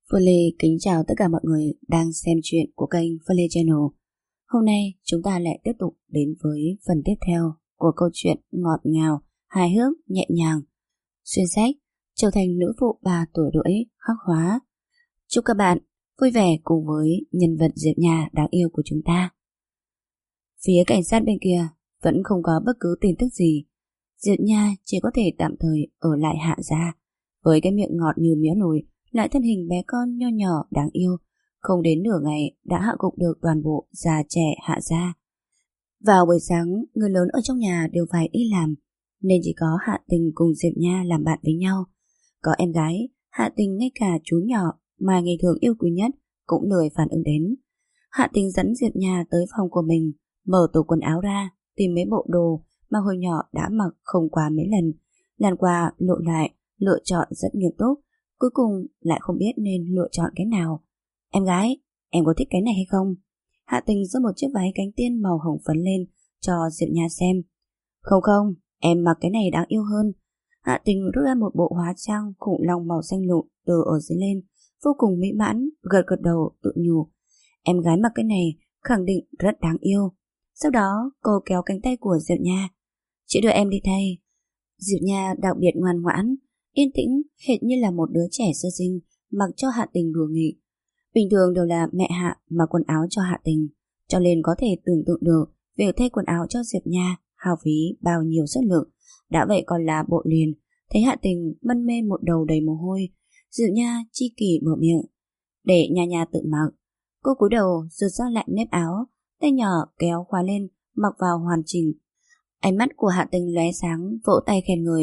Phương Lê kính chào tất cả mọi người đang xem chuyện của kênh Phương Lê Channel. Hôm nay chúng ta lại tiếp tục đến với phần tiếp theo của câu chuyện ngọt ngào, hài hước, nhẹ nhàng, xuyên sách, trở thành nữ phụ 3 tuổi rưỡi, khắc khóa. Chúc các bạn vui vẻ cùng với nhân vật Diệp Nha đáng yêu của chúng ta. Phía cảnh sát bên kia vẫn không có bất cứ tin tức gì. Diệp Nha chỉ có thể tạm thời ở lại Hạ gia, với cái miệng ngọt như mía nồi, lại thân hình bé con nho nhỏ đáng yêu, không đến nửa ngày đã hạ gục được toàn bộ già trẻ Hạ gia. Vào buổi sáng, người lớn ở trong nhà đều phải đi làm, nên chỉ có Hạ Tình cùng Diệp Nha làm bạn với nhau. Có em gái, Hạ Tình ngay cả chú nhỏ mà ngày thường yêu quý nhất cũng lười phản ứng đến. Hạ Tình dẫn Diệp Nha tới phòng của mình, mở tủ quần áo ra, tìm mấy bộ đồ mà hồi nhỏ đã mặc không qua mấy lần qua lộ lại, lựa chọn rất nghiêm túc. Cuối cùng lại không biết nên lựa chọn cái nào. Em gái, em có thích cái này hay không? Hạ Tình giơ một chiếc váy cánh tiên màu hồng phấn lên cho Diệp Nha xem. Không không, em mặc cái này đáng yêu hơn. Hạ Tình rút ra một bộ hóa trang khủng long màu xanh lục từ ở dưới lên, vô cùng mỹ mãn, gật gật đầu tự nhủ. Em gái mặc cái này khẳng định rất đáng yêu. Sau đó cô kéo cánh tay của Diệp Nha. Chị đưa em đi thay. Diệp Nha đặc biệt ngoan ngoãn, yên tĩnh hệt như là một đứa trẻ sơ sinh, mặc cho Hạ Tình đùa nghịch. Bình thường đều là mẹ Hạ mặc quần áo cho Hạ Tình, cho nên có thể tưởng tượng được việc thay quần áo cho Diệp Nha hao phí bao nhiêu sức lực. Đã vậy còn là bộ liền. Thấy Hạ Tình mân mê một đầu đầy mồ hôi, Diệp Nha chi kỷ mở miệng. Để Nha Nha tự mặc. Cô cúi đầu rượt ra lại nếp áo, tay nhỏ kéo khóa lên, mặc vào hoàn chỉnh. Ánh mắt của Hạ Tình lóe sáng, vỗ tay khen ngợi.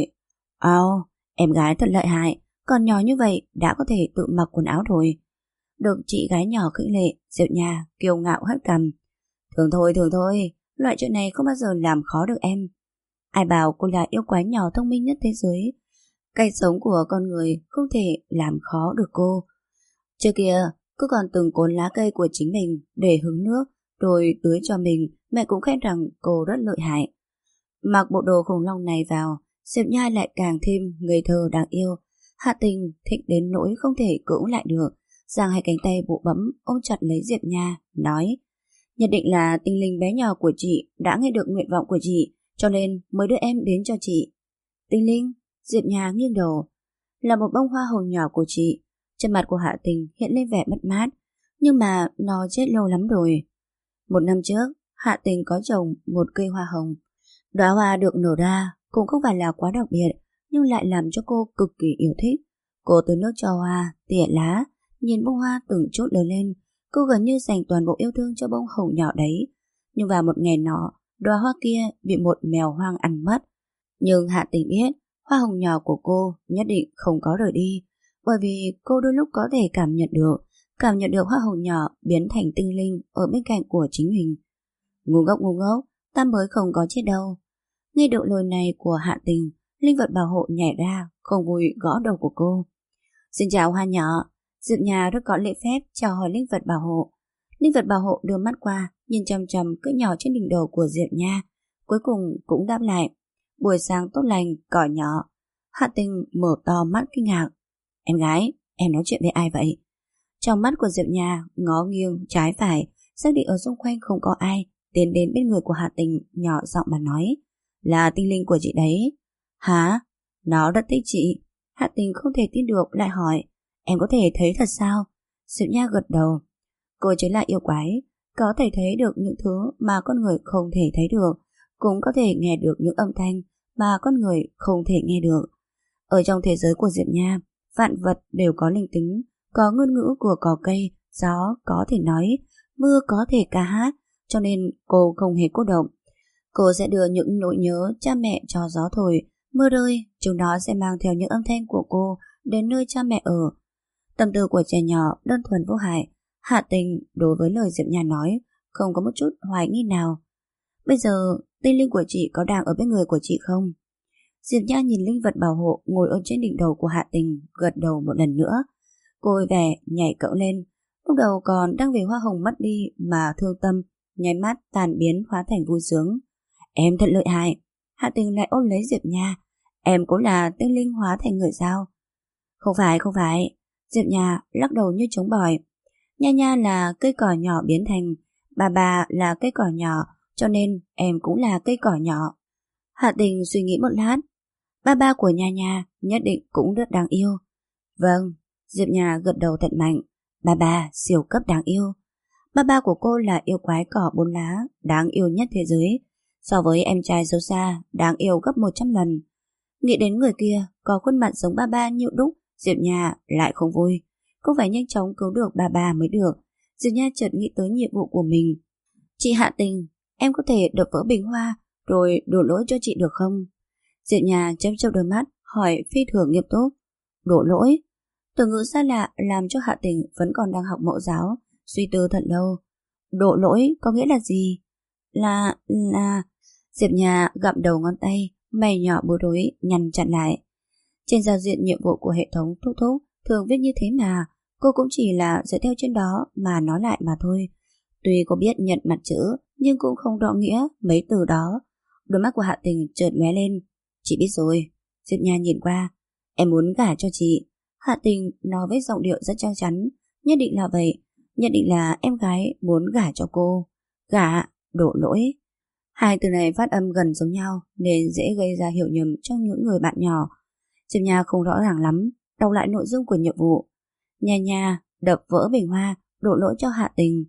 Em gái thật lợi hại, còn nhỏ như vậy đã có thể tự mặc quần áo rồi. Được chị gái nhỏ khích lệ, Diệp Nha kiêu ngạo hất cằm. Thường thôi, loại chuyện này không bao giờ làm khó được em. Ai bảo cô là yêu quái nhỏ thông minh nhất thế giới. Cách sống của con người không thể làm khó được cô. Trước kia, cô còn từng cuốn lá cây của chính mình để hứng nước, rồi tưới cho mình, mẹ cũng khen rằng cô rất lợi hại. Mặc bộ đồ khủng long này vào, Diệp Nha lại càng thêm ngây thơ đáng yêu. Hạ Tình thích đến nỗi không thể cưỡng lại được, giang hai cánh tay bụ bẫm ôm chặt lấy Diệp Nha, nói: Nhất định là tinh linh bé nhỏ của chị đã nghe được nguyện vọng của chị, cho nên mới đưa em đến cho chị. Tinh linh? Diệp Nha nghiêng đầu. Là một bông hoa hồng nhỏ của chị. Trên mặt của Hạ Tình hiện lên vẻ mất mát, nhưng mà nó chết lâu lắm rồi. 1 năm trước, Hạ Tình có trồng một cây hoa hồng. Đóa hoa được nở ra cũng không phải là quá đặc biệt, nhưng lại làm cho cô cực kỳ yêu thích. Cô tưới nước cho hoa, tỉa lá, nhìn bông hoa từng chút lớn lên, cô gần như dành toàn bộ yêu thương cho bông hồng nhỏ đấy. Nhưng vào một ngày nọ, đóa hoa kia bị một mèo hoang ăn mất. Nhưng Hạ Tình biết, hoa hồng nhỏ của cô nhất định không có rời đi, bởi vì cô đôi lúc có thể cảm nhận được hoa hồng nhỏ biến thành tinh linh ở bên cạnh của chính mình. Ngu ngốc, ta mới không có chết đâu. Nghe được lời này của Hạ Tình, linh vật bảo hộ nhảy ra, không vui gõ đầu của cô. Xin chào hoa nhỏ. Diệp Nha rất có lễ phép chào hỏi linh vật bảo hộ. Linh vật bảo hộ đưa mắt qua, nhìn chằm chằm cỡ nhỏ trên đỉnh đầu của Diệp Nha, cuối cùng cũng đáp lại. Buổi sáng tốt lành, cỏ nhỏ. Hạ Tình mở to mắt kinh ngạc. Em gái, em nói chuyện với ai vậy? Trong mắt của Diệp Nha ngó nghiêng trái phải, xác định ở xung quanh không có ai, tiến đến bên người của Hạ Tình, nhỏ giọng mà nói. Là tinh linh của chị đấy. Hả? Nó rất thích chị. Hạ Tình không thể tin được, lại hỏi. Em có thể thấy thật sao? Diệp Nha gật đầu. Cô chính là yêu quái, có thể thấy được những thứ mà con người không thể thấy được, cũng có thể nghe được những âm thanh mà con người không thể nghe được. Ở trong thế giới của Diệp Nha, vạn vật đều có linh tính, có ngôn ngữ của cỏ cây, gió có thể nói, mưa có thể ca hát, cho nên cô không hề cô độc. Cô sẽ đưa những nỗi nhớ cha mẹ cho gió thổi, mưa rơi, chúng nó sẽ mang theo những âm thanh của cô đến nơi cha mẹ ở. Tâm tư của trẻ nhỏ đơn thuần vô hại. Hạ Tình đối với lời Diệp Nha nói không có một chút hoài nghi nào. Bây giờ tinh linh của chị có đang ở bên người của chị không? Diệp Nha nhìn linh vật bảo hộ ngồi ở trên đỉnh đầu của Hạ Tình, gật đầu một lần nữa. Cô vui vẻ nhảy cẫng lên. Lúc đầu còn đang vì hoa hồng mất đi mà thương tâm, nháy mắt tan biến hóa thành vui sướng. Em thật lợi hại. Hạ Tình lại ôm lấy Diệp Nha. Em cũng là tinh linh hóa thành người sao? Không phải. Diệp Nha lắc đầu như trống bỏi. Nha Nha là cây cỏ nhỏ biến thành, bà là cây cỏ nhỏ, cho nên em cũng là cây cỏ nhỏ. Hạ Tình suy nghĩ một lát. Ba của Nha Nha nhất định cũng rất đáng yêu. Vâng, Diệp Nha gật đầu thật mạnh. Ba siêu cấp đáng yêu. Ba của cô là yêu quái cỏ 4 lá, đáng yêu nhất thế giới. So với em trai xấu xa, đáng yêu gấp 100 lần. Nghĩ đến người kia có khuôn mặt giống ba như đúc, Diệp Nha lại không vui. Cô phải nhanh chóng cứu được ba mới được. Diệp Nha chợt nghĩ tới nhiệm vụ của mình. Chị Hạ Tình, em có thể đập vỡ bình hoa rồi đổ lỗi cho chị được không? Diệp Nha chớp chớp đôi mắt, hỏi phi thường nghiêm túc. Đổ lỗi? Từ ngữ xa lạ làm cho Hạ Tình vẫn còn đang học mẫu giáo, suy tư thật lâu. Đổ lỗi có nghĩa là gì? Là... Diệp Nha gặm đầu ngón tay, mày nhỏ bối rối nhăn chặn lại. Trên giao diện nhiệm vụ của hệ thống thúc thúc thường viết như thế mà, cô cũng chỉ là dựa theo trên đó mà nói lại mà thôi. Tuy cô biết nhận mặt chữ, nhưng cũng không rõ nghĩa mấy từ đó. Đôi mắt của Hạ Tình chợt lóe lên. Chị biết rồi. Diệp Nha nhìn qua. Em muốn gả cho chị. Hạ Tình nói với giọng điệu rất chắc chắn. Nhất định là vậy. Nhất định là em gái muốn gả cho cô. Gả, đổ lỗi. Hai từ này phát âm gần giống nhau nên dễ gây ra hiểu nhầm cho những người bạn nhỏ. Diệp Nha không rõ ràng lắm, đọc lại nội dung của nhiệm vụ. Nha Nha đập vỡ bình hoa, đổ lỗi cho Hạ Tình.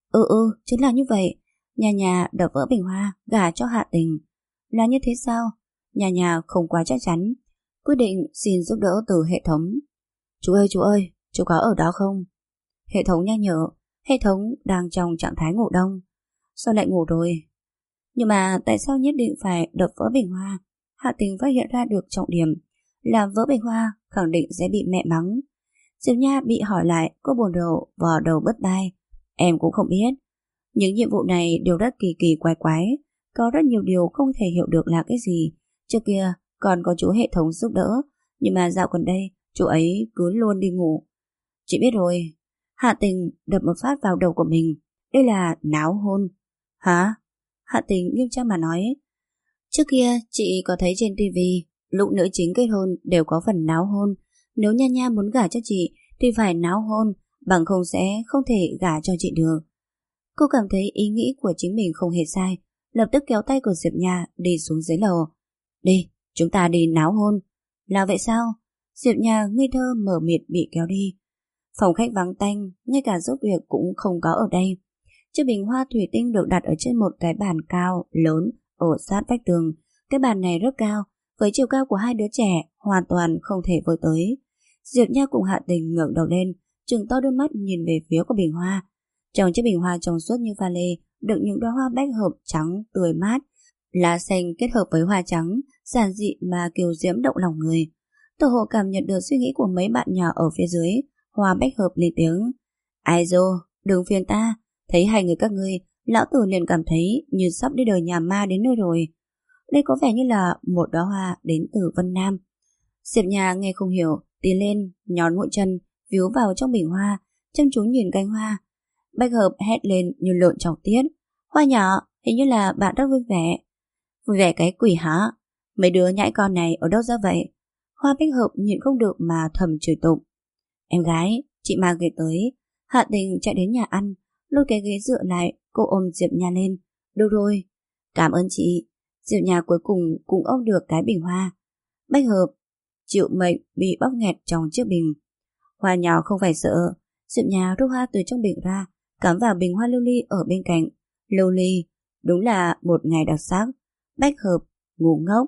Chính là như vậy. Nha Nha đập vỡ bình hoa, gả cho Hạ Tình. Là như thế sao? Nha Nha không quá chắc chắn, quyết định xin giúp đỡ từ hệ thống. Chú ơi, chú có ở đó không? Hệ thống nhắc nhở, hệ thống đang trong trạng thái ngủ đông. Sao lại ngủ rồi? Nhưng mà tại sao nhất định phải đập vỡ bình hoa? Hạ Tình phát hiện ra được trọng điểm. Làm vỡ bình hoa khẳng định sẽ bị mẹ mắng. Diệp Nha bị hỏi lại, cô buồn rầu vò đầu bứt tai. Em cũng không biết. Những nhiệm vụ này đều rất kỳ kỳ quái quái, có rất nhiều điều không thể hiểu được là cái gì. Trước kia còn có chú hệ thống giúp đỡ, nhưng mà dạo gần đây chú ấy cứ luôn đi ngủ. Chị biết rồi. Hạ Tình đập một phát vào đầu của mình. Đây là náo hôn. Hả? Hạ Tình nghiêm trang mà nói. Trước kia chị có thấy trên tivi lúc nữ chính kết hôn đều có phần náo hôn. Nếu Nha Nha muốn gả cho chị thì phải náo hôn, bằng không sẽ không thể gả cho chị được. Cô cảm thấy ý nghĩ của chính mình không hề sai, lập tức kéo tay của Diệp Nha đi xuống dưới lầu. Đi, chúng ta đi náo hôn. Là vậy sao? Diệp Nha ngây thơ mở mịt bị kéo đi. Phòng khách vắng tanh, ngay cả giúp việc cũng không có ở đây. Chiếc bình hoa thủy tinh được đặt ở trên một cái bàn cao, lớn, ở sát vách tường. Cái bàn này rất cao, với chiều cao của hai đứa trẻ hoàn toàn không thể với tới. Diệp Nha cùng Hạ Tình ngẩng đầu lên, trừng to đôi mắt nhìn về phía của bình hoa. Trong chiếc bình hoa trong suốt như pha lê đựng những đóa hoa bách hợp trắng tươi mát, lá xanh kết hợp với hoa trắng, giản dị mà kiều diễm động lòng người. Tô Hộ cảm nhận được suy nghĩ của mấy bạn nhỏ ở phía dưới. Hoa bách hợp lên tiếng. Ai dô, đừng phiền ta. Thấy hai người các ngươi, lão tử liền cảm thấy như sắp đi đời nhà ma đến nơi rồi. Đây có vẻ như là một đóa hoa đến từ Vân Nam. Diệp Nha nghe không hiểu, tiến lên, nhón mũi chân, víu vào trong bình hoa, chăm chú nhìn cánh hoa. Bách hợp hét lên như lợn chọc tiết. Hoa nhỏ, hình như là bạn rất vui vẻ. Vui vẻ cái quỷ hả? Mấy đứa nhãi con này ở đâu ra vậy? Hoa bách hợp nhịn không được mà thầm chửi tục. Em gái, chị mang ghế tới. Hạ Tình chạy đến nhà ăn, lôi cái ghế dựa lại, cô ôm Diệp Nha lên. Được rồi, cảm ơn chị. Diệp Nha cuối cùng cũng ôm được cái bình hoa. Bách hợp chịu mệnh bị bóp nghẹt trong chiếc bình. Hoa nhỏ không phải sợ. Diệp Nha rút hoa từ trong bình ra, cắm vào bình hoa lưu ly ở bên cạnh. Lưu ly, đúng là một ngày đặc sắc. Bách hợp ngu ngốc.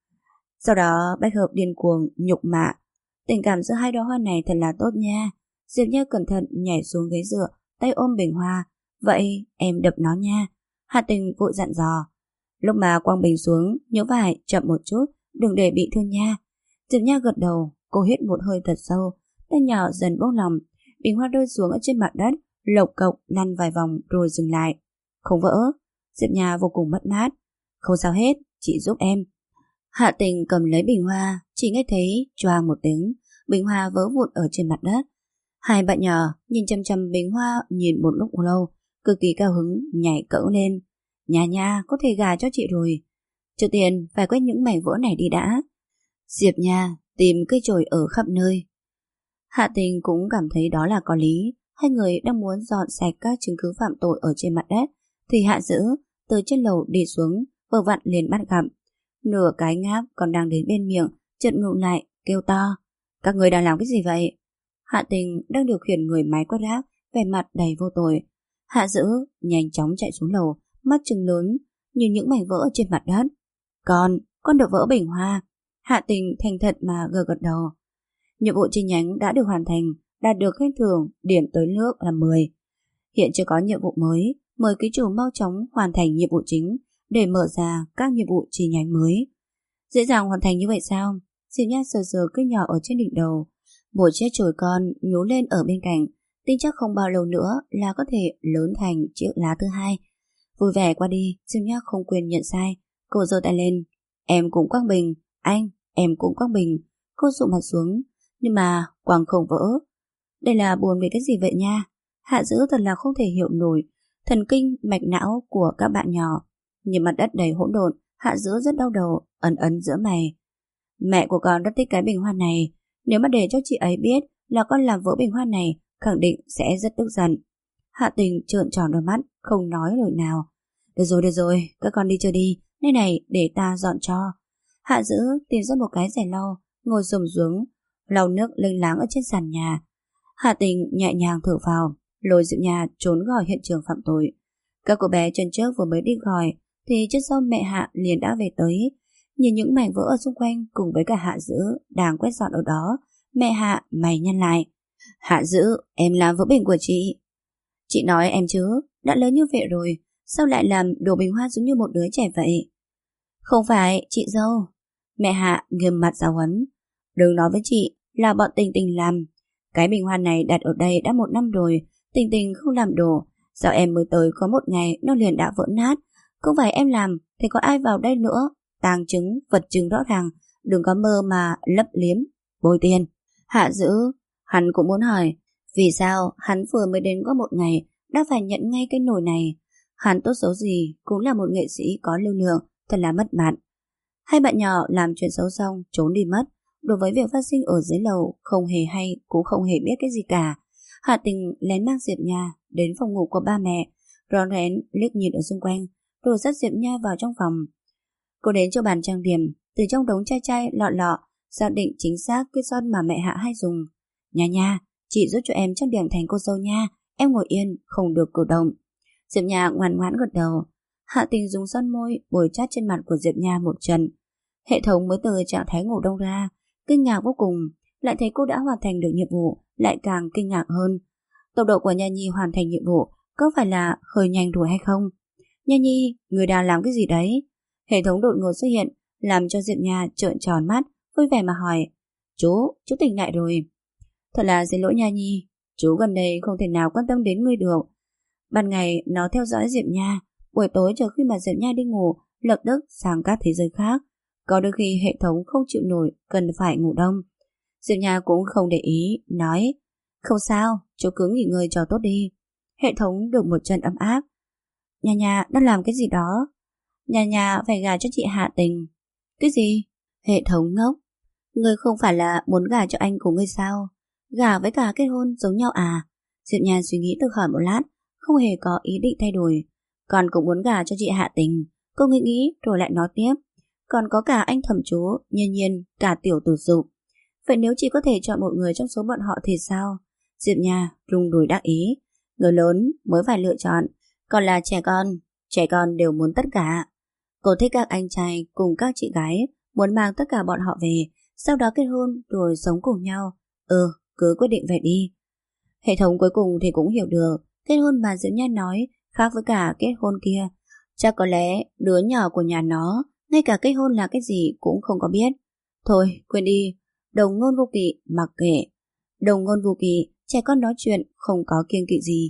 Sau đó Bách hợp điên cuồng nhục mạ. Tình cảm giữa hai đóa hoa này thật là tốt nha. Diệp Nha cẩn thận nhảy xuống ghế dựa, tay ôm bình hoa. Vậy em đập nó nha. Hạ Tình vội dặn dò. Lúc mà quăng bình xuống, nhớ phải chậm một chút, đừng để bị thương nha. Diệp Nha gật đầu, cô hít một hơi thật sâu, tay nhỏ dần buông lòng. Bình hoa rơi xuống ở trên mặt đất, lộc cộc lăn vài vòng rồi dừng lại. Không vỡ. Diệp Nha vô cùng mất mát. Không sao hết, chị giúp em. Hạ Tình cầm lấy bình hoa, chỉ nghe thấy choang một tiếng, bình hoa vỡ vụn ở trên mặt đất. Hai bạn nhỏ nhìn chăm chăm bình hoa nhìn một lúc lâu, cực kỳ cao hứng nhảy cẫng lên. Nha Nha có thể gả cho chị rồi. Trước tiên phải quét những mảnh vỡ này đi đã. Diệp Nha tìm cây chổi ở khắp nơi. Hạ Tình cũng cảm thấy đó là có lý. Hai người đang muốn dọn sạch các chứng cứ phạm tội ở trên mặt đất thì Hạ Dữ từ trên lầu đi xuống, vừa vặn liền bắt gặp. Nửa cái ngáp còn đang đến bên miệng, chợt ngừng lại, kêu to: Các người đang làm cái gì vậy? Hạ Tình đang điều khiển người máy quét rác, vẻ mặt đầy vô tội. Hạ Dữ nhanh chóng chạy xuống lầu, mắt trừng lớn nhìn những mảnh vỡ trên mặt đất. Con được vỡ bình hoa. Hạ Tình thành thật mà gật đầu. Nhiệm vụ chi nhánh đã được hoàn thành, đạt được khen thưởng, điểm tới nước là 10. Hiện chưa có nhiệm vụ mới, mời ký chủ mau chóng hoàn thành nhiệm vụ chính để mở ra các nhiệm vụ chi nhánh mới. Dễ dàng hoàn thành như vậy sao? Diệp Nha sờ sờ cái nhỏ ở trên đỉnh đầu. Một chiếc chổi con nhú lên ở bên cạnh, tin chắc không bao lâu nữa là có thể lớn thành chiếc lá thứ hai. Vui vẻ qua đi, Diệp Nha không quên nhận sai. Cô giơ tay lên. Em cũng quăng bình. Anh, em cũng quăng bình. Cô dụ mặt xuống, nhưng mà quăng không vỡ. Đây là buồn vì cái gì vậy nha? Hạ Dữ thật là không thể hiểu nổi thần kinh mạch não của các bạn nhỏ. Nhìn mặt đất đầy hỗn độn, Hạ Dữ rất đau đầu, ấn giữa mày. Mẹ của con rất thích cái bình hoa này. Nếu mà để cho chị ấy biết là con làm vỡ bình hoa này, khẳng định sẽ rất tức giận. Hạ Tình trợn tròn đôi mắt, không nói lời nào. Được rồi, các con đi chơi đi. Nơi này để ta dọn cho. Hạ Dữ tìm ra một cái rẻ lau, ngồi xổm xuống, lau nước lênh láng ở trên sàn nhà. Hạ Tình nhẹ nhàng thở vào, lôi Diệu Nha trốn khỏi hiện trường phạm tội. Các cô bé chân trước vừa mới đi gọi thì trước sau mẹ Hạ liền đã về tới. Nhìn những mảnh vỡ ở xung quanh cùng với cả Hạ Dữ đang quét dọn ở đó, mẹ Hạ mày nhăn lại. Hạ Dữ, em làm vỡ bình của chị. Chị nói em chứ, đã lớn như vậy rồi, sao lại làm đổ bình hoa giống như một đứa trẻ vậy? Không phải, chị dâu. Mẹ Hạ nghiêm mặt giáo huấn. Đừng nói với chị là bọn Tình Tình làm. Cái bình hoa này đặt ở đây đã 1 năm rồi, Tình Tình không làm đổ. Sao em mới tới có 1 ngày nó liền đã vỡ nát? Không phải em làm thì có ai vào đây nữa? Tàng chứng, vật chứng rõ ràng, đừng có mơ mà lấp liếm, bồi tiền. Hạ Dữ, hắn cũng muốn hỏi, vì sao hắn vừa mới đến có 1 ngày đã phải nhận ngay cái nồi này? Hắn tốt xấu gì cũng là một nghệ sĩ có lưu lượng, thật là mất mặt. Hai bạn nhỏ làm chuyện xấu xong trốn đi mất. Đối với việc phát sinh ở dưới lầu không hề hay, cũng không hề biết cái gì cả. Hạ Tình lén mang Diệp Nha đến phòng ngủ của ba mẹ, rón rén liếc nhìn ở xung quanh, rồi dắt Diệp Nha vào trong phòng. Cô đến cho bàn trang điểm, từ trong đống chai chai lọ lọ xác định chính xác cái son mà mẹ Hạ hay dùng. Nha, chị giúp cho em trang điểm thành cô dâu nha, em ngồi yên, không được cử động. Diệp Nha ngoan ngoãn gật đầu. Hạ Tình dùng son môi bôi chát trên mặt của Diệp Nha một trận. Hệ thống mới từ trạng thái ngủ đông ra, kinh ngạc vô cùng, lại thấy cô đã hoàn thành được nhiệm vụ, lại càng kinh ngạc hơn. Tốc độ của Nha Nhi hoàn thành nhiệm vụ có phải là hơi nhanh rồi hay không? Nha Nhi, người đang làm cái gì đấy? Hệ thống đột ngột xuất hiện, làm cho Diệp Nha trợn tròn mắt, vui vẻ mà hỏi. Chú tỉnh lại rồi. Thật là xin lỗi Nha Nhi, chú gần đây không thể nào quan tâm đến ngươi được. Ban ngày nó theo dõi Diệp Nha, buổi tối chờ khi mà Diệp Nha đi ngủ, lập tức sang các thế giới khác. Có đôi khi hệ thống không chịu nổi, cần phải ngủ đông. Diệp Nha cũng không để ý, nói. Không sao, chú cứ nghỉ ngơi cho tốt đi. Hệ thống được một chân ấm áp. Nha đang làm cái gì đó? Nha phải gả cho chị Hạ Tình. Cái gì? Hệ thống ngốc. Ngươi không phải là muốn gả cho anh của ngươi sao? Gả với cả kết hôn giống nhau à? Diệp Nha suy nghĩ từ khỏi một lát, không hề có ý định thay đổi. Còn cũng muốn gả cho chị Hạ Tình. Cô nghĩ rồi lại nói tiếp. Còn có cả anh Thẩm Chú, Nhiên, cả Tiểu Tử Dục. Vậy nếu chỉ có thể chọn một người trong số bọn họ thì sao? Diệp Nha rung đùi đắc ý. Người lớn mới phải lựa chọn, còn là trẻ con đều muốn tất cả. Cô thích các anh trai cùng các chị gái, muốn mang tất cả bọn họ về, sau đó kết hôn rồi sống cùng nhau. Cứ quyết định vậy đi. Hệ thống cuối cùng thì cũng hiểu được kết hôn mà Diệp Nha nói khác với cả kết hôn kia. Chắc có lẽ đứa nhỏ của nhà nó ngay cả kết hôn là cái gì cũng không có biết. Thôi quên đi, đồng ngôn vô kỵ mặc kệ. Đồng ngôn vô kỵ, trẻ con nói chuyện không có kiêng kỵ gì.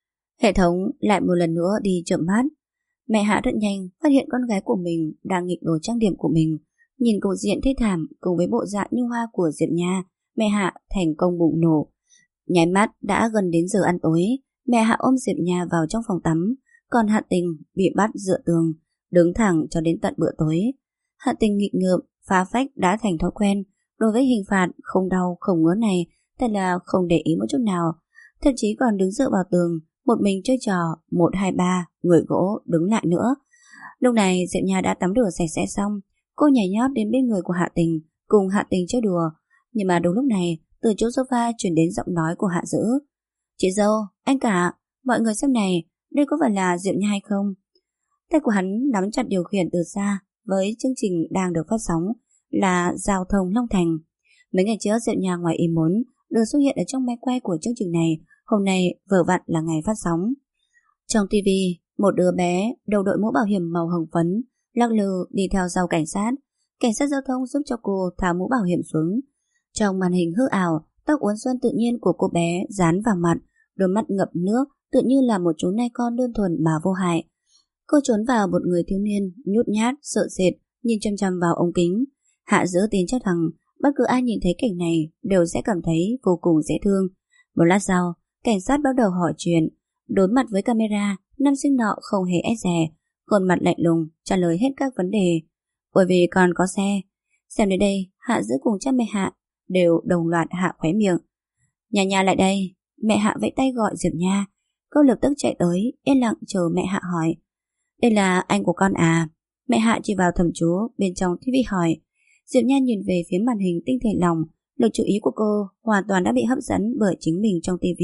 Hệ thống lại một lần nữa đi chậm mắt. Mẹ Hạ rất nhanh phát hiện con gái của mình đang nghịch đồ trang điểm của mình. Nhìn cục diện thê thảm cùng với bộ dạng như hoa của Diệp Nha, mẹ Hạ thành công bùng nổ. Nháy mắt đã gần đến giờ ăn tối, mẹ Hạ ôm Diệp Nha vào trong phòng tắm, còn Hạ Tình bị bắt dựa tường, đứng thẳng cho đến tận bữa tối. Hạ Tình nghịch ngợm, phá phách đã thành thói quen. Đối với hình phạt không đau không ngứa này thật là không để ý một chút nào, thậm chí còn đứng dựa vào tường, một mình chơi trò 1, 2, 3, người gỗ đứng lại nữa. Lúc này Diệp Nha đã tắm rửa sạch sẽ xong, cô nhảy nhót đến bên người của Hạ Tình, cùng Hạ Tình chơi đùa. Nhưng mà đúng lúc này, từ chỗ sofa truyền đến giọng nói của Hạ Dữ. Chị dâu, anh cả, mọi người xem này, đây có phải là Diệp Nha hay không? Tay của hắn nắm chặt điều khiển từ xa với chương trình đang được phát sóng là Giao thông Long Thành. Mấy ngày trước Diệp Nha ngoài ý muốn được xuất hiện ở trong máy quay của chương trình này, hôm nay vừa vặn là ngày phát sóng. Trong TV, một đứa bé đầu đội mũ bảo hiểm màu hồng phấn lắc lư đi theo sau cảnh sát. Cảnh sát giao thông giúp cho cô tháo mũ bảo hiểm xuống. Trong màn hình hư ảo, tóc uốn xoăn tự nhiên của cô bé dán vào mặt, đôi mắt ngập nước tự như là một chú nai con đơn thuần mà vô hại. Cô trốn vào một người thiếu niên nhút nhát, sợ sệt, nhìn chăm chăm vào ống kính. Hạ Dữ tin chắc rằng bất cứ ai nhìn thấy cảnh này đều sẽ cảm thấy vô cùng dễ thương. Một lát sau, cảnh sát bắt đầu hỏi chuyện. Đối mặt với camera, nam sinh nọ không hề e dè, khuôn mặt lạnh lùng trả lời hết các vấn đề. Bởi vì còn có xe. Xem đến đây, Hạ Dữ cùng cha mẹ Hạ đều đồng loạt hạ khóe miệng. Nhà nhà lại đây. Mẹ Hạ vẫy tay gọi Diệp Nha. Cô lập tức chạy tới, yên lặng chờ mẹ Hạ hỏi. Đây là anh của con à? Mẹ Hạ chỉ vào thầm chú bên trong TV hỏi. Diệp Nha nhìn về phía màn hình tinh thể lòng, lực chú ý của cô hoàn toàn đã bị hấp dẫn bởi chính mình trong TV.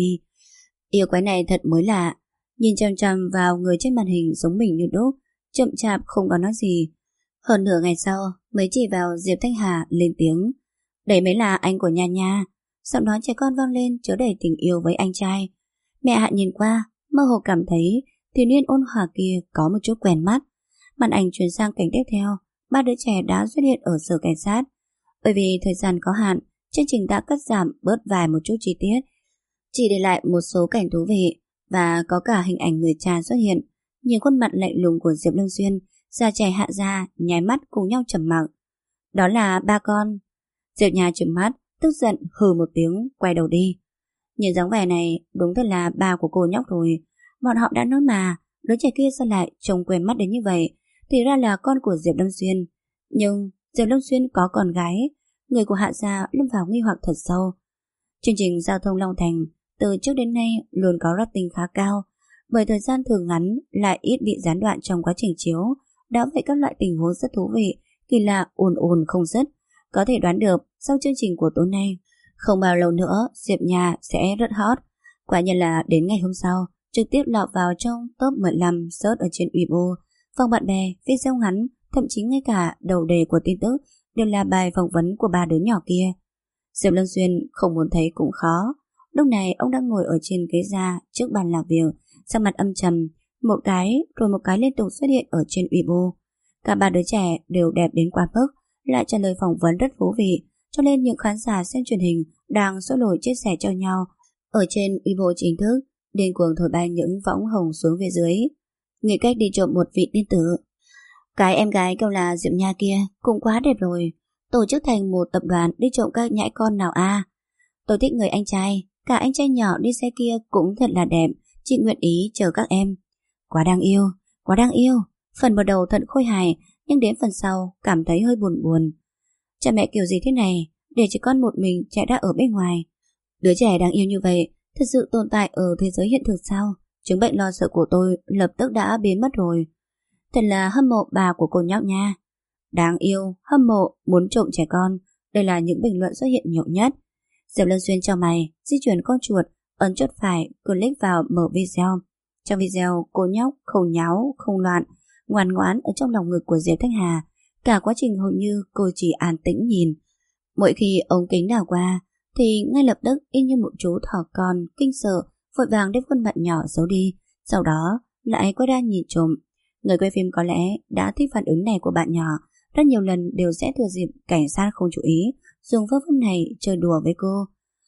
Yêu quái này thật mới lạ, nhìn chăm chăm vào người trên màn hình giống mình như đúc, chậm chạp không có nói gì. Hơn nửa ngày sau mới chỉ vào Diệp Thanh Hà lên tiếng. Đấy mới là anh của Nha Nha. Giọng nói trẻ con vang lên chứa đầy tình yêu với anh trai. Mẹ Hạ nhìn qua, mơ hồ cảm thấy thiếu niên ôn hòa kia có một chút quen mắt. Màn ảnh chuyển sang cảnh tiếp theo, ba đứa trẻ đã xuất hiện ở sở cảnh sát. Bởi vì thời gian có hạn, chương trình đã cắt giảm bớt vài một chút chi tiết, chỉ để lại một số cảnh thú vị và có cả hình ảnh người cha xuất hiện. Nhìn khuôn mặt lạnh lùng của Diệp Lâm Xuyên, già trẻ Hạ gia nháy mắt cùng nhau trầm mặc. Đó là ba con. Diệp Nha trừng mắt, tức giận hừ một tiếng, quay đầu đi. Nhìn dáng vẻ này đúng thật là ba của cô nhóc rồi. Bọn họ đã nói mà, đứa trẻ kia sao lại trông quen mắt đến như vậy? Thì ra là con của Diệp Lâm Xuyên. Nhưng Diệp Lâm Xuyên có con gái. Người của Hạ gia lâm vào nghi hoặc thật sâu. Chương trình Giao thông Long Thành từ trước đến nay luôn có rating khá cao, bởi thời gian thường ngắn lại ít bị gián đoạn trong quá trình chiếu. Đã vậy các loại tình huống rất thú vị, kỳ lạ ồn ồn không dứt. Có thể đoán được sau chương trình của tối nay, không bao lâu nữa Diệp Nha sẽ rất hot. Quả nhiên là đến ngày hôm sau trực tiếp lọt vào trong top 15 search ở trên Weibo. Phòng bạn bè, video ngắn, thậm chí ngay cả đầu đề của tin tức đều là bài phỏng vấn của ba đứa nhỏ kia. Diệp Lâm Xuyên không muốn thấy cũng khó. Lúc này ông đang ngồi ở trên ghế da trước bàn làm việc, sắc mặt âm trầm, một cái rồi một cái liên tục xuất hiện ở trên Weibo. Cả ba đứa trẻ đều đẹp đến quá mức, lại trả lời phỏng vấn rất thú vị, cho nên những khán giả xem truyền hình đang sôi nổi chia sẻ cho nhau. Ở trên Weibo chính thức, điên cuồng thổi bay những võng hồng xuống phía dưới. Nghĩ cách đi trộm một vị tiên tử. Cái em gái kêu là Diệp Nha kia cũng quá đẹp rồi. Tổ chức thành một tập đoàn đi trộm các nhãi con nào a? Tôi thích người anh trai, cả anh trai nhỏ đi xe kia cũng thật là đẹp, chị nguyện ý chờ các em. Quá đáng yêu, quá đáng yêu. Phần mở đầu thật khôi hài, nhưng đến phần sau cảm thấy hơi buồn buồn. Cha mẹ kiểu gì thế này, để chỉ con một mình chạy ra ở bên ngoài. Đứa trẻ đáng yêu như vậy thật sự tồn tại ở thế giới hiện thực sao? Chứng bệnh lo sợ của tôi lập tức đã biến mất rồi. Thật là hâm mộ bà của cô nhóc nha. Đáng yêu, hâm mộ, muốn trộm trẻ con. Đây là những bình luận xuất hiện nhiều nhất. Diệp Lâm Xuyên chào mày, di chuyển con chuột, ấn chốt phải, click vào mở video. Trong video, cô nhóc không nháo, không loạn, ngoan ngoãn ở trong lòng ngực của Diệp Thanh Hà. Cả quá trình hầu như cô chỉ an tĩnh nhìn. Mỗi khi ống kính đảo qua, thì ngay lập tức y như một chú thỏ con kinh sợ, vội vàng đem khuôn mặt nhỏ giấu đi, sau đó lại quay ra nhìn trộm. Người quay phim có lẽ đã thích phản ứng này của bạn nhỏ, rất nhiều lần đều sẽ thừa dịp cảnh sát không chú ý, dùng phương pháp này chơi đùa với cô.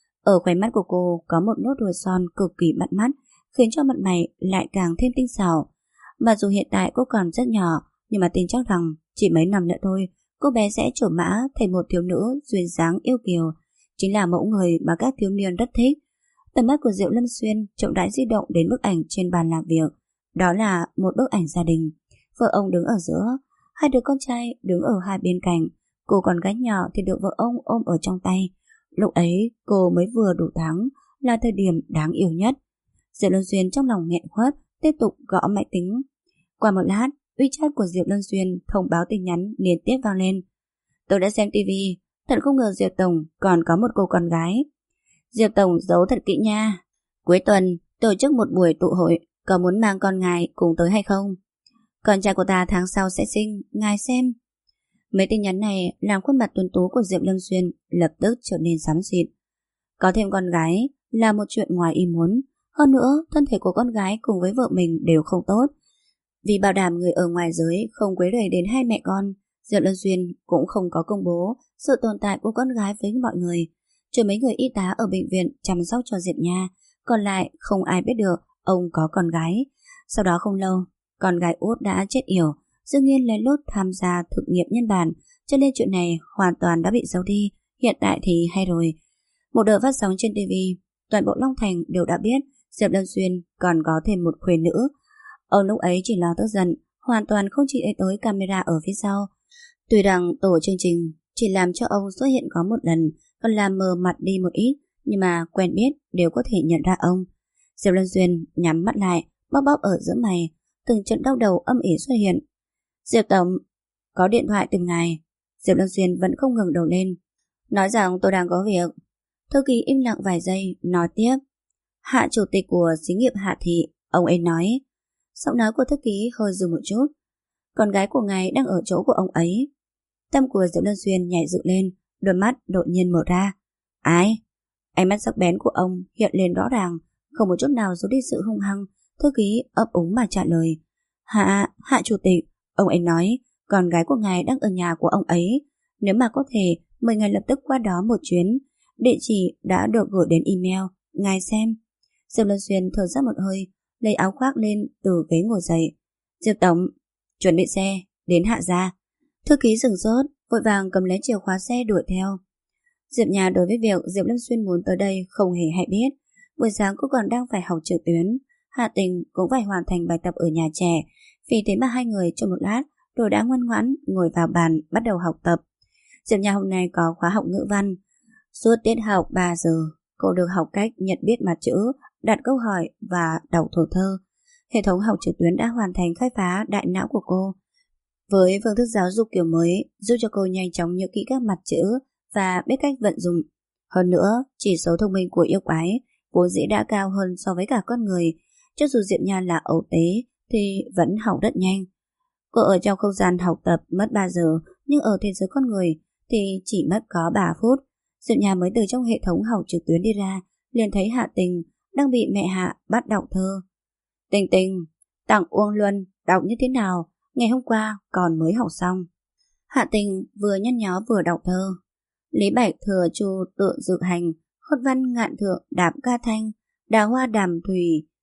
Ở khóe mắt của cô có một nốt ruồi son cực kỳ bắt mắt, khiến cho mặt mày lại càng thêm tinh xảo. Mặc dù hiện tại cô còn rất nhỏ, nhưng mà tin chắc rằng chỉ mấy năm nữa thôi, cô bé sẽ trổ mã thành một thiếu nữ duyên dáng yêu kiều, chính là mẫu người mà các thiếu niên rất thích. Tầm mắt của Diệp Lâm Xuyên chậm rãi di động đến bức ảnh trên bàn làm việc. Đó là một bức ảnh gia đình. Vợ ông đứng ở giữa, hai đứa con trai đứng ở hai bên cạnh, cô con gái nhỏ thì được vợ ông ôm ở trong tay. lúc ấy cô mới vừa đủ tháng, là thời điểm đáng yêu nhất. Diệp Luân Xuyên trong lòng nghẹn khuất, tiếp tục gõ máy tính. Qua một lát, WeChat của Diệp Luân Xuyên thông báo tin nhắn liên tiếp vang lên. Tôi đã xem tivi, thật không ngờ Diệp Tổng còn có một cô con gái. Diệp Tổng giấu thật kỹ nha. Cuối tuần tổ chức một buổi tụ hội, có muốn mang con ngài cùng tới hay không? Con trai của ta tháng sau sẽ sinh, ngài xem. Mấy tin nhắn này làm khuôn mặt tuấn tú của Diệp Lâm Xuyên lập tức trở nên xám xịt. Có thêm con gái là một chuyện ngoài ý muốn. Hơn nữa, thân thể của con gái cùng với vợ mình đều không tốt. Vì bảo đảm người ở ngoài giới không quấy rầy đến hai mẹ con, Diệp Lâm Xuyên cũng không có công bố sự tồn tại của con gái với mọi người. Trừ mấy người y tá ở bệnh viện chăm sóc cho Diệp Nha, còn lại không ai biết được ông có con gái. Sau đó không lâu, con gái út đã chết yểu. Dương Nghiên lén lút tham gia thực nghiệm nhân bản, cho nên chuyện này hoàn toàn đã bị giấu đi. Hiện tại thì hay rồi. Một đợt phát sóng trên TV, toàn bộ Long Thành đều đã biết Diệp Lâm Xuyên còn có thêm một khuê nữ. Ông lúc ấy chỉ lo tức giận, hoàn toàn không chỉ ý tới camera ở phía sau. Tuy rằng tổ chương trình chỉ làm cho ông xuất hiện có một lần, còn làm mờ mặt đi một ít, nhưng mà quen biết đều có thể nhận ra ông. Diệp Lâm Xuyên nhắm mắt lại, bóp bóp ở giữa mày, từng trận đau đầu âm ỉ xuất hiện. Diệp Tổng, có điện thoại tìm ngài. Diệp Lâm Xuyên vẫn không ngẩng đầu lên, nói rằng tôi đang có việc. Thư ký im lặng vài giây, nói tiếp. Hạ chủ tịch của xí nghiệp Hạ Thị, ông ấy nói. Giọng nói của thư ký hơi dừng một chút. Con gái của ngài đang ở chỗ của ông ấy. Tâm của Diệp Lâm Xuyên nhảy dựng lên, đôi mắt đột nhiên mở ra. Ai? Ánh mắt sắc bén của ông hiện lên rõ ràng, không một chút nào giấu đi sự hung hăng. Thư ký ấp úng mà trả lời. Hạ chủ tịch, ông ấy nói con gái của ngài đang ở nhà của ông ấy. Nếu mà có thể, mời ngài lập tức qua đó một chuyến. Địa chỉ đã được gửi đến email, ngài xem. Diệp Lâm Xuyên thở ra một hơi, lấy áo khoác lên từ ghế ngồi dậy. Diệp Tổng, chuẩn bị xe, đến Hạ gia. Thư ký dừng sốt, vội vàng cầm lấy chìa khóa xe đuổi theo. Diệp Nhà đối với việc Diệp Lâm Xuyên muốn tới đây không hề hay biết. Buổi sáng cô còn đang phải học trực tuyến, Hạ Tình cũng phải hoàn thành bài tập ở nhà trẻ. Vì thế mà hai người trong một lát rồi đã ngoan ngoãn ngồi vào bàn bắt đầu học tập. Diệp Nhà hôm nay có khóa học ngữ văn. Suốt tiết học 3 giờ, cô được học cách nhận biết mặt chữ, đặt câu hỏi và đọc thủ thơ. Hệ thống học trực tuyến đã hoàn thành khai phá đại não của cô. Với phương thức giáo dục kiểu mới, giúp cho cô nhanh chóng nhớ kỹ các mặt chữ và biết cách vận dụng. Hơn nữa, chỉ số thông minh của yêu quái vốn dĩ đã cao hơn so với cả con người. Cho dù Diệp Nha là ấu tế thì vẫn học rất nhanh. Cô ở trong không gian học tập mất 3 giờ, nhưng ở thế giới con người thì chỉ mất có 3 phút. Diệp Nha mới từ trong hệ thống học trực tuyến đi ra, liền thấy Hạ Tình đang bị mẹ Hạ bắt đọc thơ. Tình Tình, tặng Uông Luân đọc như thế nào? Ngày hôm qua còn mới học xong. Hạ Tình vừa nhăn nhó vừa đọc thơ. Lý Bạch thừa chu tượng dự hành, hốt văn ngạn thượng đạp ca thanh, đào hoa đàm thủy,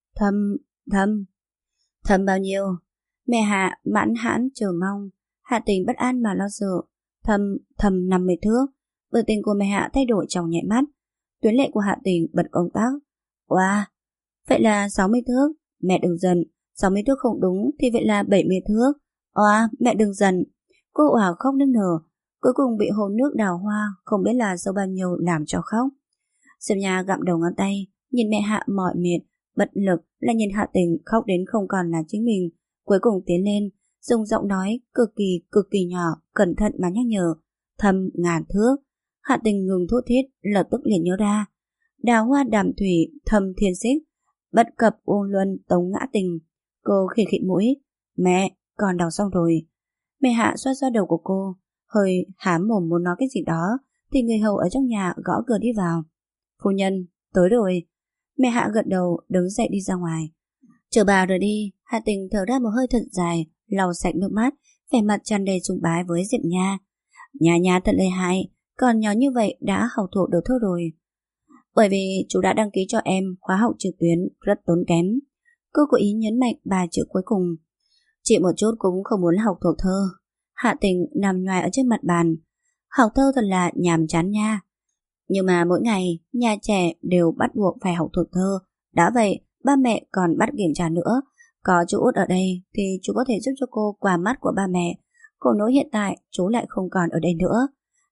thâm bao nhiêu? Mẹ Hạ mãn hãn chờ mong. Hạ Tình bất an mà lo sợ. Thâm 50 thước. Biểu tình của mẹ Hạ thay đổi trong nhẹ mắt. Tuyến lệ của Hạ Tình bật công tắc. Wow, vậy là 60 thước. Mẹ đừng giận, 60 thước không đúng thì vậy là 70 thước. Mẹ đừng giận. Cô òa khóc nức nở. Cuối cùng bị hồ nước đào hoa không biết là sâu bao nhiêu làm cho khóc. Diệp Nha gặm đầu ngón tay, nhìn mẹ Hạ mỏi mệt, bất lực, là nhìn Hạ Tình khóc đến không còn là chính mình. Cuối cùng tiến lên, dùng giọng nói cực kỳ nhỏ, cẩn thận mà nhắc nhở. Thâm ngàn thước. Hạ Tình ngừng thốt thít, lập tức liền nhớ ra. Đào hoa đàm thủy, thâm thiên xích, bất cập Uông Luân tống ngã tình. Cô khịt khịt mũi. Mẹ, con đọc xong rồi. Mẹ Hạ xoa xoa đầu của cô, hơi hám mồm muốn nói cái gì đó, thì người hầu ở trong nhà gõ cửa đi vào. Phu nhân, tới rồi. Mẹ Hạ gật đầu, đứng dậy đi ra ngoài. Chờ bà rồi đi. Hạ Tình thở ra một hơi thật dài, lau sạch nước mắt, vẻ mặt tràn đầy sùng bái với Diệp Nha. Nhà thật lợi hại, còn nhỏ như vậy đã học thuộc được thơ rồi. Bởi vì chú đã đăng ký cho em khóa học trực tuyến rất tốn kém. Cô cố ý nhấn mạnh 3 chữ cuối cùng. Chị một chút cũng không muốn học thuộc thơ. Hạ Tình nằm nhoài ở trên mặt bàn. Học thơ thật là nhàm chán nha. Nhưng mà mỗi ngày nhà trẻ đều bắt buộc phải học thuộc thơ. Đã vậy ba mẹ còn bắt kiểm tra nữa. Có chú Út ở đây thì chú có thể giúp cho cô qua mắt của ba mẹ. Cô nỗi hiện tại chú lại không còn ở đây nữa.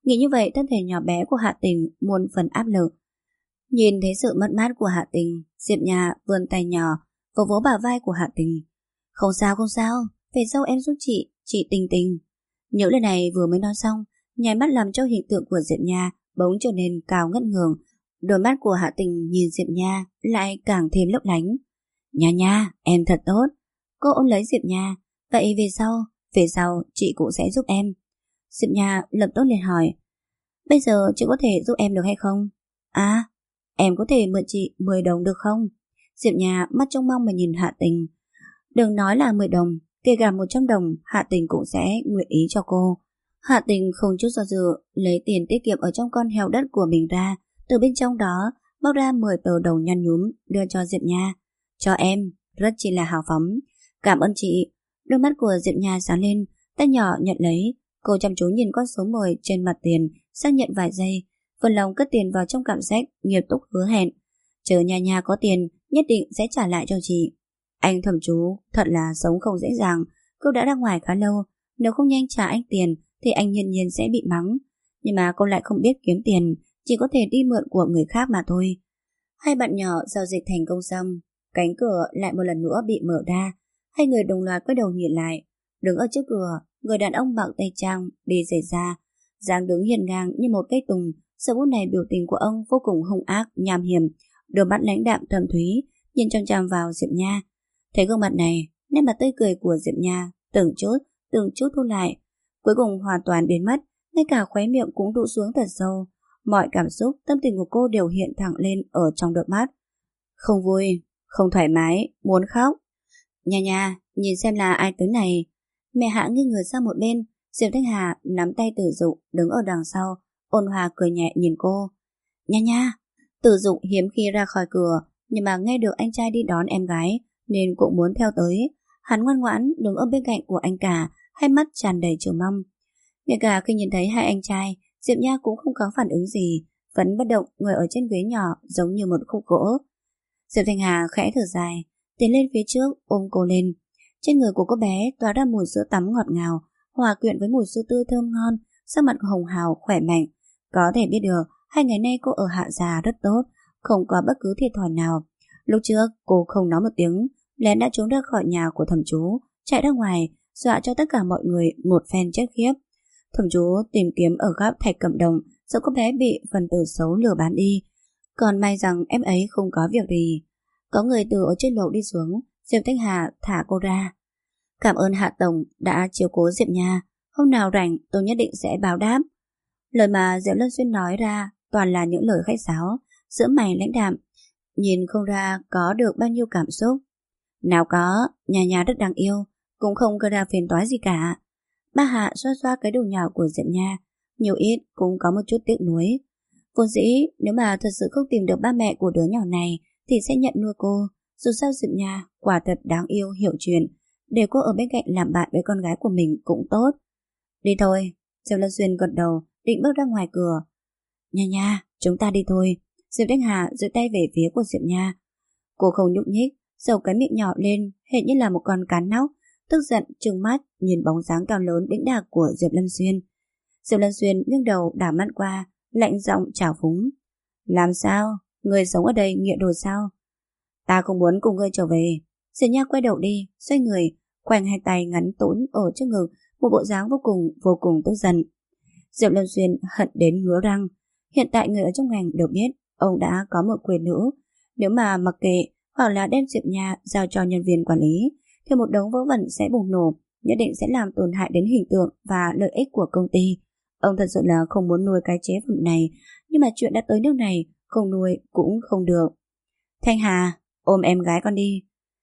Nghĩ như vậy, thân thể nhỏ bé của Hạ Tình muôn phần áp lực. Nhìn thấy sự mất mát của Hạ Tình, Diệp Nha vươn tay nhỏ vỗ vỗ bả vai của Hạ Tình. Không sao, không sao, về sau em giúp chị Tình Tình. Những lời này vừa mới nói xong, nháy mắt làm cho hình tượng của Diệp Nha bỗng trở nên cao ngất ngường. Đôi mắt của Hạ Tình nhìn Diệp Nha lại càng thêm lấp lánh. Nha nha, em thật tốt. Cô ôm lấy Diệp Nha. Vậy về sau chị cũng sẽ giúp em. Diệp Nha lập tức liền hỏi, bây giờ chị có thể giúp em được hay không? À, em có thể mượn chị 10 đồng được không? Diệp Nha mắt trông mong mà nhìn Hạ Tình. Đừng nói là 10 đồng, kể cả 100 đồng Hạ Tình cũng sẽ nguyện ý cho cô. Hạ Tình không chút do dự lấy tiền tiết kiệm ở trong con heo đất của mình ra, từ bên trong đó bóc ra 10 tờ đồng nhăn nhúm đưa cho Diệp Nha. Cho em, rất chỉ là hào phóng. Cảm ơn chị. Đôi mắt của Diệp Nha sáng lên, tay nhỏ nhận lấy. Cô chăm chú nhìn con số 10 trên mặt tiền, xác nhận vài giây, phần lòng cất tiền vào trong cặp sách, nghiêm túc hứa hẹn. Chờ Nha Nha có tiền, nhất định sẽ trả lại cho chị. Anh Thẩm Chú thật là sống không dễ dàng. Cô đã ra ngoài khá lâu, nếu không nhanh trả anh tiền thì anh nhiên nhiên sẽ bị mắng. Nhưng mà cô lại không biết kiếm tiền, chỉ có thể đi mượn của người khác mà thôi. Hai bạn nhỏ giao dịch thành công xong, cánh cửa lại một lần nữa bị mở ra. Hai người đồng loạt quay đầu nhìn lại. Đứng ở trước cửa, người đàn ông mặc tây trang đi giày da, dáng đứng hiên ngang như một cây tùng. Giờ phút này biểu tình của ông vô cùng hung ác, nham hiểm, đôi mắt lãnh đạm thâm thúy nhìn chăm chăm vào Diệp Nha. Thấy gương mặt này, nét mặt tươi cười của Diệp Nha từng chút thu lại, cuối cùng hoàn toàn biến mất, ngay cả khóe miệng cũng đụ xuống thật sâu. Mọi cảm xúc, tâm tình của cô đều hiện thẳng lên ở trong đôi mắt. Không vui, không thoải mái, muốn khóc. Nha Nha, nhìn xem là ai tới này. Mẹ Hạ nghiêng người sang một bên, Diệp Thanh Hà nắm tay Tử Dục đứng ở đằng sau, ôn hòa cười nhẹ nhìn cô. Nha Nha. Tử Dục hiếm khi ra khỏi cửa, nhưng mà nghe được anh trai đi đón em gái nên cũng muốn theo tới. Hắn ngoan ngoãn đứng ở bên cạnh của anh cả, hai mắt tràn đầy chờ mong. Ngay cả khi nhìn thấy hai anh trai, Diệp Nha cũng không có phản ứng gì, vẫn bất động ngồi ở trên ghế nhỏ giống như một khúc gỗ. Diệp Thanh Hà khẽ thở dài, tiến lên phía trước ôm cô lên. Trên người của cô bé tỏa ra mùi sữa tắm ngọt ngào, hòa quyện với mùi sữa tươi thơm ngon, sắc mặt hồng hào khỏe mạnh. Có thể biết được 2 ngày nay cô ở Hạ Gia rất tốt, không có bất cứ thiệt thòi nào. Lúc trước cô không nói một tiếng, lén đã trốn ra khỏi nhà của Thẩm Chú, chạy ra ngoài, dọa cho tất cả mọi người một phen chết khiếp. Thẩm Chú tìm kiếm ở góc Thạch Cẩm Đồng, sợ cô bé bị phần tử xấu lừa bán đi. Còn may rằng em ấy không có việc gì. Có người từ ở trên lầu đi xuống, Diệp Thanh Hà thả cô ra. Cảm ơn Hạ Tổng đã chiếu cố Diệp Nha, hôm nào rảnh tôi nhất định sẽ báo đáp. Lời mà Diệp Lân Xuyên nói ra toàn là những lời khách sáo, giữa mày lãnh đạm, nhìn không ra có được bao nhiêu cảm xúc. Nào có, Nha Nha rất đáng yêu, cũng không gây ra phiền toái gì cả. Ba Hạ xoa xoa cái đầu nhỏ của Diệp Nha, nhiều ít cũng có một chút tiếc nuối. Vốn dĩ nếu mà thật sự không tìm được ba mẹ của đứa nhỏ này thì sẽ nhận nuôi cô. Dù sao Diệp Nha quả thật đáng yêu, hiểu chuyện, để cô ở bên cạnh làm bạn với con gái của mình cũng tốt. Đi thôi. Diệp Lân Xuyên gật đầu định bước ra ngoài cửa. Nha Nha, chúng ta đi thôi. Diệp Thanh Hà giơ tay về phía của Diệp Nha. Cô không nhúc nhích, dầu cái miệng nhỏ lên hệt như là một con cá nóc, tức giận trừng mắt nhìn bóng dáng cao lớn đĩnh đạc của Diệp Lân Xuyên. Diệp Lân Xuyên nghiêng đầu đảo mắt qua, lạnh giọng trào phúng. Làm sao? Người sống ở đây nghiện đồ sao? Ta không muốn cùng ngươi trở về. Diệp Nha quay đầu đi, xoay người, khoanh hai tay ngắn tũn ở trước ngực, một bộ dáng vô cùng tức giận. Diệp Lâm Xuyên hận đến ngứa răng. Hiện tại người ở trong ngành đều biết ông đã có một quyền nữ. Nếu mà mặc kệ hoặc là đem Diệp Nha giao cho nhân viên quản lý thì một đống vớ vẩn sẽ bùng nổ, nhất định sẽ làm tổn hại đến hình tượng và lợi ích của công ty. Ông thật sự là không muốn nuôi cái chế phẩm này, nhưng mà chuyện đã tới nước này, không nuôi cũng không được. Thanh Hà, ôm em gái con đi.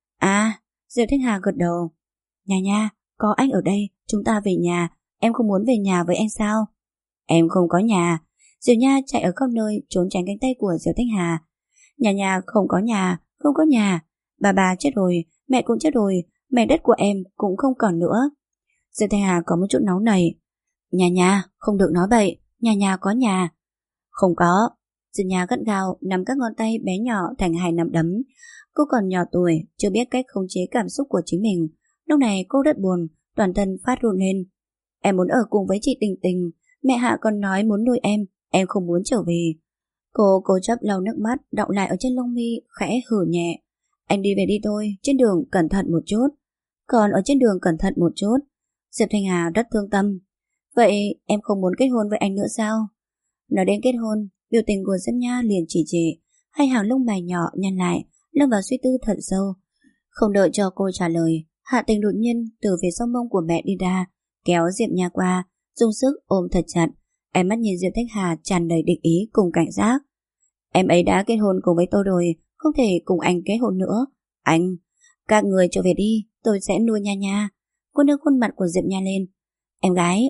À, Diệp Thanh Hà gật đầu. Nha Nha, có anh ở đây, chúng ta về nhà. Em không muốn về nhà với anh sao? Em không có nhà. Diệp Nha chạy ở khắp nơi trốn tránh cánh tay của Diệp Thanh Hà. Nha Nha không có nhà, không có nhà. Bà chết rồi, mẹ cũng chết rồi, mảnh đất của em cũng không còn nữa. Diệp Thanh Hà có một chút nóng nảy. Nha Nha, không được nói bậy, Nha Nha có nhà. Không có. Diệp Nha gắt gao nắm các ngón tay bé nhỏ thành 2 nắm đấm. Cô còn nhỏ tuổi, chưa biết cách khống chế cảm xúc của chính mình. Lúc này cô rất buồn, toàn thân phát run lên. Em muốn ở cùng với chị Tình Tình, Mẹ Hạ còn nói muốn nuôi em không muốn trở về. Cô cố chấp lau nước mắt đọng lại ở trên lông mi, khẽ hừ nhẹ. Anh đi về đi thôi, trên đường cẩn thận một chút. Còn ở trên đường cẩn thận một chút. Diệp Thanh Hà rất thương tâm. Vậy em không muốn kết hôn với anh nữa sao? Nói đến kết hôn, biểu tình của Diệp Nha liền chỉ trệ, hai hàng lông mày nhỏ nhăn lại, lâm vào suy tư thật sâu. Không đợi cho cô trả lời, Hạ Tình đột nhiên từ phía sau mông của mẹ đi ra, kéo Diệp Nha qua, dùng sức ôm thật chặt. Ánh mắt nhìn Diệp Thanh Hà tràn đầy địch ý cùng cảnh giác. Em ấy đã kết hôn cùng với tôi rồi, không thể cùng anh kết hôn nữa. Anh, các người trở về đi, tôi sẽ nuôi Nha Nha. Cô nâng khuôn mặt của Diệp Nha lên. Em gái,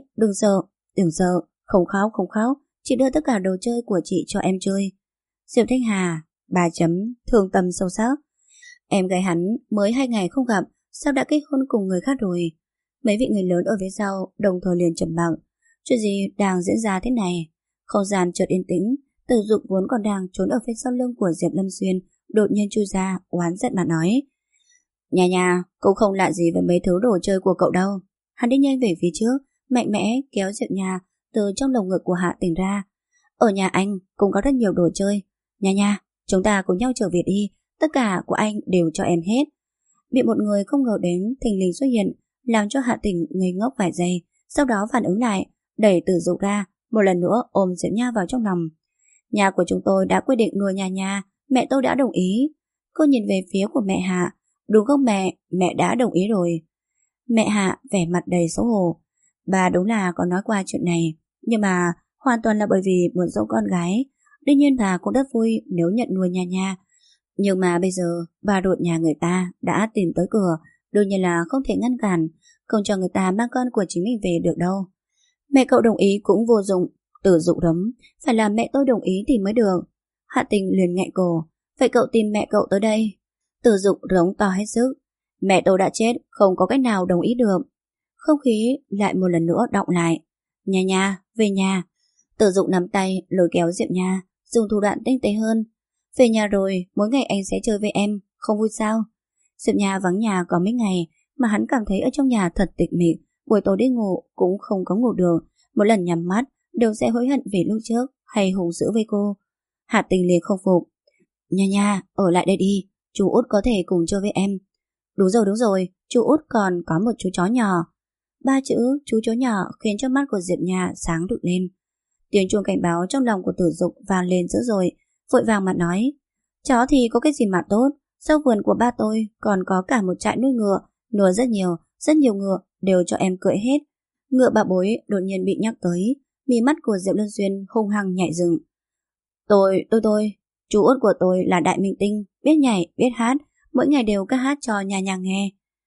đừng sợ, không khóc, chị đưa tất cả đồ chơi của chị cho em chơi. Diệp Thanh Hà, thương tâm sâu sắc. Em gái hắn mới 2 ngày không gặp, sao đã kết hôn cùng người khác rồi? Mấy vị người lớn ở phía sau đồng thời liền trầm mặc. Chuyện gì đang diễn ra thế này? Không gian chợt yên tĩnh. Tử Dục vốn còn đang trốn ở phía sau lưng của Diệp Lâm Xuyên, đột nhiên chui ra, oán giận mà nói: Nha Nha, cũng không lạ gì với mấy thứ đồ chơi của cậu đâu. Hắn đi nhanh về phía trước, mạnh mẽ kéo Diệp Nha từ trong lồng ngực của Hạ Tình ra. Ở nhà anh cũng có rất nhiều đồ chơi. Nha Nha, chúng ta cùng nhau trở về đi, tất cả của anh đều cho em hết. Bị một người không ngờ đến thình lình xuất hiện, làm cho Hạ Tình ngây ngốc vài giây, sau đó phản ứng lại, đẩy Tử Dục ra, một lần nữa ôm Diệp Nha vào trong lòng. Nhà của chúng tôi đã quyết định nuôi Nha Nha, mẹ tôi đã đồng ý. Cô nhìn về phía của mẹ Hạ. Đúng không mẹ, mẹ đã đồng ý rồi. Mẹ Hạ vẻ mặt đầy xấu hổ. Bà đúng là có nói qua chuyện này, nhưng mà hoàn toàn là bởi vì muốn dỗ con gái. Đương nhiên bà cũng rất vui nếu nhận nuôi Nha Nha. Nhưng mà bây giờ bà ruột nhà người ta đã tìm tới cửa, đương nhiên là không thể ngăn cản, không cho người ta mang con của chính mình về được đâu. Mẹ cậu đồng ý cũng vô dụng. Tử Dục rống, phải là mẹ tôi đồng ý thì mới được. Hạ Tình liền nghẹn cổ. Vậy cậu tìm mẹ cậu tới đây. Tử Dục rống to hết sức. Mẹ tôi đã chết, không có cách nào đồng ý được. Không khí lại một lần nữa đọng lại. Nha Nha, về nhà. Tử Dục nắm tay lôi kéo Diệp Nha, dùng thủ đoạn tinh tế hơn. Về nhà rồi, mỗi ngày anh sẽ chơi với em, không vui sao? Diệp Nha vắng nhà có mấy ngày, mà hắn cảm thấy ở trong nhà thật tịch mịch, buổi tối đi ngủ cũng không có ngủ được, mỗi lần nhắm mắt đều sẽ hối hận về lúc trước hay hùng dữ với cô. Hạ Tình liền không phục. Nha Nha, ở lại đây đi, chú Út có thể cùng chơi với em. Đúng rồi, chú Út còn có một chú chó nhỏ. 3 chữ chú chó nhỏ khiến cho mắt của Diệp Nha sáng rực lên. Tiếng chuông cảnh báo trong lòng của Tử Dục vang lên dữ dội, vội vàng mà nói: Chó thì có cái gì mà tốt, sau vườn của ba tôi còn có cả một trại nuôi ngựa, nuôi rất nhiều ngựa, đều cho em cưỡi hết. Ngựa bà bối đột nhiên bị nhắc tới, mí mắt của Diệp Luân Xuyên hung hăng nhảy dựng. Tôi, chú út của tôi là đại minh tinh, biết nhảy, biết hát, mỗi ngày đều ca hát cho nhà nhà nghe.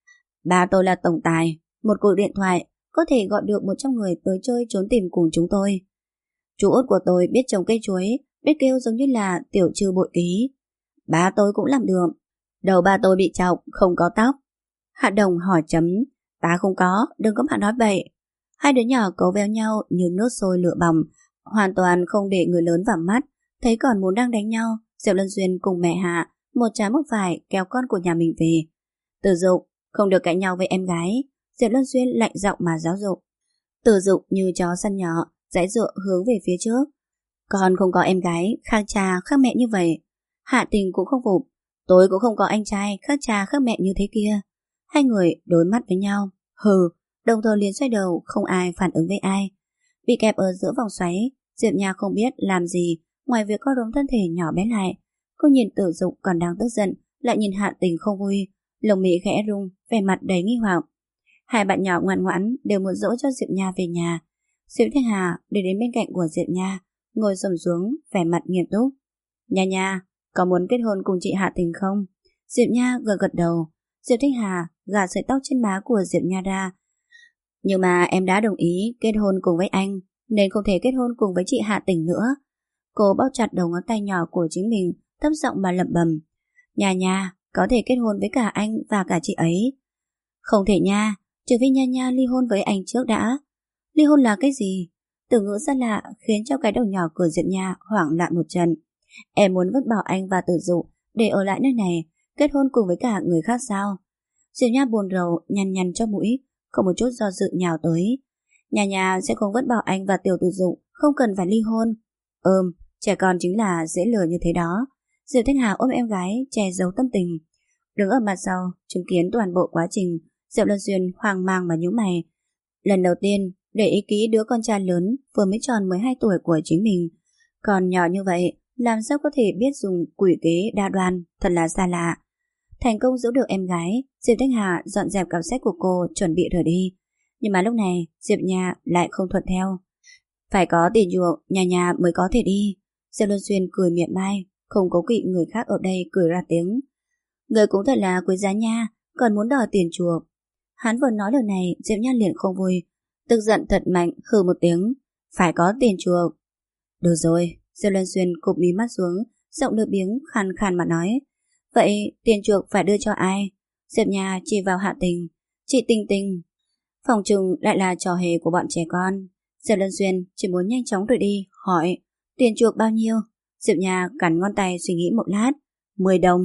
Ba tôi là tổng tài, một cuộc điện thoại có thể gọi được 100 người tới chơi trốn tìm cùng chúng tôi. Chú út của tôi biết trồng cây chuối, biết kêu giống như là tiểu trư bội ký. Ba tôi cũng làm được. Đầu ba tôi bị trọc, không có tóc. Hạ Đồng hỏi chấm. Ta không có, đừng có mà nói bậy. Hai đứa nhỏ cấu véo nhau như nước sôi lửa bỏng, hoàn toàn không để người lớn vào mắt. Thấy còn muốn đang đánh nhau, Diệp Lân Duyên cùng mẹ Hạ một trái một phải kéo con của nhà mình về. Tử Dục, không được cãi nhau với em gái. Diệp Lân Duyên lạnh giọng mà giáo dục. Tử Dục như chó săn nhỏ, giãy giụa hướng về phía trước. Con không có em gái khác cha khác mẹ như vậy. Hạ Tình cũng không phục. Tôi cũng không có anh trai khác cha khác mẹ như thế kia. Hai người đối mắt với nhau. Hừ, đồng thời liền xoay đầu, không ai phản ứng với ai. Bị kẹp ở giữa vòng xoáy, Diệp Nha không biết làm gì ngoài việc co rúm thân thể nhỏ bé lại. Cô nhìn Tử Dục còn đang tức giận, lại nhìn Hạ Tình không vui, lồng mi khẽ rung, vẻ mặt đầy nghi hoặc. Hai bạn nhỏ ngoan ngoãn đều muốn dỗ cho Diệp Nha về nhà. Diệp Thanh Hà đi đến bên cạnh của Diệp Nha, ngồi xổm xuống, vẻ mặt nghiêm túc. Nha Nha, có muốn kết hôn cùng chị Hạ Tình không? Diệp Nha gật đầu. Diệp Thanh Hà gạt sợi tóc trên má của Diệp Nha ra. Nhưng mà em đã đồng ý kết hôn cùng với anh, nên không thể kết hôn cùng với chị Hạ Tình nữa. Cô bóp chặt đầu ngón tay nhỏ của chính mình, thấp giọng mà lẩm bẩm. Nha Nha, có thể kết hôn với cả anh và cả chị ấy. Không thể nha, trừ phi Nha Nha ly hôn với anh trước đã. Ly hôn là cái gì? Từ ngữ xa lạ khiến cho cái đầu nhỏ của Diệp Nha hoảng loạn một trận. Em muốn vứt bỏ anh và Tử Dục để ở lại nơi này, kết hôn cùng với cả người khác sao? Diệp Nha buồn rầu nhăn nhăn cho mũi, không một chút do dự nhào tới. Nhà sẽ không vứt bỏ anh và Tiểu Tử Dụng, không cần phải ly hôn. Trẻ con chính là dễ lừa như thế đó. Diệp Thanh Hà ôm em gái, che giấu tâm tình. Đứng ở mặt sau, chứng kiến toàn bộ quá trình, Diệp Lân Xuyên hoang mang mà nhíu mày. Lần đầu tiên, để ý kỹ đứa con trai lớn vừa mới tròn 12 tuổi của chính mình. Còn nhỏ như vậy, làm sao có thể biết dùng quỷ kế đa đoan, thật là xa lạ. Thành công giữ được em gái, Diệp Thanh Hà dọn dẹp cặp sách của cô chuẩn bị rời đi. Nhưng mà lúc này, Diệp Nha lại không thuận theo. Phải có tiền chuộc, nhà mới có thể đi. Diệp Luân Xuyên cười miệng mai, không cố kỵ người khác ở đây cười ra tiếng. Người cũng thật là quý giá nha, còn muốn đòi tiền chuộc. Hắn vừa nói lời này, Diệp Nha liền không vui, tức giận thật mạnh, hừ một tiếng. Phải có tiền chuộc. Được rồi, Diệp Luân Xuyên cụp mí mắt xuống, giọng lười biếng khàn khàn mà nói. Vậy tiền chuộc phải đưa cho ai? Diệp Nha chỉ vào Hạ Tình. Chị Tình Tình. Phòng trừng lại là trò hề của bọn trẻ con. Diệp Lân Xuyên chỉ muốn nhanh chóng rời đi, hỏi tiền chuộc bao nhiêu? Diệp Nha cắn ngón tay suy nghĩ một lát. 10 đồng.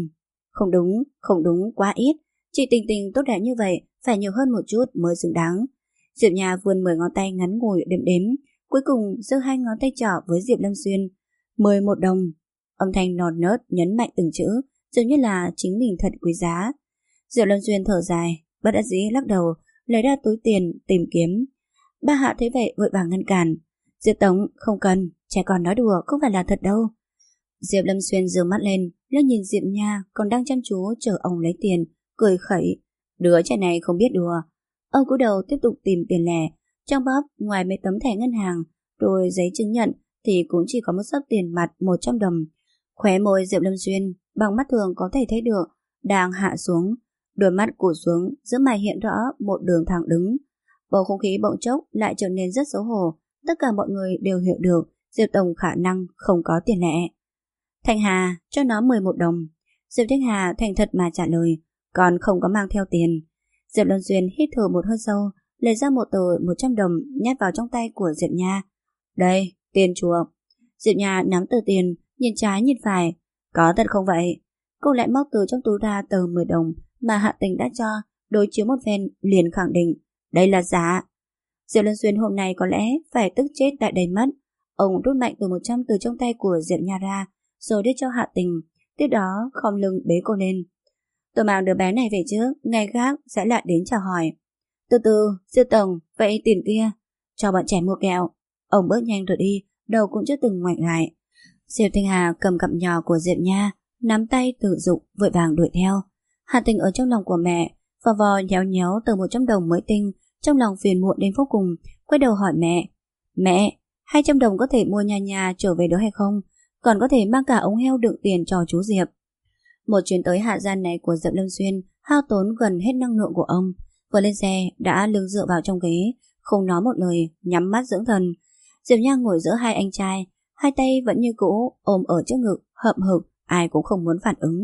Không đúng, quá ít. Chị Tình Tình tốt đẹp như vậy, phải nhiều hơn một chút mới xứng đáng. Diệp Nha vươn 10 ngón tay ngắn ngủi đếm đếm, cuối cùng giơ 2 ngón tay trỏ với Diệp Lâm Xuyên. 11 đồng. Âm thanh non nớt nhấn mạnh từng chữ, dường như là chính mình thật quý giá. Diệp Lâm Xuyên thở dài, bất đắc dĩ lắc đầu, lấy ra túi tiền tìm kiếm. Ba Hạ thấy vậy vội vàng ngăn cản. Diệp Tống, không cần, trẻ con nói đùa, không phải là thật đâu. Diệp Lâm Xuyên giơ mắt lên, liếc nhìn Diệp Nha còn đang chăm chú chờ ông lấy tiền, cười khẩy. Đứa trẻ này không biết đùa. Ông cúi đầu tiếp tục tìm tiền lẻ. Trong bóp, ngoài mấy tấm thẻ ngân hàng, rồi giấy chứng nhận, thì cũng chỉ có một xấp tiền mặt 100 đồng. Khóe môi Diệp Lâm Xuyên, bằng mắt thường có thể thấy được, đang hạ xuống. Đôi mắt cụt xuống, giữa mày hiện rõ một đường thẳng đứng. Bầu không khí bỗng chốc lại trở nên rất xấu hổ. Tất cả mọi người đều hiểu được Diệp Tổng khả năng không có tiền lẻ. Thanh Hà, cho nó 11 đồng. Diệp Thanh Hà thành thật mà trả lời, còn không có mang theo tiền. Diệp Luân Xuyên hít thở một hơi sâu, lấy ra một tờ 100 đồng nhét vào trong tay của Diệp Nha. Đây, tiền chuộc. Diệp Nha nắm tờ tiền, nhìn trái nhìn phải. Có thật không vậy? Cô lại móc từ trong túi ra tờ 10 đồng mà Hạ Tình đã cho, đối chiếu một phen liền khẳng định. Đây là giả. Diệp Luân Xuyên hôm nay có lẽ phải tức chết tại đây mất. Ông rút mạnh tờ 100 từ trong tay của Diệp Nha ra, rồi đưa cho Hạ Tình. Tiếp đó khom lưng bế cô lên. Tôi mang đứa bé này về trước, ngày khác sẽ lại đến chào hỏi. Từ từ, Diệp Tổng, vậy tiền kia cho bọn trẻ mua kẹo. Ông bước nhanh rồi đi, đầu cũng chưa từng ngoảnh lại. Diệp Thanh Hà cầm cặp nhỏ của Diệp Nha, nắm tay Tử Dụng vội vàng đuổi theo. Hạ Tình ở trong lòng của mẹ, vò vò nhéo nhéo tờ 100 đồng mới tinh, trong lòng phiền muộn đến vô cùng, quay đầu hỏi mẹ. Mẹ, 200 đồng có thể mua nhà trở về đó hay không? Còn có thể mang cả ống heo đựng tiền cho chú Diệp. Một chuyến tới Hạ Gian này của Diệp Lâm Xuyên hao tốn gần hết năng lượng của ông. Vừa lên xe đã lưng dựa vào trong ghế, không nói một lời, nhắm mắt dưỡng thần. Diệp Nha ngồi giữa hai anh trai, hai tay vẫn như cũ ôm ở trước ngực, hậm hực, ai cũng không muốn phản ứng.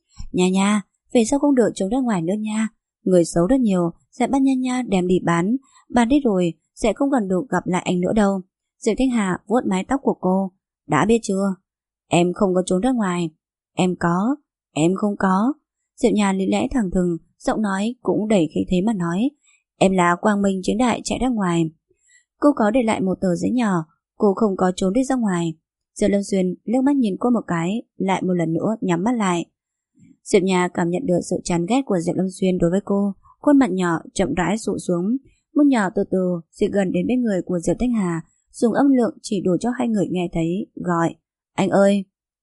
Nha, về sau không được trốn ra ngoài nữa nha. Người xấu rất nhiều, sẽ bắt Nha đem đi bán đi rồi sẽ không còn được gặp lại anh nữa đâu. Diệp Thanh Hà vuốt mái tóc của cô. Đã biết chưa? Em không có trốn ra ngoài. Em có. Em không có. Diệp Nha lý lẽ thẳng thừng, giọng nói cũng đầy khí thế mà nói. Em là quang minh chính đại chạy ra ngoài. Cô có để lại một tờ giấy nhỏ, cô không có trốn đi ra ngoài. Diệp Lâm Xuyên liếc mắt nhìn cô một cái, lại một lần nữa nhắm mắt lại. Diệp Nha cảm nhận được sự chán ghét của Diệp Lâm Xuyên đối với cô, khuôn mặt nhỏ chậm rãi sụ xuống, môi nhỏ từ từ xịt gần đến bên người của Diệp Thanh Hà, dùng âm lượng chỉ đủ cho hai người nghe thấy, gọi. Anh ơi.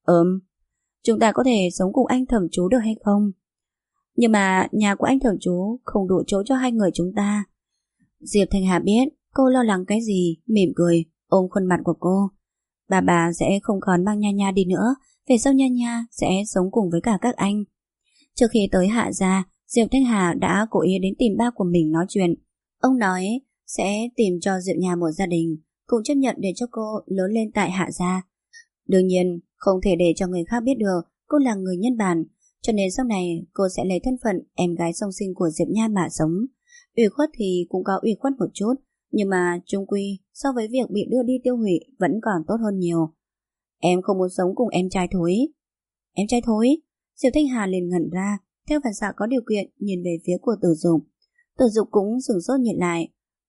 Chúng ta có thể sống cùng anh Thẩm Chú được hay không? Nhưng mà nhà của anh Thẩm Chú không đủ chỗ cho hai người chúng ta. Diệp Thanh Hà biết cô lo lắng cái gì, mỉm cười, ôm khuôn mặt của cô. Bà sẽ không còn mang Nha đi nữa, về sau Nha sẽ sống cùng với cả các anh. Trước khi tới Hạ gia, Diệp Thanh Hà đã cố ý đến tìm ba của mình nói chuyện. Ông nói sẽ tìm cho Diệp Nha một gia đình, cũng chấp nhận để cho cô lớn lên tại Hạ gia. Đương nhiên, không thể để cho người khác biết được cô là người nhân bản, cho nên sau này cô sẽ lấy thân phận em gái song sinh của Diệp Nha mà sống. Ủy khuất thì cũng có ủy khuất một chút, nhưng mà chung quy so với việc bị đưa đi tiêu hủy vẫn còn tốt hơn nhiều. Em không muốn sống cùng em trai thối. Em trai thối? Diệp Thanh Hà liền ngẩn ra, theo phản xạ có điều kiện nhìn về phía của Tử Dục. Tử Dục cũng sửng sốt nhìn lại.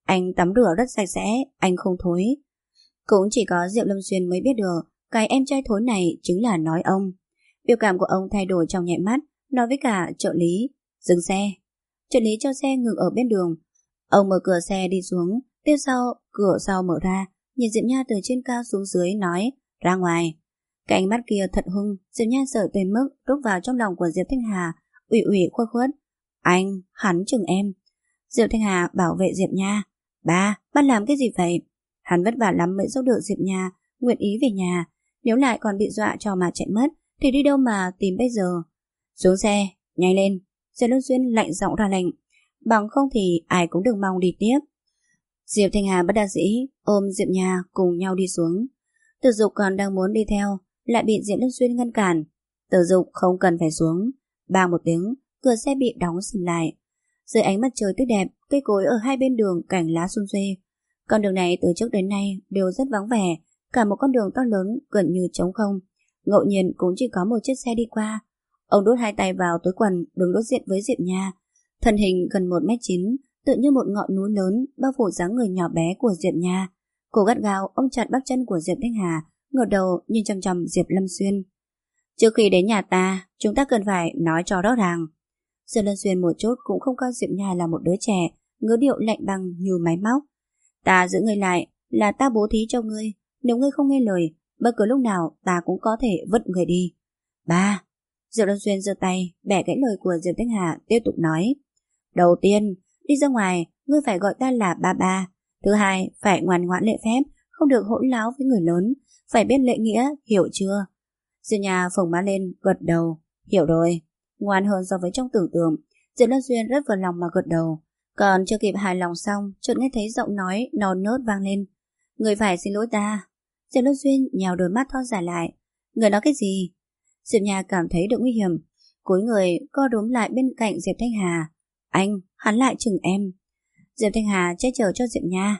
Anh tắm rửa rất sạch sẽ, anh không thối. Cũng chỉ có Diệp Lâm Xuyên mới biết được cái em trai thối này chính là nói ông. Biểu cảm của ông thay đổi trong nhẹ mắt, nói với cả trợ lý: dừng xe. Trợ lý cho xe ngừng ở bên đường. Ông mở cửa xe đi xuống, tiếp sau cửa sau mở ra, nhìn Diệp Nha từ trên cao xuống dưới nói: ra ngoài. Cái ánh mắt kia thật hung, Diệp Nha sợ tới mức rút vào trong lòng của Diệp Thanh Hà, ủy ủy khuất khuất: anh, hắn chừng em. Diệp Thanh Hà bảo vệ Diệp Nha: ba làm cái gì vậy? Hắn vất vả lắm mới giúp được Diệp Nha nguyện ý về nhà, nếu lại còn bị dọa cho mà chạy mất thì đi đâu mà tìm bây giờ? Xuống xe, nhanh lên. Diệp Lâm Xuyên lạnh giọng ra lệnh, bằng không thì ai cũng đừng mong đi tiếp. Diệp Thanh Hà bất đắc dĩ ôm Diệp Nha cùng nhau đi xuống. Tử Dục còn đang muốn đi theo, lại bị Diệp Lâm Xuyên ngăn cản. Tử Dục không cần phải xuống. Bang một tiếng, cửa xe bị đóng sầm lại. Dưới ánh mặt trời tươi đẹp, cây cối ở hai bên đường cảnh lá sum xuê. Con đường này từ trước đến nay đều rất vắng vẻ, cả một con đường to lớn gần như trống không. Ngẫu nhiên cũng chỉ có một chiếc xe đi qua. Ông đút hai tay vào túi quần, đứng đối diện với Diệp Nha. Thân hình gần 1m9, tự như một ngọn núi lớn bao phủ dáng người nhỏ bé của Diệp Nha. Cổ gắt gao ôm chặt bắp chân của Diệp Thanh Hà, ngửa đầu nhìn chằm chằm Diệp Lâm Xuyên. Trước khi đến nhà ta, chúng ta cần phải nói cho rõ ràng. Diệp Lâm Xuyên một chút cũng không coi Diệp Nha là một đứa trẻ, ngữ điệu lạnh băng như máy móc. Ta giữ ngươi lại là ta bố thí cho ngươi, nếu ngươi không nghe lời, bất cứ lúc nào ta cũng có thể vứt ngươi đi. Ba. Diệp Lâm Xuyên giơ tay bẻ gãy lời của Diệp Thanh Hà, tiếp tục nói: đầu tiên, đi ra ngoài ngươi phải gọi ta là ba ba. Thứ hai, phải ngoan ngoãn lễ phép, không được hỗn láo với người lớn, phải biết lễ nghĩa, hiểu chưa? Diệp Nha phồng má lên, gật đầu. Hiểu rồi. Ngoan hơn so với trong tưởng tượng. Diệp Lâm Xuyên rất vừa lòng mà gật đầu. Còn chưa kịp hài lòng xong, chợt nghe thấy giọng nói non nớt vang lên: người phải xin lỗi ta. Diệp Lâm Xuyên nhào đôi mắt thon dài lại. Người nói cái gì? Diệp Nha cảm thấy được nguy hiểm, cúi người co rúm lại bên cạnh Diệp Thanh Hà. Anh, hắn lại chừng em. Diệp Thanh Hà che chở cho Diệp Nha.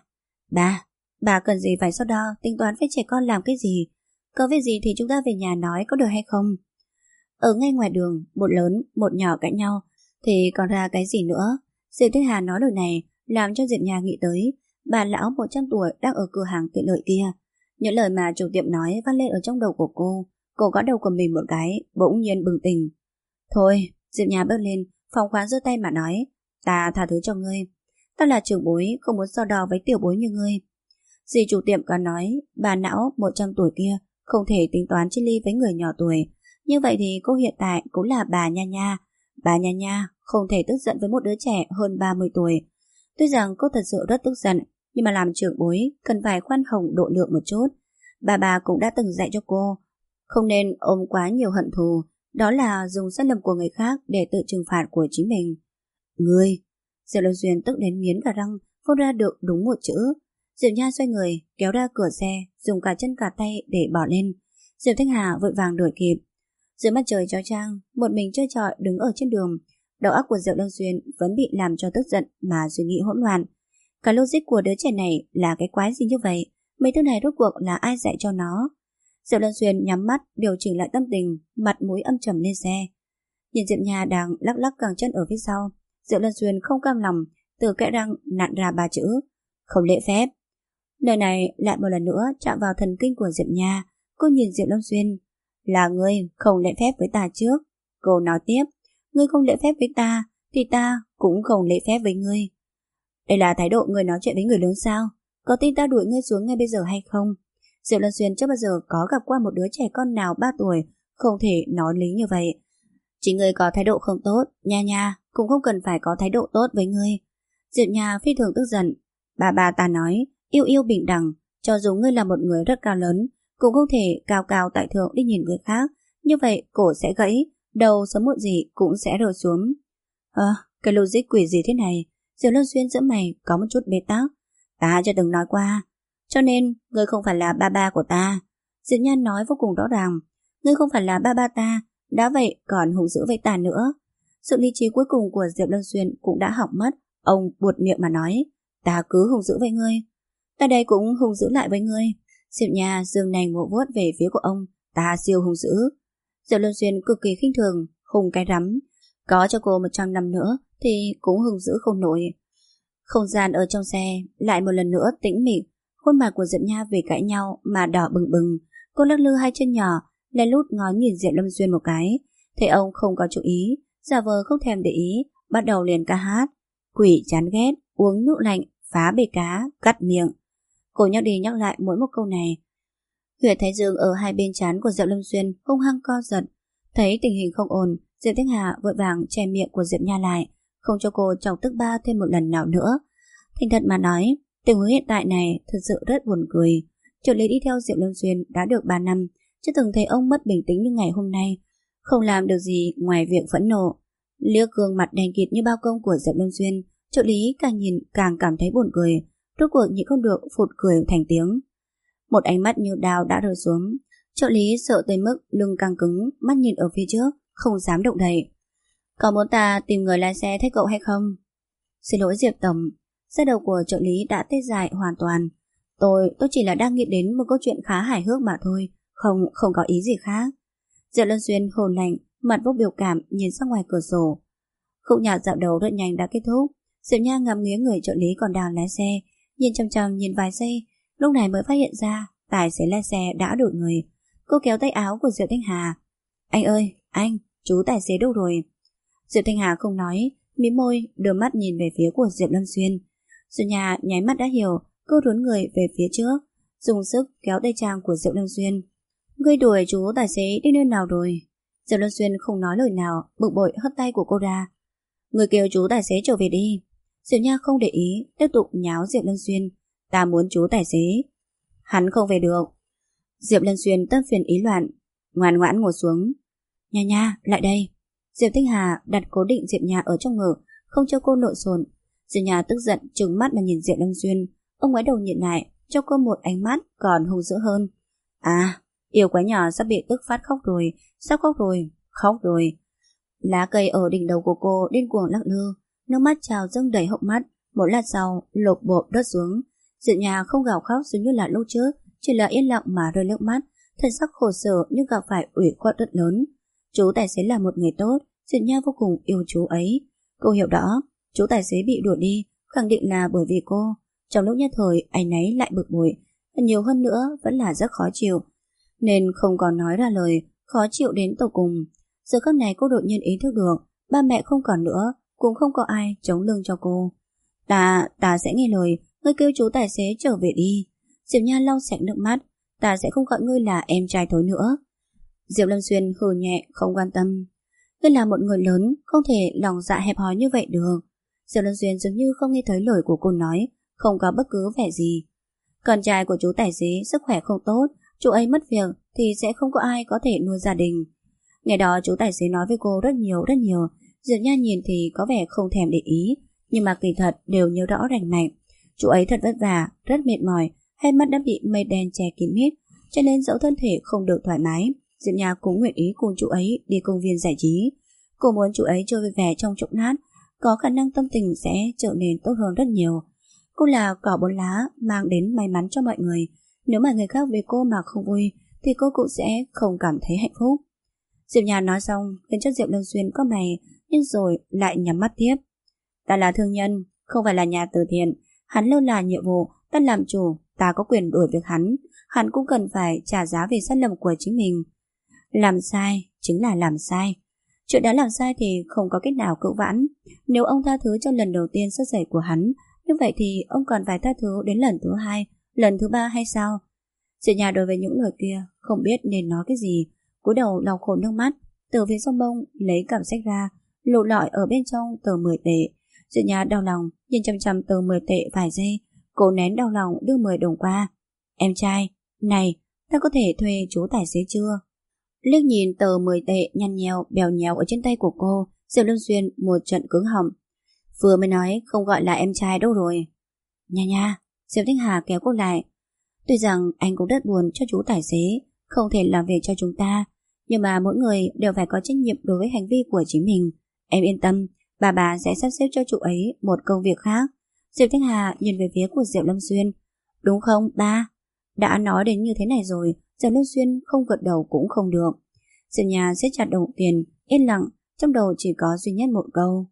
Bà cần gì phải so đo, tính toán với trẻ con làm cái gì? Có việc gì thì chúng ta về nhà nói có được hay không? Ở ngay ngoài đường, một lớn, một nhỏ cãi nhau, thì còn ra cái gì nữa? Diệp Thanh Hà nói lời này làm cho Diệp Nha nghĩ tới bà lão 100 tuổi đang ở cửa hàng tiện lợi kia. Những lời mà chủ tiệm nói vang lên ở trong đầu của cô. Cô gõ đầu của mình một cái, bỗng nhiên bừng tỉnh. Thôi, Diệp Nha bước lên, phóng khoáng giơ tay mà nói: ta tha thứ cho ngươi. Ta là trưởng bối, không muốn so đo với tiểu bối như ngươi. Dì chủ tiệm còn nói bà não 100 tuổi kia không thể tính toán chi ly với người nhỏ tuổi. Như vậy thì cô hiện tại cũng là bà Nha Nha. Bà Nha Nha không thể tức giận với một đứa trẻ hơn 30 tuổi. Tuy rằng cô thật sự rất tức giận, nhưng mà làm trưởng bối cần phải khoan hồng độ lượng một chút. Bà cũng đã từng dạy cho cô không nên ôm quá nhiều hận thù, đó là dùng sai lầm của người khác để tự trừng phạt của chính mình. Ngươi! Diệp Lâm Xuyên tức đến nghiến cả răng, phun ra được đúng một chữ. Diệp Nha xoay người, kéo ra cửa xe, dùng cả chân cả tay để bỏ lên. Diệp Thanh Hà vội vàng đuổi kịp. Dưới mặt trời chói chang, một mình chơi trọi đứng ở trên đường. Đầu óc của Diệp Lâm Xuyên vẫn bị làm cho tức giận mà suy nghĩ hỗn loạn. Cái logic của đứa trẻ này là cái quái gì như vậy? Mấy thứ này rốt cuộc là ai dạy cho nó? Diệp Lâm Xuyên nhắm mắt điều chỉnh lại tâm tình, mặt mũi âm trầm lên xe. Nhìn Diệp Nha đang lắc lắc cẳng chân ở phía sau, Diệp Lâm Xuyên không cam lòng, từ kẽ răng nặn ra 3 chữ: không lễ phép. Lời này lại một lần nữa chạm vào thần kinh của Diệp Nha. Cô nhìn Diệp Lâm Xuyên: là ngươi không lễ phép với ta trước. Cô nói tiếp: ngươi không lễ phép với ta thì ta cũng không lễ phép với ngươi. Đây là thái độ người nói chuyện với người lớn sao? Có tin ta đuổi ngươi xuống ngay bây giờ hay không? Diệp Lâm Xuyên chưa bao giờ có gặp qua một đứa trẻ con nào 3 tuổi không thể nói lý như vậy. Chỉ ngươi có thái độ không tốt, Nha Nha cũng không cần phải có thái độ tốt với ngươi. Diệp Nha phi thường tức giận. Bà ta nói yêu yêu bình đẳng, cho dù ngươi là một người rất cao lớn cũng không thể cao cao tại thượng đi nhìn người khác, như vậy cổ sẽ gãy, đầu sớm muộn gì cũng sẽ rơi xuống. Cái logic quỷ gì thế này? Diệp Lâm Xuyên giữa mày có một chút bế tắc. Ta chưa từng nói qua, cho nên ngươi không phải là ba của ta. Diệp Nhan nói vô cùng rõ ràng. Ngươi không phải là ba ta, đã vậy còn hung dữ với ta nữa. Sự lý trí cuối cùng của Diệp Lâm Xuyên cũng đã hỏng mất. Ông buột miệng mà nói: ta cứ hung dữ với ngươi, ta đây cũng hung dữ lại với ngươi. Diệp Nha giương này ngộ vuốt về phía của ông: ta siêu hung dữ. Diệp Lâm Xuyên cực kỳ khinh thường, hung cái rắm. Có cho cô 100 năm nữa thì cũng hung dữ không nổi. Không gian ở trong xe lại một lần nữa tĩnh mịch. Khuôn mặt của Diệp Nha vì cãi nhau mà đỏ bừng bừng. Cô lắc lư hai chân nhỏ, lén lút ngó nhìn Diệp Lâm Xuyên một cái. Thấy ông không có chú ý, giả vờ không thèm để ý, bắt đầu liền ca hát. Quỷ chán ghét, uống nước lạnh, phá bể cá, cắt miệng. Cô nhắc đi nhắc lại mỗi một câu này. Huyệt thái dương ở hai bên trán của Diệp Lâm Xuyên hung hăng co giật. Thấy tình hình không ổn, Diệp Thanh Hà vội vàng che miệng của Diệp Nha lại, không cho cô chọc tức ba thêm một lần nào nữa. Thành thật mà nói, tình huống hiện tại này thật sự rất buồn cười. Trợ lý đi theo Diệp Lâm Xuyên đã được 3 năm, chưa từng thấy ông mất bình tĩnh như ngày hôm nay, không làm được gì ngoài việc phẫn nộ. Liếc gương mặt đen kịt như bao công của Diệp Lâm Xuyên, trợ lý càng nhìn càng cảm thấy buồn cười, rốt cuộc nhịn không được phụt cười thành tiếng. Một ánh mắt như đao đã rơi xuống, trợ lý sợ tới mức lưng căng cứng, mắt nhìn ở phía trước, không dám động đậy. Có muốn ta tìm người lái xe thay cậu hay không? Xin lỗi Diệp Tổng. Xe đầu của trợ lý đã tê dại hoàn toàn. Tôi chỉ là đang nghĩ đến một câu chuyện khá hài hước mà thôi, không có ý gì khác. Diệp Lâm Xuyên hồn lạnh, mặt vô biểu cảm nhìn ra ngoài cửa sổ. Khúc nhạc dạo đầu rất nhanh đã kết thúc. Diệp Nha ngắm nghía người trợ lý còn đang lái xe, nhìn chăm chăm nhìn vài giây, lúc này mới phát hiện ra tài xế lái xe đã đuổi người. Cô kéo tay áo của Diệp Thanh Hà. Anh ơi, anh, chú tài xế đâu rồi? Diệp Thanh Hà không nói, mím môi, đưa mắt nhìn về phía của Diệp Lâm Xuyên. Diệp Nha nháy mắt đã hiểu, cô đuốn người về phía trước, dùng sức kéo tay trang của Diệp Lâm Xuyên. Ngươi đuổi chú tài xế đi nơi nào rồi? Diệp Lâm Xuyên không nói lời nào, bực bội hất tay của cô ra. Người kêu chú tài xế trở về đi. Diệp Nha không để ý, tiếp tục nháo Diệp Lâm Xuyên. Ta muốn chú tài xế. Hắn không về được. Diệp Lâm Xuyên tâm phiền ý loạn, ngoan ngoãn ngồi xuống. Nha Nha, lại đây. Diệp Thanh Hà đặt cố định Diệp Nha ở trong ngực, không cho cô lộn xộn. Diệp Nha tức giận trừng mắt mà nhìn Diệp Lâm Xuyên. Ông ngoái đầu nhìn lại, cho cô một ánh mắt còn hung dữ hơn. À, yêu quá nhỏ sắp bị tức phát khóc rồi, sắp khóc rồi. Lá cây ở đỉnh đầu của cô điên cuồng lắc lư, nước mắt trào dâng đầy hốc mắt. Một lát sau, lột bộp rớt xuống. Diệp Nha không gào khóc giống như là lúc trước, chỉ là yên lặng mà rơi nước mắt, thân sắc khổ sở như gặp phải ủy khuất rất lớn. Chú tài xế là một người tốt, Diệp Nha vô cùng yêu chú ấy. Cô hiểu rõ, chú tài xế bị đuổi đi khẳng định là bởi vì cô. Trong lúc nhất thời áy náy lại bực bội, nhiều hơn nữa vẫn là rất khó chịu, nên không còn nói ra lời, khó chịu đến tột cùng. Giờ khắc này cô đột nhiên ý thức được, ba mẹ không còn nữa, cũng không có ai chống lưng cho cô. Ta sẽ nghe lời, ngươi kêu chú tài xế trở về đi. Diệp Nha lau sạch nước mắt. Ta sẽ không gọi ngươi là em trai thối nữa. Diệp Lâm Xuyên hừ nhẹ, không quan tâm. Ngươi là một người lớn, không thể lòng dạ hẹp hòi như vậy được. Diệp Lâm Xuyên dường như không nghe thấy lời của cô nói, không có bất cứ vẻ gì. Con trai của chú tài xế sức khỏe không tốt, chú ấy mất việc thì sẽ không có ai có thể nuôi gia đình. Ngày đó chú tài xế nói với cô rất nhiều. Diệp Nha nhìn thì có vẻ không thèm để ý, nhưng mà kỳ thật đều nhớ rõ rành mạch. Chú ấy thật vất vả, rất mệt mỏi, hai mắt đã bị mây đen che kín mít, cho nên dẫu thân thể không được thoải mái, Diệp Nha cũng nguyện ý cùng chú ấy đi công viên giải trí. Cô muốn chú ấy chơi vui vẻ trong chốc lát, có khả năng tâm tình sẽ trở nên tốt hơn rất nhiều. Cô là cỏ bốn lá, mang đến may mắn cho mọi người. Nếu mà người khác về cô mà không vui, thì cô cũng sẽ không cảm thấy hạnh phúc. Diệp Nha nói xong, khiến cho Diệp Lâm Xuyên có mày, nhưng rồi lại nhắm mắt tiếp. Ta là thương nhân, không phải là nhà từ thiện. Hắn lơ là nhiệm vụ, ta làm chủ, ta có quyền đuổi việc hắn. Hắn cũng cần phải trả giá về sai lầm của chính mình. Làm sai chính là làm sai. Chuyện đã làm sai thì không có cách nào cứu vãn. Nếu ông tha thứ cho lần đầu tiên sơ sẩy của hắn, như vậy thì ông còn phải tha thứ đến lần thứ 2, lần thứ 3 hay sao? Diệp Nha đối với những lời kia không biết nên nói cái gì, cúi đầu lau khô nước mắt, từ phía sau bông lấy cặp sách ra, lộ lọi ở bên trong tờ 10 tệ. Diệp Nha đau lòng nhìn chăm chăm tờ 10 tệ vài giây, cố nén đau lòng đưa 10 đồng qua. Em trai, này, ta có thể thuê chú tài xế chưa? Liếc nhìn tờ 10 tệ nhăn nheo bèo nhèo ở trên tay của cô, Diệp Lâm Xuyên một trận cứng họng. Vừa mới nói không gọi là em trai đâu rồi. Nha, Diệp Thanh Hà kéo cô lại. Tuy rằng anh cũng rất buồn cho chú tài xế không thể làm việc cho chúng ta, nhưng mà mỗi người đều phải có trách nhiệm đối với hành vi của chính mình. Em yên tâm, bà sẽ sắp xếp cho chú ấy một công việc khác. Diệp Thanh Hà nhìn về phía của Diệp Lâm Xuyên. Đúng không ba? Đã nói đến như thế này rồi, Diệp Lâm Xuyên không gật đầu cũng không được. Diệp Nha siết chặt đồng tiền, yên lặng, trong đầu chỉ có duy nhất một câu.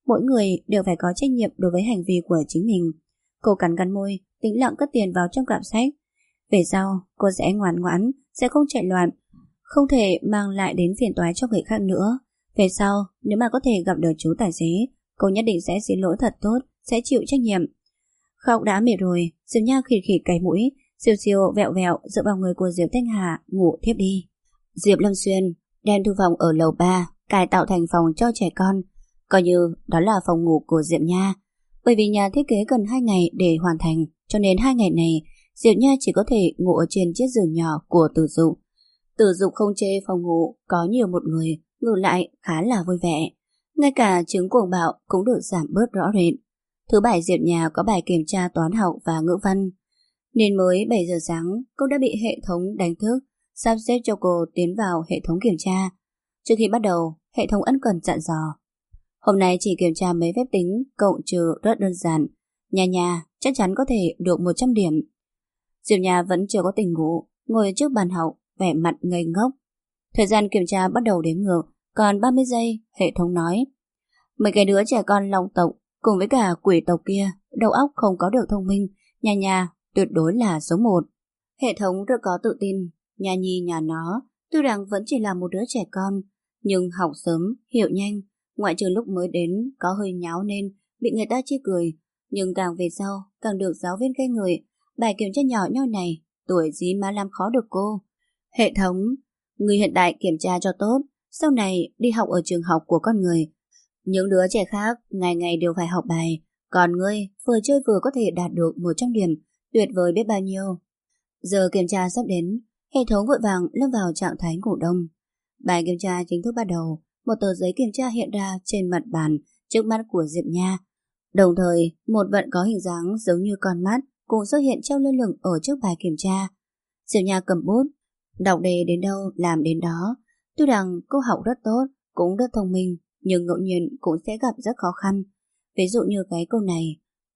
mỗi người đều phải có trách nhiệm đối với hành vi của chính mình. Cô cắn cắn môi, tĩnh lặng cất tiền vào trong cặp sách. Về sau, cô sẽ ngoan ngoãn, sẽ không chạy loạn, không thể mang lại đến phiền toái cho người khác nữa. Về sau, nếu mà có thể gặp được chú tài xế, cô nhất định sẽ xin lỗi thật tốt, sẽ chịu trách nhiệm. Khóc đã mệt rồi, Diệp Nha khịt khịt cái mũi, siêu siêu vẹo vẹo dựa vào người của Diệp Thanh Hà ngủ thiếp đi. Diệp Lâm Xuyên đem thư phòng ở lầu 3 cải tạo thành phòng cho trẻ con, coi như đó là phòng ngủ của Diệp Nha. Bởi vì nhà thiết kế cần 2 ngày để hoàn thành, cho nên 2 ngày này Diệp Nha chỉ có thể ngủ ở trên chiếc giường nhỏ của Tử Dục. Tử Dục không chê phòng ngủ có nhiều một người, ngủ lại khá là vui vẻ. Ngay cả chứng cuồng bạo cũng được giảm bớt rõ rệt. Thứ bảy Diệp Nha có bài kiểm tra toán học và ngữ văn, nên mới 7 giờ sáng cô đã bị hệ thống đánh thức, sắp xếp cho cô tiến vào hệ thống kiểm tra. Trước khi bắt đầu, hệ thống ân cần dặn dò: hôm nay chỉ kiểm tra mấy phép tính cộng trừ rất đơn giản, Nha chắc chắn có thể được 100 điểm. Diệp Nha vẫn chưa có tỉnh ngủ, ngồi trước bàn học, vẻ mặt ngây ngốc. Thời gian kiểm tra bắt đầu đếm ngược, còn 30 giây, hệ thống nói: mấy cái đứa trẻ con long tộc cùng với cả quỷ tộc kia, đầu óc không có được thông minh, Nha tuyệt đối là số 1. Hệ thống rất có tự tin, Nha Nhi nhà nó tuy rằng vẫn chỉ là một đứa trẻ con, nhưng học sớm, hiểu nhanh, ngoại trừ lúc mới đến có hơi nháo nên bị người ta chê cười, nhưng càng về sau càng được giáo viên khen ngợi. Bài kiểm tra nhỏ nhoi này, tuổi gì mà làm khó được cô. Hệ thống, người hiện tại kiểm tra cho tốt, sau này đi học ở trường học của con người. Những đứa trẻ khác ngày ngày đều phải học bài, còn ngươi vừa chơi vừa có thể đạt được 100 điểm, tuyệt vời biết bao nhiêu. Giờ kiểm tra sắp đến, hệ thống vội vàng lâm vào trạng thái ngủ đông. Bài kiểm tra chính thức bắt đầu, một tờ giấy kiểm tra hiện ra trên mặt bàn trước mắt của Diệp Nha. Đồng thời, một vật có hình dáng giống như con mắt cũng xuất hiện treo lơ lửng ở trước bài kiểm tra. Diệp Nha cầm bút, đọc đề đến đâu làm đến đó. Tuy rằng cô học rất tốt, cũng rất thông minh, nhưng ngẫu nhiên cũng sẽ gặp rất khó khăn. Ví dụ như cái câu này: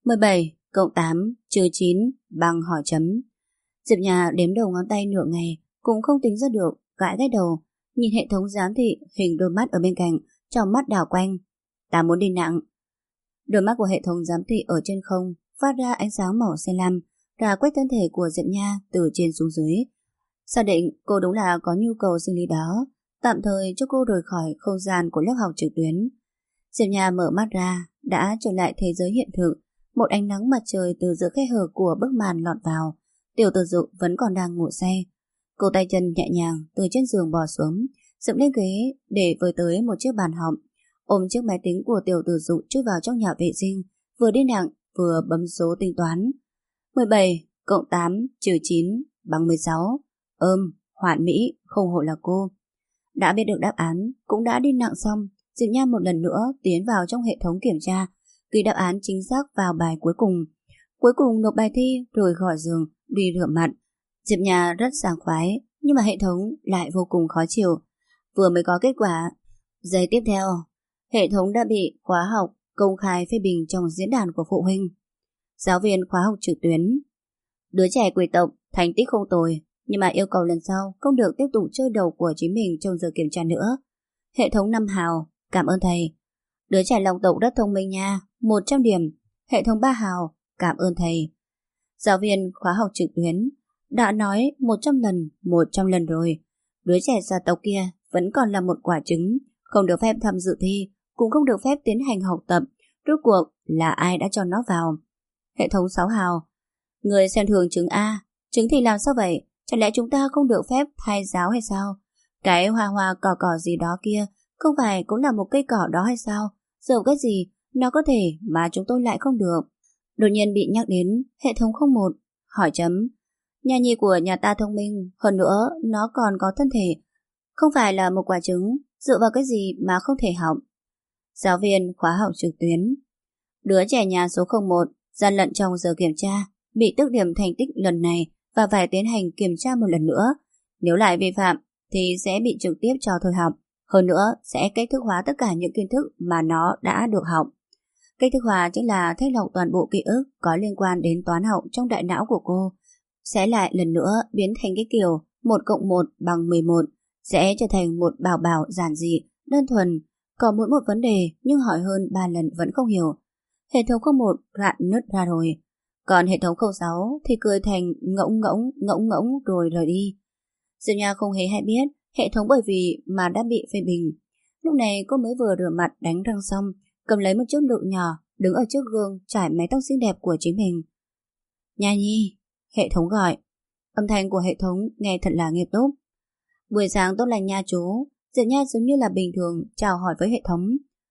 17 cộng 8 trừ 9 bằng hỏi chấm. Diệp Nha đếm đầu ngón tay nửa ngày cũng không tính ra được, gãi gãi đầu, nhìn hệ thống giám thị hình đôi mắt ở bên cạnh, trong mắt đảo quanh. Ta muốn đi nặng. Đôi mắt của hệ thống giám thị ở trên không phát ra ánh sáng màu xanh lam, rà quét thân thể của Diệp Nha từ trên xuống dưới. Xác định cô đúng là có nhu cầu sinh lý đó, tạm thời cho cô rời khỏi không gian của lớp học trực tuyến. Diệp Nha mở mắt ra, đã trở lại thế giới hiện thực. Một ánh nắng mặt trời từ giữa khe hở của bức màn lọt vào. Tiểu Tử Dục vẫn còn đang ngủ say. Cô tay chân nhẹ nhàng từ trên giường bò xuống, dẫm lên ghế để với tới một chiếc bàn học, ôm chiếc máy tính của Tiểu Tử Dục chui vào trong nhà vệ sinh, vừa đi nặng vừa bấm số tính toán. 17 cộng 8 trừ 9 bằng 16. Hoàn mỹ, không hổ là cô. Đã biết được đáp án, cũng đã đi nặng xong, Diệp Nha một lần nữa tiến vào trong hệ thống kiểm tra, ghi đáp án chính xác vào bài cuối cùng. Cuối cùng nộp bài thi rồi khỏi giường đi rửa mặt. Diệp Nha rất sảng khoái, nhưng mà hệ thống lại vô cùng khó chịu. Vừa mới có kết quả, giây tiếp theo, hệ thống đã bị khóa học công khai phê bình trong diễn đàn của phụ huynh. Giáo viên khóa học trực tuyến: đứa trẻ quỷ tộc thành tích không tồi, nhưng mà yêu cầu lần sau không được tiếp tục chơi đầu của chính mình trong giờ kiểm tra nữa. Hệ thống 5 hào: cảm ơn thầy. Đứa trẻ long tộc rất thông minh nha, 100 điểm. Hệ thống 3 hào: cảm ơn thầy. Giáo viên khóa học trực tuyến: đã nói 100 lần rồi. Đứa trẻ gia tộc kia vẫn còn là một quả trứng, không được phép tham dự thi, cũng không được phép tiến hành học tập. Rốt cuộc là ai đã cho nó vào? Hệ thống 6 hào: người xem thường trứng A. Trứng thì làm sao vậy? Chẳng lẽ chúng ta không được phép thay giáo hay sao? Cái hoa hoa cỏ cỏ gì đó kia không phải cũng là một cây cỏ đó hay sao? Giờ cái gì nó có thể mà chúng tôi lại không được? Đột nhiên bị nhắc đến hệ thống 01, hỏi chấm. Nha nhi của nhà ta thông minh, hơn nữa nó còn có thân thể, không phải là một quả trứng, dựa vào cái gì mà không thể học? Giáo viên khóa học trực tuyến: đứa trẻ nhà số 01 gian lận trong giờ kiểm tra, bị tước điểm thành tích lần này và phải tiến hành kiểm tra một lần nữa. Nếu lại vi phạm thì sẽ bị trực tiếp cho thôi học. Hơn nữa sẽ cách thức hóa tất cả những kiến thức mà nó đã được học. Cách thức hóa chính là thanh lọc toàn bộ ký ức có liên quan đến toán học trong đại não của cô, sẽ lại lần nữa biến thành cái kiểu 1 cộng 1 bằng 11, sẽ trở thành một bảo bảo giản dị, đơn thuần. Có mỗi một vấn đề nhưng hỏi hơn 3 lần vẫn không hiểu. Hệ thống 01 rạn nứt ra rồi. Còn hệ thống 06 thì cười thành ngỗng ngỗng rồi rời đi. Diệp Nha không hề hay biết hệ thống bởi vì mà đã bị phê bình. Lúc này cô mới vừa rửa mặt đánh răng xong, cầm lấy một chút lựu nhỏ, đứng ở trước gương trải mái tóc xinh đẹp của chính mình. Nha Nhi, hệ thống gọi. Âm thanh của hệ thống nghe thật là nghiêm túc. Buổi sáng tốt lành nha chú. Diệp Nha giống như là bình thường chào hỏi với hệ thống.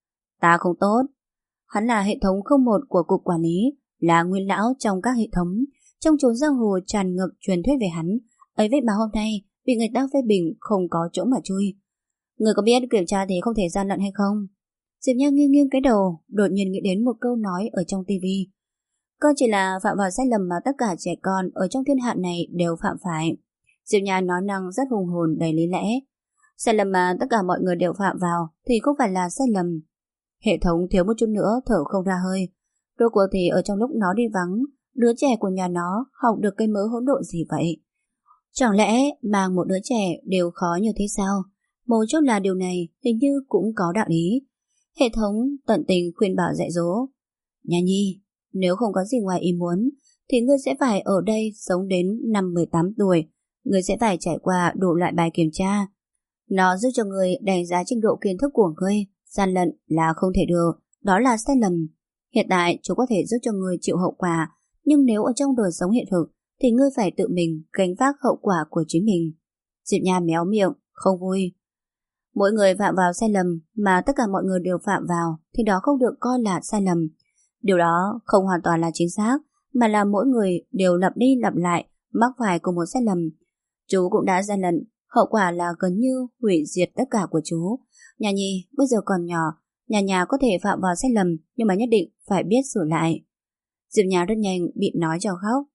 Ta không tốt. Hắn là hệ thống 01 của cục quản lý, là nguyên lão trong các hệ thống, trong chốn giang hồ tràn ngập truyền thuyết về hắn. Ấy vậy mà hôm nay bị người ta phê bình không có chỗ mà chui. Người có biết kiểm tra thì không thể gian lận hay không? Diệp Nha nghiêng nghiêng cái đầu, đột nhiên nghĩ đến một câu nói ở trong tivi. Con chỉ là phạm vào sai lầm mà tất cả trẻ con ở trong thiên hạ này đều phạm phải. Diệp Nha nói năng rất hùng hồn đầy lý lẽ. Sai lầm mà tất cả mọi người đều phạm vào thì không phải là sai lầm. Hệ thống thiếu một chút nữa thở không ra hơi. Rốt cuộc thì ở trong lúc nó đi vắng, đứa trẻ của nhà nó học được cây mớ hỗn độn gì vậy? Chẳng lẽ mang một đứa trẻ đều khó như thế sao? Mấu chốt là điều này hình như cũng có đạo lý. Hệ thống tận tình khuyên bảo dạy dỗ. Nha Nhi, nếu không có gì ngoài ý muốn thì ngươi sẽ phải ở đây sống đến năm 18 tuổi. Ngươi sẽ phải trải qua đủ loại bài kiểm tra. Nó giúp cho ngươi đánh giá trình độ kiến thức của ngươi. Gian lận là không thể được, đó là sai lầm. Hiện tại chúng có thể giúp cho ngươi chịu hậu quả, nhưng nếu ở trong đời sống hiện thực thì ngươi phải tự mình gánh vác hậu quả của chính mình. Diệp Nha méo miệng, không vui. Mỗi người phạm vào sai lầm mà tất cả mọi người đều phạm vào thì đó không được coi là sai lầm. Điều đó không hoàn toàn là chính xác, mà là mỗi người đều lặp đi lặp lại mắc phải cùng một sai lầm. Chú cũng đã gian lận, hậu quả là gần như hủy diệt tất cả của chú. Nhà Nhi bây giờ còn nhỏ, nhà có thể phạm vào sai lầm nhưng mà nhất định phải biết sửa lại. Diệp Nha rất nhanh bị nói cho khóc.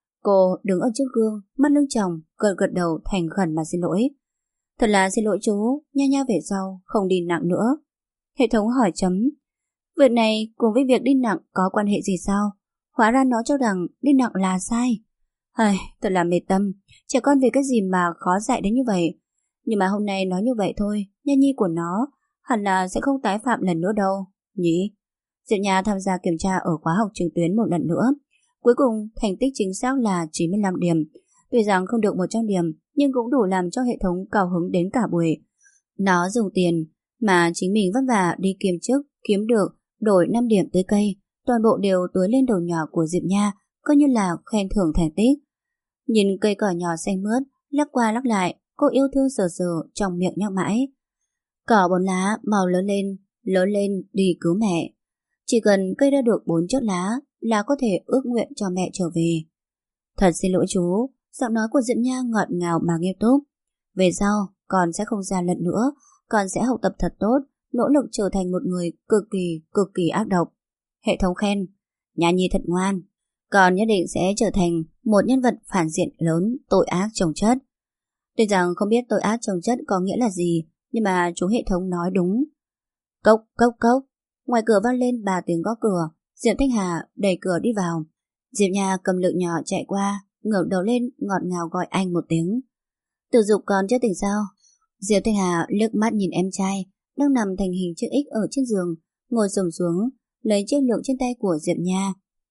Cô đứng ở trước gương, mắt lưng tròng, gật đầu thành khẩn mà xin lỗi. Thật là xin lỗi chú, Nha về sau không đi nặng nữa. Hệ thống hỏi chấm. Việc này cùng với việc đi nặng có quan hệ gì sao? Hóa ra nó cho rằng đi nặng là sai. Thật là mệt tâm, trẻ con vì cái gì mà khó dạy đến như vậy. Nhưng mà hôm nay nói như vậy thôi, Nha Nhi của nó hẳn là sẽ không tái phạm lần nữa đâu, nhỉ? Diệp Nha tham gia kiểm tra ở khóa học trực tuyến một lần nữa. Cuối cùng thành tích chính xác là 95 điểm. Tuy rằng không được 100 điểm, nhưng cũng đủ làm cho hệ thống cao hứng đến cả buổi. Nó dùng tiền mà chính mình vất vả đi kiêm chức, kiếm được, đổi 5 điểm tưới cây, toàn bộ đều tưới lên đầu nhỏ của Diệp Nha, coi như là khen thưởng thành tích. Nhìn cây cỏ nhỏ xanh mướt, lắc qua lắc lại, cô yêu thương sờ sờ trong miệng nhắc mãi. Cỏ 4 lá màu lớn lên đi cứu mẹ. Chỉ cần cây ra được 4 chiếc lá là có thể ước nguyện cho mẹ trở về. Thật xin lỗi chú, giọng nói của Diệp Nha ngọt ngào mà nghiêm túc. Về sau, con sẽ không gian lận nữa, con sẽ học tập thật tốt, nỗ lực trở thành một người cực kỳ ác độc. Hệ thống khen, Nha Nhi thật ngoan, con nhất định sẽ trở thành một nhân vật phản diện lớn, tội ác chồng chất. Tuy rằng không biết tội ác chồng chất có nghĩa là gì, nhưng mà chú hệ thống nói đúng. Cốc cốc cốc, ngoài cửa vang lên 3 tiếng gõ cửa. Diệp Thanh Hà đẩy cửa đi vào. Diệp Nha cầm lựu nhỏ chạy qua, ngẩng đầu lên ngọt ngào gọi anh một tiếng. Tử Dục còn chưa tỉnh sao? Diệp Thanh Hà liếc mắt nhìn em trai đang nằm thành hình chữ X ở trên giường, ngồi xổm xuống lấy chiếc lựu trên tay của Diệp Nha.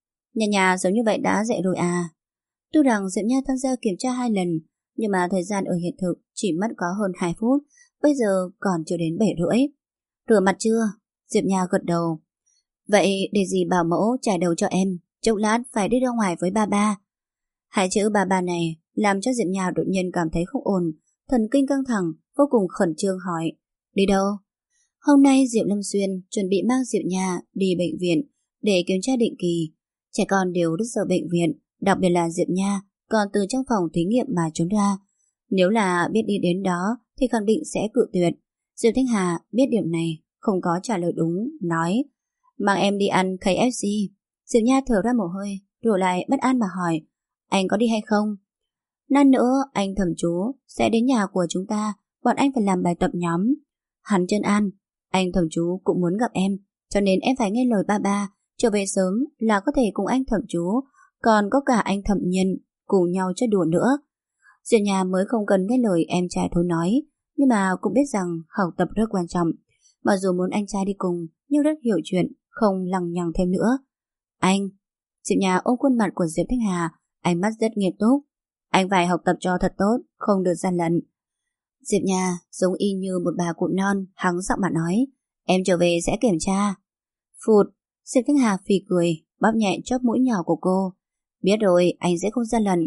Nhà giống như vậy đã dậy rồi à? Tuy rằng Diệp Nha tham gia kiểm tra 2 lần, nhưng mà thời gian ở hiện thực chỉ mất có hơn 2 phút, bây giờ còn chưa đến 7:30. Rửa mặt chưa? Diệp Nha gật đầu. Vậy để gì bảo mẫu trải đầu cho em, chốc lát phải đi ra ngoài với ba. Hai chữ ba này làm cho Diệp Nha đột nhiên cảm thấy không ổn, thần kinh căng thẳng, vô cùng khẩn trương hỏi. Đi đâu? Hôm nay Diệp Lâm Xuyên chuẩn bị mang Diệp Nha đi bệnh viện để kiểm tra định kỳ. Trẻ con đều rất sợ bệnh viện, đặc biệt là Diệp Nha còn từ trong phòng thí nghiệm mà trốn ra. Nếu là biết đi đến đó thì khẳng định sẽ cự tuyệt. Diệp Thanh Hà biết điểm này, không có trả lời đúng, nói mang em đi ăn KFC. Diệp Nha thở ra một hơi, rồi lại bất an mà hỏi, anh có đi hay không? Lát nữa anh thẩm chú sẽ đến nhà của chúng ta, bọn anh phải làm bài tập nhóm. Hắn chân an, anh thẩm chú cũng muốn gặp em, cho nên em phải nghe lời ba, trở về sớm là có thể cùng anh thẩm chú, còn có cả anh thẩm nhân cùng nhau chơi đùa nữa. Diệp Nha mới không cần nghe lời em trai thôi nói, nhưng mà cũng biết rằng học tập rất quan trọng. Mặc dù muốn anh trai đi cùng, nhưng rất hiểu chuyện, không lằng nhằng thêm nữa. Anh, Diệp Nhà ôm khuôn mặt của Diệp Thanh Hà, ánh mắt rất nghiêm túc. Anh phải học tập cho thật tốt, không được gian lận. Diệp Nhà giống y như một bà cụ non, hắng giọng mà nói, em trở về sẽ kiểm tra. Phụt, Diệp Thanh Hà phì cười, bóp nhẹ chóp mũi nhỏ của cô. Biết rồi, anh sẽ không gian lận.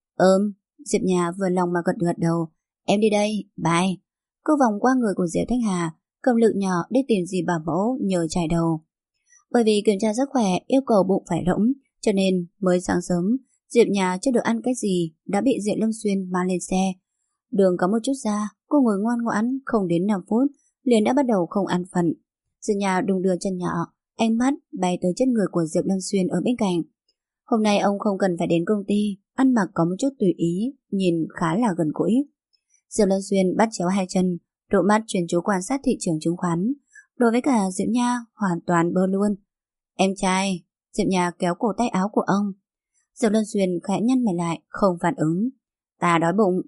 Diệp Nhà vừa lòng mà gật gật đầu. Em đi đây, bye. Cô vòng qua người của Diệp Thanh Hà, cầm lựu nhỏ đi tìm dì bảo mẫu nhờ chải đầu. Bởi vì kiểm tra sức khỏe yêu cầu bụng phải rỗng, cho nên mới sáng sớm, Diệp Nhà chưa được ăn cái gì đã bị Diệp Lâm Xuyên mang lên xe. Đường có một chút ra, cô ngồi ngoan ngoãn không đến 5 phút, liền đã bắt đầu không ăn phận. Diệp Nhà đùng đưa chân nhỏ, ánh mắt bay tới chân người của Diệp Lâm Xuyên ở bên cạnh. Hôm nay ông không cần phải đến công ty, ăn mặc có một chút tùy ý, nhìn khá là gần gũi. Diệp Lâm Xuyên bắt chéo hai chân, độ mắt chuyên chú quan sát thị trường chứng khoán. Đối với cả Diệp Nha hoàn toàn bơ luôn. Em trai, Diệp Nha kéo cổ tay áo của ông. Diệp Lâm Xuyên khẽ nhăn mày lại, không phản ứng. Ta đói bụng.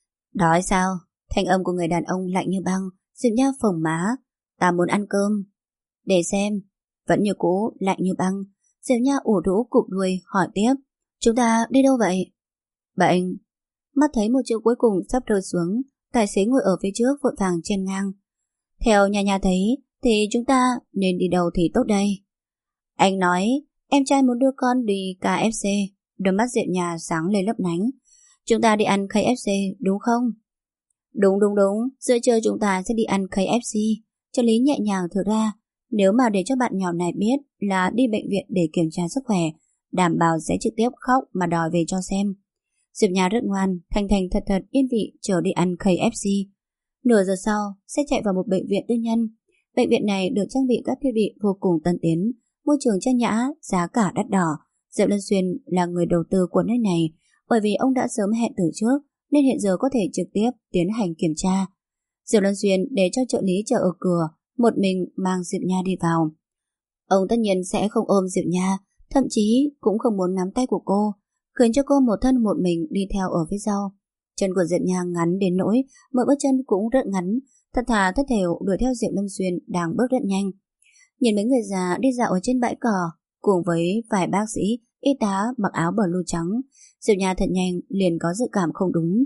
Đói sao? Thanh âm của người đàn ông lạnh như băng. Diệp Nha phồng má. Ta muốn ăn cơm. Để xem. Vẫn như cũ, lạnh như băng. Diệp Nha ủ rũ cụp đuôi hỏi tiếp. Chúng ta đi đâu vậy? Bệnh. Mắt thấy một chữ cuối cùng sắp rơi xuống, tài xế ngồi ở phía trước vội vàng chen ngang. Theo nhà thấy thì chúng ta nên đi đâu thì tốt đây? Anh nói em trai muốn đưa con đi KFC. Đôi mắt Diệp Nhà sáng lên lấp lánh. Chúng ta đi ăn KFC đúng không? Đúng, giữa trưa chúng ta sẽ đi ăn KFC. Trợ lý nhẹ nhàng thở ra. Nếu mà để cho bạn nhỏ này biết là đi bệnh viện để kiểm tra sức khỏe, đảm bảo sẽ trực tiếp khóc mà đòi về cho xem. Diệp Nhà rất ngoan, thành thật yên vị chờ đi ăn KFC. Nửa giờ sau sẽ chạy vào một bệnh viện tư nhân. Bệnh viện này được trang bị các thiết bị vô cùng tân tiến, môi trường trang nhã, giá cả đắt đỏ. Diệp Lân Xuyên là người đầu tư của nơi này, bởi vì ông đã sớm hẹn từ trước nên hiện giờ có thể trực tiếp tiến hành kiểm tra. Diệp Lân Xuyên để cho trợ lý chờ ở cửa, một mình mang Diệp Nha đi vào. Ông tất nhiên sẽ không ôm Diệp Nha, thậm chí cũng không muốn nắm tay của cô, khiến cho cô một thân một mình đi theo ở phía sau. Chân của Diệp Nha ngắn đến nỗi mỗi bước chân cũng rất ngắn, thật thà thất thểu đuổi theo Diệp Lâm Xuyên đang bước rất nhanh. Nhìn mấy người già đi dạo ở trên bãi cỏ, cùng với vài bác sĩ, y tá mặc áo blue trắng, Diệp Nha thật nhanh liền có dự cảm không đúng.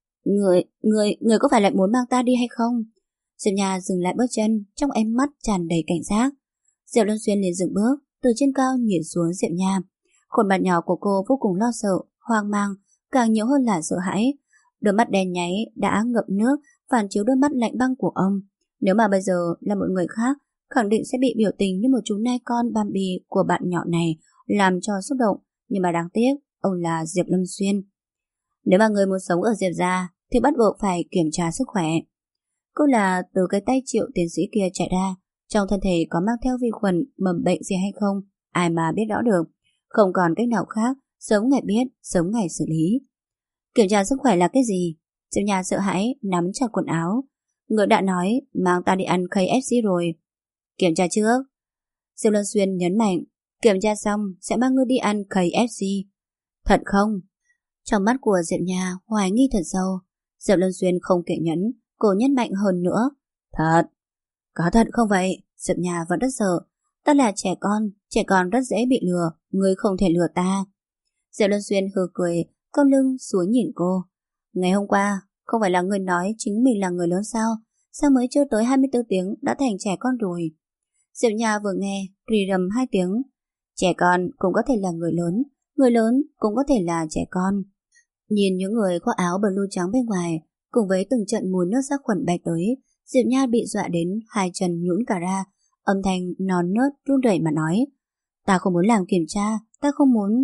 Người có phải lại muốn mang ta đi hay không? Diệp Nha dừng lại bước chân, trong ánh mắt tràn đầy cảnh giác. Diệp Lâm Xuyên liền dừng bước, từ trên cao nhìn xuống Diệp Nha. Khuôn mặt nhỏ của cô vô cùng lo sợ, hoang mang, càng nhiều hơn là sợ hãi. Đôi mắt đen nháy đã ngập nước, phản chiếu đôi mắt lạnh băng của ông. Nếu mà bây giờ là một người khác, khẳng định sẽ bị biểu tình như một chú nai con Bambi của bạn nhỏ này, làm cho xúc động. Nhưng mà đáng tiếc, ông là Diệp Lâm Xuyên. Nếu mà người muốn sống ở Diệp gia, thì bắt buộc phải kiểm tra sức khỏe. Cô là từ cái tay Triệu tiến sĩ kia chạy ra, trong thân thể có mang theo vi khuẩn, mầm bệnh gì hay không, ai mà biết rõ được. Không còn cách nào khác, sớm ngày biết, sớm ngày xử lý. Kiểm tra sức khỏe là cái gì? Diệp Nha sợ hãi, nắm chặt quần áo. Người đã nói, mang ta đi ăn KFC rồi. Kiểm tra trước. Diệp Luân Xuyên nhấn mạnh, kiểm tra xong sẽ mang ngươi đi ăn KFC. Thật không? Trong mắt của Diệp Nha hoài nghi thật sâu. Diệp Luân Xuyên không kiên nhẫn, cô nhấn mạnh hơn nữa. Thật. Có thật không vậy? Diệp Nha vẫn rất sợ. Ta là trẻ con rất dễ bị lừa, ngươi không thể lừa ta. Diệp Luân Xuyên hừ cười, cong lưng xuống nhìn cô. Ngày hôm qua, không phải là ngươi nói chính mình là người lớn sao? Sao mới chưa tới 24 tiếng đã thành trẻ con rồi? Diệp Nha vừa nghe, rì rầm 2 tiếng. Trẻ con cũng có thể là người lớn cũng có thể là trẻ con. Nhìn những người khoác áo blue trắng bên ngoài, cùng với từng trận mùi nước sát khuẩn bay tới, Diệp Nha bị dọa đến hai chân nhũn cả ra, âm thanh non nớt run rẩy mà nói. Ta không muốn làm kiểm tra, ta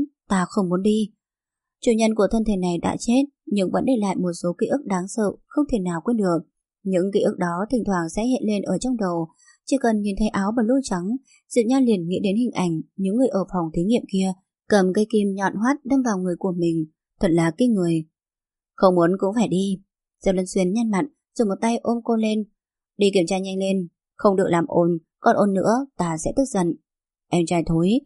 không muốn đi. Chủ nhân của thân thể này đã chết, nhưng vẫn để lại một số ký ức đáng sợ, không thể nào quên được. Những ký ức đó thỉnh thoảng sẽ hiện lên ở trong đầu. Chỉ cần nhìn thấy áo blue trắng, Diệp Nha liền nghĩ đến hình ảnh những người ở phòng thí nghiệm kia cầm cây kim nhọn hoắt đâm vào người của mình. Thật là kinh người. Không muốn cũng phải đi. Diệp Lân Xuyên nhăn mặt, dùng một tay ôm cô lên. Đi kiểm tra nhanh lên, không được làm ồn, còn ồn nữa ta sẽ tức giận. Em trai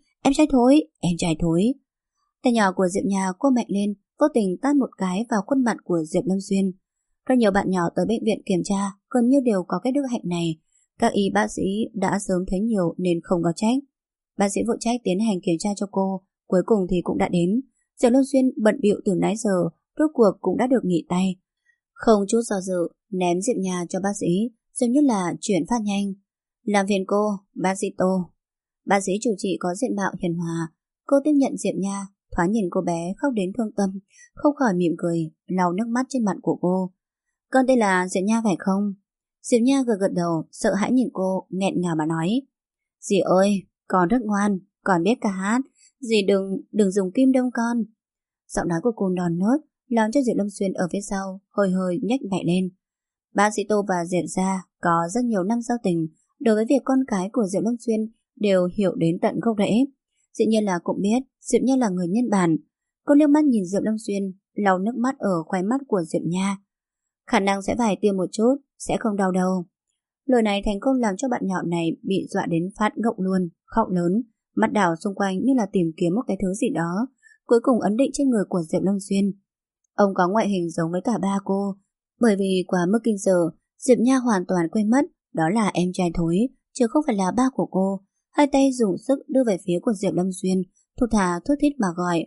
thối. Tay nhỏ của Diệp Nha cô mạnh lên, vô tình tát một cái vào khuôn mặt của Diệp Lâm Xuyên. Rất nhiều bạn nhỏ tới bệnh viện kiểm tra gần như đều có cái đức hạnh này. Các y bác sĩ đã sớm thấy nhiều nên không có trách. Bác sĩ phụ trách tiến hành kiểm tra cho cô, cuối cùng thì cũng đã đến. Diệp Lâm Xuyên bận bịu từ nãy giờ, rốt cuộc cũng đã được nghỉ tay. Không chút do dự, ném Diệp Nha cho bác sĩ, giống như là chuyển phát nhanh. Làm phiền cô, bác sĩ Tô. Bác sĩ chủ trị có diện mạo hiền hòa. Cô tiếp nhận Diệp Nha, thoáng nhìn cô bé khóc đến thương tâm, không khỏi mỉm cười, lau nước mắt trên mặt của cô. Con đây là Diệp Nha phải không? Diệp Nha gật gật đầu, sợ hãi nhìn cô, nghẹn ngào mà nói. Dì ơi, con rất ngoan, con biết ca hát. Dì đừng dùng kim đâm con. Giọng nói của cô non nớt, làm cho Diệp Lâm Xuyên ở phía sau hơi hơi nhếch mày lên. Bác sĩ Tô và Diệp gia có rất nhiều năm giao tình, đối với việc con cái của Diệp Lâm Xuyên đều hiểu đến tận gốc rễ. Dĩ nhiên là cũng biết Diệp Nha là người nhân bản. Cô liếc mắt nhìn Diệp Lâm Xuyên, lau nước mắt ở khóe mắt của Diệp Nha. Khả năng sẽ phải tiêm một chút, sẽ không đau đâu. Lời này thành công làm cho bạn nhỏ này bị dọa đến phát ngộng luôn, khóc lớn, mắt đảo xung quanh như là tìm kiếm một cái thứ gì đó, cuối cùng ấn định trên người của Diệp Lâm Xuyên. Ông có ngoại hình giống với cả ba cô, bởi vì quá mức kinh sợ, Diệp Nha hoàn toàn quên mất đó là em trai thối, chứ không phải là ba của cô. Hai tay dùng sức đưa về phía của Diệp Lâm Xuyên, thục thà thút thít mà gọi.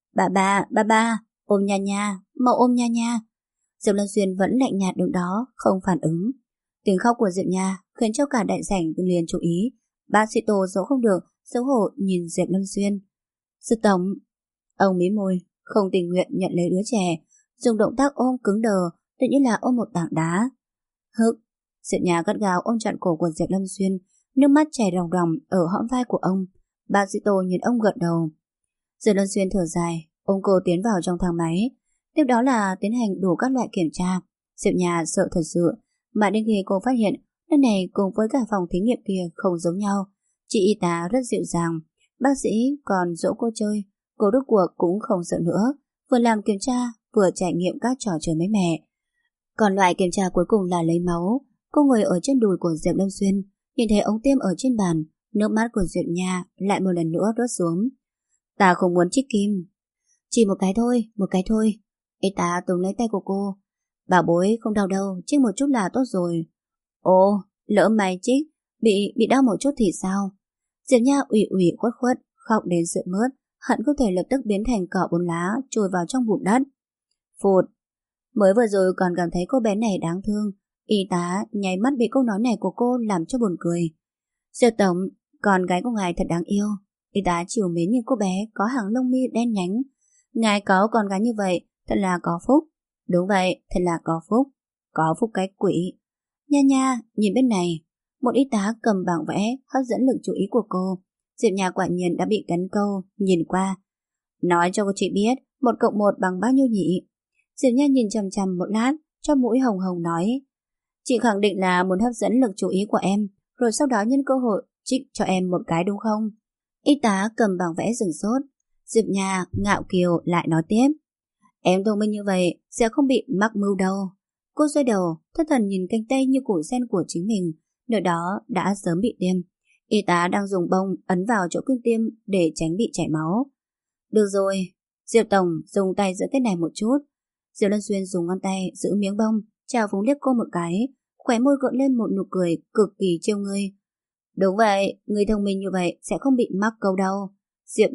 Ba, ôm nha nha, mau ôm nha nha. Diệp Lâm Xuyên vẫn lạnh nhạt đứng đó, không phản ứng. Tiếng khóc của Diệp Nha khiến cho cả đại sảnh liền chú ý. Bác sĩ Tô giấu không được, xấu hổ nhìn Diệp Lâm Xuyên. Sư tổng. Ông mí môi, không tình nguyện nhận lấy đứa trẻ, dùng động tác ôm cứng đờ, tự như là ôm một tảng đá. Hức. Diệp Nha gắt gao ôm trọn cổ của Diệp Lâm Xuyên, nước mắt chảy ròng ròng ở hõm vai của ông. Bác sĩ Tô nhìn ông gật đầu. Diệp Lâm Xuyên thở dài, ông cô tiến vào trong thang máy. Tiếp đó là tiến hành đủ các loại kiểm tra. Diệp Nha sợ thật sự, mà đến khi cô phát hiện nơi này cùng với cả phòng thí nghiệm kia không giống nhau. Chị y tá rất dịu dàng, bác sĩ còn dỗ cô chơi. Cô rốt cuộc cũng không sợ nữa, vừa làm kiểm tra vừa trải nghiệm các trò chơi mới mẻ. Còn loại kiểm tra cuối cùng là lấy máu. Cô ngồi ở trên đùi của Diệp Lâm Xuyên, nhìn thấy ống tiêm ở trên bàn, nước mắt của Diệp Nha lại một lần nữa rớt xuống. Ta không muốn trích kim. Chỉ một cái thôi. Y tá túm lấy tay của cô. Bảo bối không đau đâu, trích một chút là tốt rồi. Ồ, lỡ mày trích, bị đau một chút thì sao? Diệp Nha ủy khuất khuất, khóc đến sượt mướt, hận không thể lập tức biến thành cỏ bốn lá trôi vào trong bùn đất. Phụt. Mới vừa rồi còn cảm thấy cô bé này đáng thương, y tá nháy mắt bị câu nói này của cô làm cho buồn cười. Diệp tổng, con gái của ngài thật đáng yêu. Y tá chiều mến nhìn cô bé có hàng lông mi đen nhánh. Ngài có con gái như vậy, thật là có phúc. Đúng vậy, thật là có phúc. Có phúc cái quỷ. Nha nha, nhìn bên này. Một y tá cầm bảng vẽ hấp dẫn lực chú ý của cô. Diệp Nha quả nhiên đã bị cắn câu, nhìn qua. Nói cho cô chị biết, 1+1 bằng bao nhiêu nhỉ? Diệp Nha nhìn chằm chằm một lát, cho mũi hồng hồng nói. Chị khẳng định là muốn hấp dẫn lực chú ý của em, rồi sau đó nhân cơ hội trích cho em một cái đúng không? Y tá cầm bảng vẽ dừng sốt. Diệp Nha ngạo kiều lại nói tiếp. Em thông minh như vậy sẽ không bị mắc mưu đâu. Cô xoay đầu, thất thần nhìn cánh tay như củ sen của chính mình, nơi đó đã sớm bị tiêm. Y tá đang dùng bông ấn vào chỗ kim tiêm để tránh bị chảy máu. Được rồi, Diệp tổng dùng tay giữ cái này một chút. Diệp Lân Xuyên dùng ngón tay giữ miếng bông, chào phúng liếc cô một cái, khóe môi gợn lên một nụ cười cực kỳ trêu ngươi. Đúng vậy, người thông minh như vậy sẽ không bị mắc câu đâu. Diệp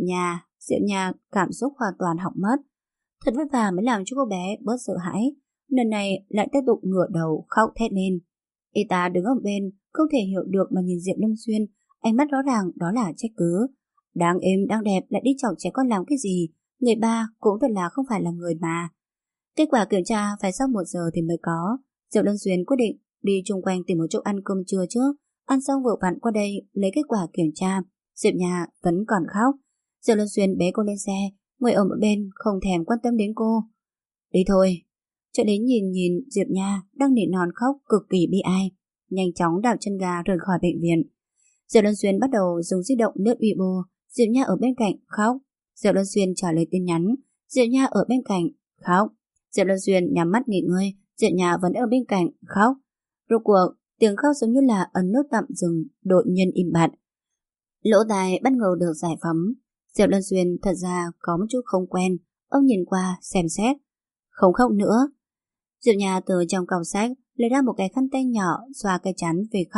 Nha cảm xúc hoàn toàn hỏng mất. Thật vất vả mới làm cho cô bé bớt sợ hãi, lần này lại tiếp tục ngửa đầu khóc thét lên. Y tá đứng ở bên không thể hiểu được mà nhìn Diệp Lâm Xuyên, ánh mắt rõ ràng đó là trách cứ. Đáng êm đáng đẹp lại đi chọc trẻ con làm cái gì, người ba cũng thật là không phải là người mà. Kết quả kiểm tra phải sau 1 giờ thì mới có. Diệp Lâm Xuyên quyết định đi chung quanh tìm một chỗ ăn cơm trưa trước. Ăn xong vừa vặn qua đây lấy kết quả kiểm tra. Diệp Nha vẫn còn khóc. Diệp Lâm Xuyên bế cô lên xe, ngồi ở một bên không thèm quan tâm đến cô. Đi thôi. Trợ lý nhìn Diệp Nha đang nỉ non khóc cực kỳ bi ai, nhanh chóng đạp chân ga rời khỏi bệnh viện. Diệp Lâm Xuyên bắt đầu dùng di động lướt Weibo. Diệp Nha ở bên cạnh khóc. Diệp Lâm Xuyên trả lời tin nhắn. Diệp Nha ở bên cạnh khóc. Diệp Lâm Xuyên nhắm mắt nghỉ ngơi. Diệp Nha vẫn ở bên cạnh khóc. Rốt cuộc tiếng khóc giống như là ấn nút tạm dừng, đột nhiên im bặt. Lỗ tai bất ngờ được giải phóng. Diệp Lâm Xuyên thật ra có một chút không quen. Ông nhìn qua xem xét. Không khóc nữa. Diệp Nha từ trong cặp sách lấy ra một cái khăn tay nhỏ xoa cái chán vì khóc,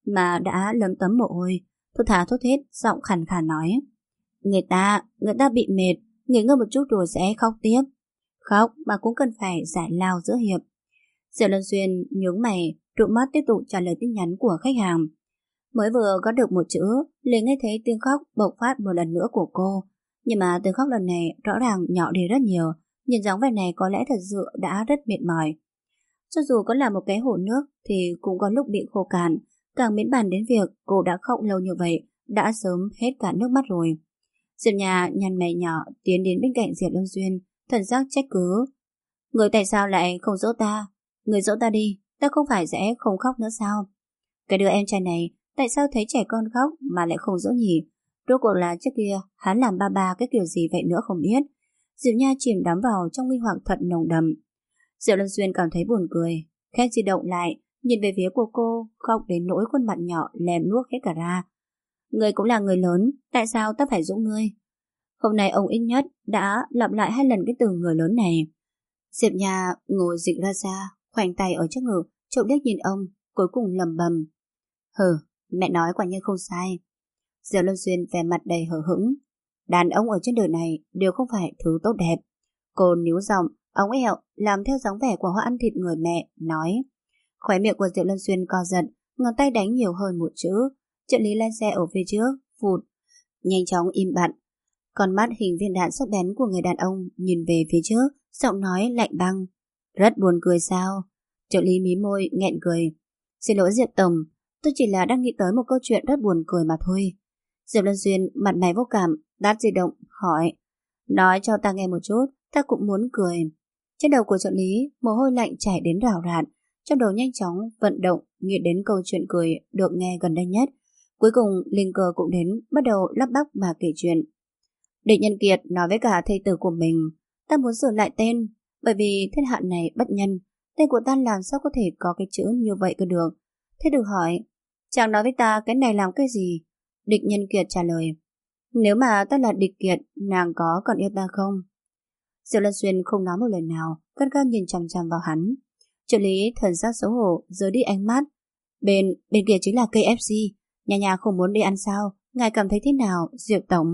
mà đã lấm tấm mồ hôi, thốt thà thốt thết, giọng khàn khàn nói. Người ta bị mệt, nghỉ ngơi một chút rồi sẽ khóc tiếp. Khóc mà cũng cần phải giải lao giữa hiệp. Diệp Lân Xuyên nhướng mày, trụm mắt tiếp tục trả lời tin nhắn của khách hàng. Mới vừa có được một chữ, liền nghe thấy tiếng khóc bộc phát một lần nữa của cô. Nhưng mà tiếng khóc lần này rõ ràng nhỏ đi rất nhiều, nhìn dáng vẻ này có lẽ thật sự đã rất mệt mỏi. Cho dù có là một cái hồ nước thì cũng có lúc bị khô cạn, càng miễn bàn đến việc cô đã khóc lâu như vậy, đã sớm hết cả nước mắt rồi. Diệp Nhà nhăn mày nhỏ tiến đến bên cạnh Diệp Lâm Xuyên, thần sắc trách cứ. Người tại sao lại không dỗ ta? Người dỗ ta đi, ta không phải sẽ không khóc nữa sao? Cái đứa em trai này, tại sao thấy trẻ con khóc mà lại không dỗ nhỉ? Rốt cuộc là trước kia hắn làm ba cái kiểu gì vậy nữa không biết. Diệp Nha chìm đắm vào trong nguy hoặc thật nồng đậm. Diệp Lâm Xuyên cảm thấy buồn cười, khẽ di động lại, nhìn về phía của cô, khóc đến nỗi khuôn mặt nhỏ lem luốc hết cả ra. Ngươi cũng là người lớn, tại sao ta phải dỗ ngươi? Hôm nay ông ít nhất đã lặp lại 2 lần cái từ người lớn này. Diệp Nha ngồi dịch ra xa, khoanh tay ở trước ngực, trộm liếc nhìn ông, cuối cùng lầm bầm. Hừ, mẹ nói quả nhiên không sai. Diệp Lâm Xuyên vẻ mặt đầy hờ hững. Đàn ông ở trên đời này đều không phải thứ tốt đẹp. Cô níu giọng, ống ẹo, làm theo dáng vẻ của hoa ăn thịt người mẹ, nói. Khóe miệng của Diệp Lâm Xuyên co giật, ngón tay đánh nhiều hơn một chữ. Trợ lý lên xe ở phía trước, phụt, nhanh chóng im bặt. Con mắt hình viên đạn sắc bén của người đàn ông nhìn về phía trước, giọng nói lạnh băng. Rất buồn cười sao? Trợ lý mí môi, nghẹn cười. Xin lỗi Diệp Tổng, tôi chỉ là đang nghĩ tới một câu chuyện rất buồn cười mà thôi. Diệp Lâm Xuyên mặt mày vô cảm, đát di động, hỏi. Nói cho ta nghe một chút, ta cũng muốn cười. Trên đầu của trợ lý, mồ hôi lạnh chảy đến rào rạt, trong đầu nhanh chóng vận động, nghĩ đến câu chuyện cười được nghe gần đây nhất. Cuối cùng, linh cơ cũng đến, bắt đầu lắp bắp mà kể chuyện. Địch Nhân Kiệt nói với cả thầy tử của mình, ta muốn sửa lại tên, bởi vì thiên hạ này bất nhân, tên của ta làm sao có thể có cái chữ như vậy cơ được. Thế được hỏi, chàng nói với ta cái này làm cái gì? Địch Nhân Kiệt trả lời, nếu mà ta là Địch Kiệt, nàng có còn yêu ta không? Diệp Lân Xuyên không nói một lời nào, gắt gao nhìn chằm chằm vào hắn. Trợ lý thần sắc xấu hổ, rời đi ánh mắt. Bên kia chính là KFC, nhà không muốn đi ăn sao? Ngài cảm thấy thế nào, Diệp Tổng?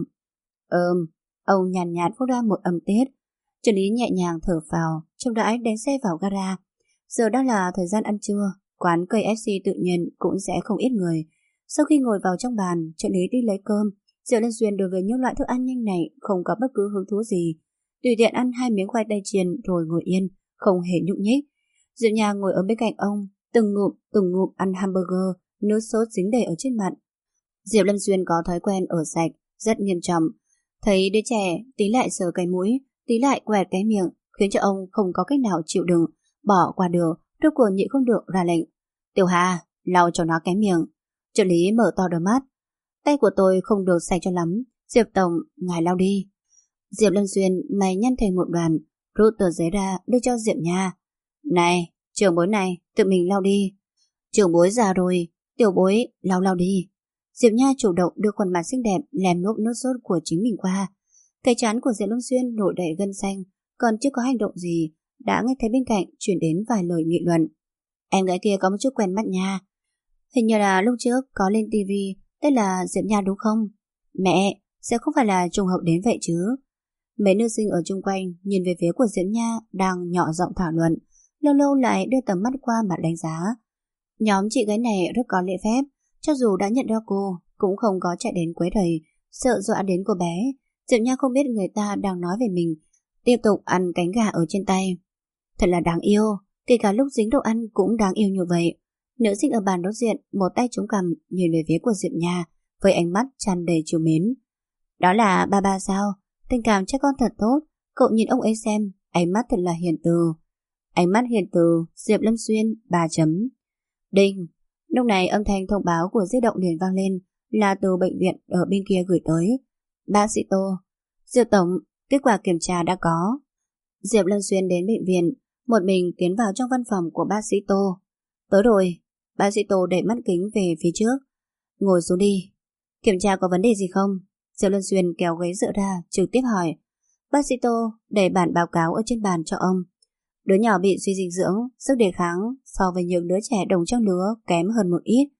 Ông nhàn nhạt phút ra một âm tiết. Trợ lý nhẹ nhàng thở phào, trông đãi đánh xe vào gara. Giờ đang là thời gian ăn trưa, quán KFC tự nhiên cũng sẽ không ít người. Sau khi ngồi vào trong bàn, trợ lý đi lấy cơm. Diệp Lân Xuyên đối với những loại thức ăn nhanh này không có bất cứ hứng thú gì. Tùy tiện ăn 2 miếng khoai tây chiên rồi ngồi yên, không hề nhúc nhích. Diệp Nhà ngồi ở bên cạnh ông, từng ngụm ăn hamburger, nước sốt dính đầy ở trên mặt. Diệp Lâm Xuyên có thói quen ở sạch, rất nghiêm trọng. Thấy đứa trẻ tí lại sờ cái mũi, tí lại quẹt cái miệng, khiến cho ông không có cách nào chịu đựng, bỏ qua được, rốt cuộc nhịn không được ra lệnh. Tiểu Hà, lau cho nó cái miệng. Trợ lý mở to đôi mắt. Tay của tôi không được sạch cho lắm, Diệp Tổng, ngài lau đi. Diệp Lâm Xuyên mày nhăn thành một đoàn, rút tờ giấy ra đưa cho Diệp Nha. Này, trưởng bối này, tự mình lau đi. Trưởng bối già rồi, tiểu bối, lau đi. Diệp Nha chủ động đưa khuôn mặt xinh đẹp lèm nốt nước sốt của chính mình qua. Cái trán của Diệp Lâm Xuyên nổi đầy gân xanh, còn chưa có hành động gì, đã nghe thấy bên cạnh chuyển đến vài lời nghị luận. Em gái kia có một chút quen mắt nha. Hình như là lúc trước có lên tivi, tên là Diệp Nha đúng không? Mẹ, sẽ không phải là trùng hợp đến vậy chứ? Mấy nữ sinh ở chung quanh nhìn về phía của Diệp Nha đang nhỏ giọng thảo luận, lâu lâu lại đưa tầm mắt qua mặt đánh giá. Nhóm chị gái này rất có lễ phép, cho dù đã nhận ra cô, cũng không có chạy đến quấy rầy, sợ dọa đến cô bé. Diệp Nha không biết người ta đang nói về mình, tiếp tục ăn cánh gà ở trên tay. Thật là đáng yêu, kể cả lúc dính đồ ăn cũng đáng yêu như vậy. Nữ sinh ở bàn đối diện, một tay chống cằm nhìn về phía của Diệp Nha, với ánh mắt tràn đầy trìu mến. Đó là ba sao? Tình cảm cho con thật tốt, cậu nhìn ông ấy xem, ánh mắt thật là hiền từ. Ánh mắt hiền từ, Diệp Lâm Xuyên, 3 chấm. Đinh. Lúc này âm thanh thông báo của di động liền vang lên, là từ bệnh viện ở bên kia gửi tới. Bác sĩ Tô. Diệp Tổng, kết quả kiểm tra đã có. Diệp Lâm Xuyên đến bệnh viện, một mình tiến vào trong văn phòng của bác sĩ Tô. Tới rồi. Bác sĩ Tô đẩy mắt kính về phía trước. Ngồi xuống đi. Kiểm tra có vấn đề gì không? Diệp Lâm Xuyên kéo ghế dựa ra, trực tiếp hỏi. Bác sĩ Tô đẩy bản báo cáo ở trên bàn cho ông. Đứa nhỏ bị suy dinh dưỡng, sức đề kháng so với những đứa trẻ đồng trang lứa kém hơn một ít.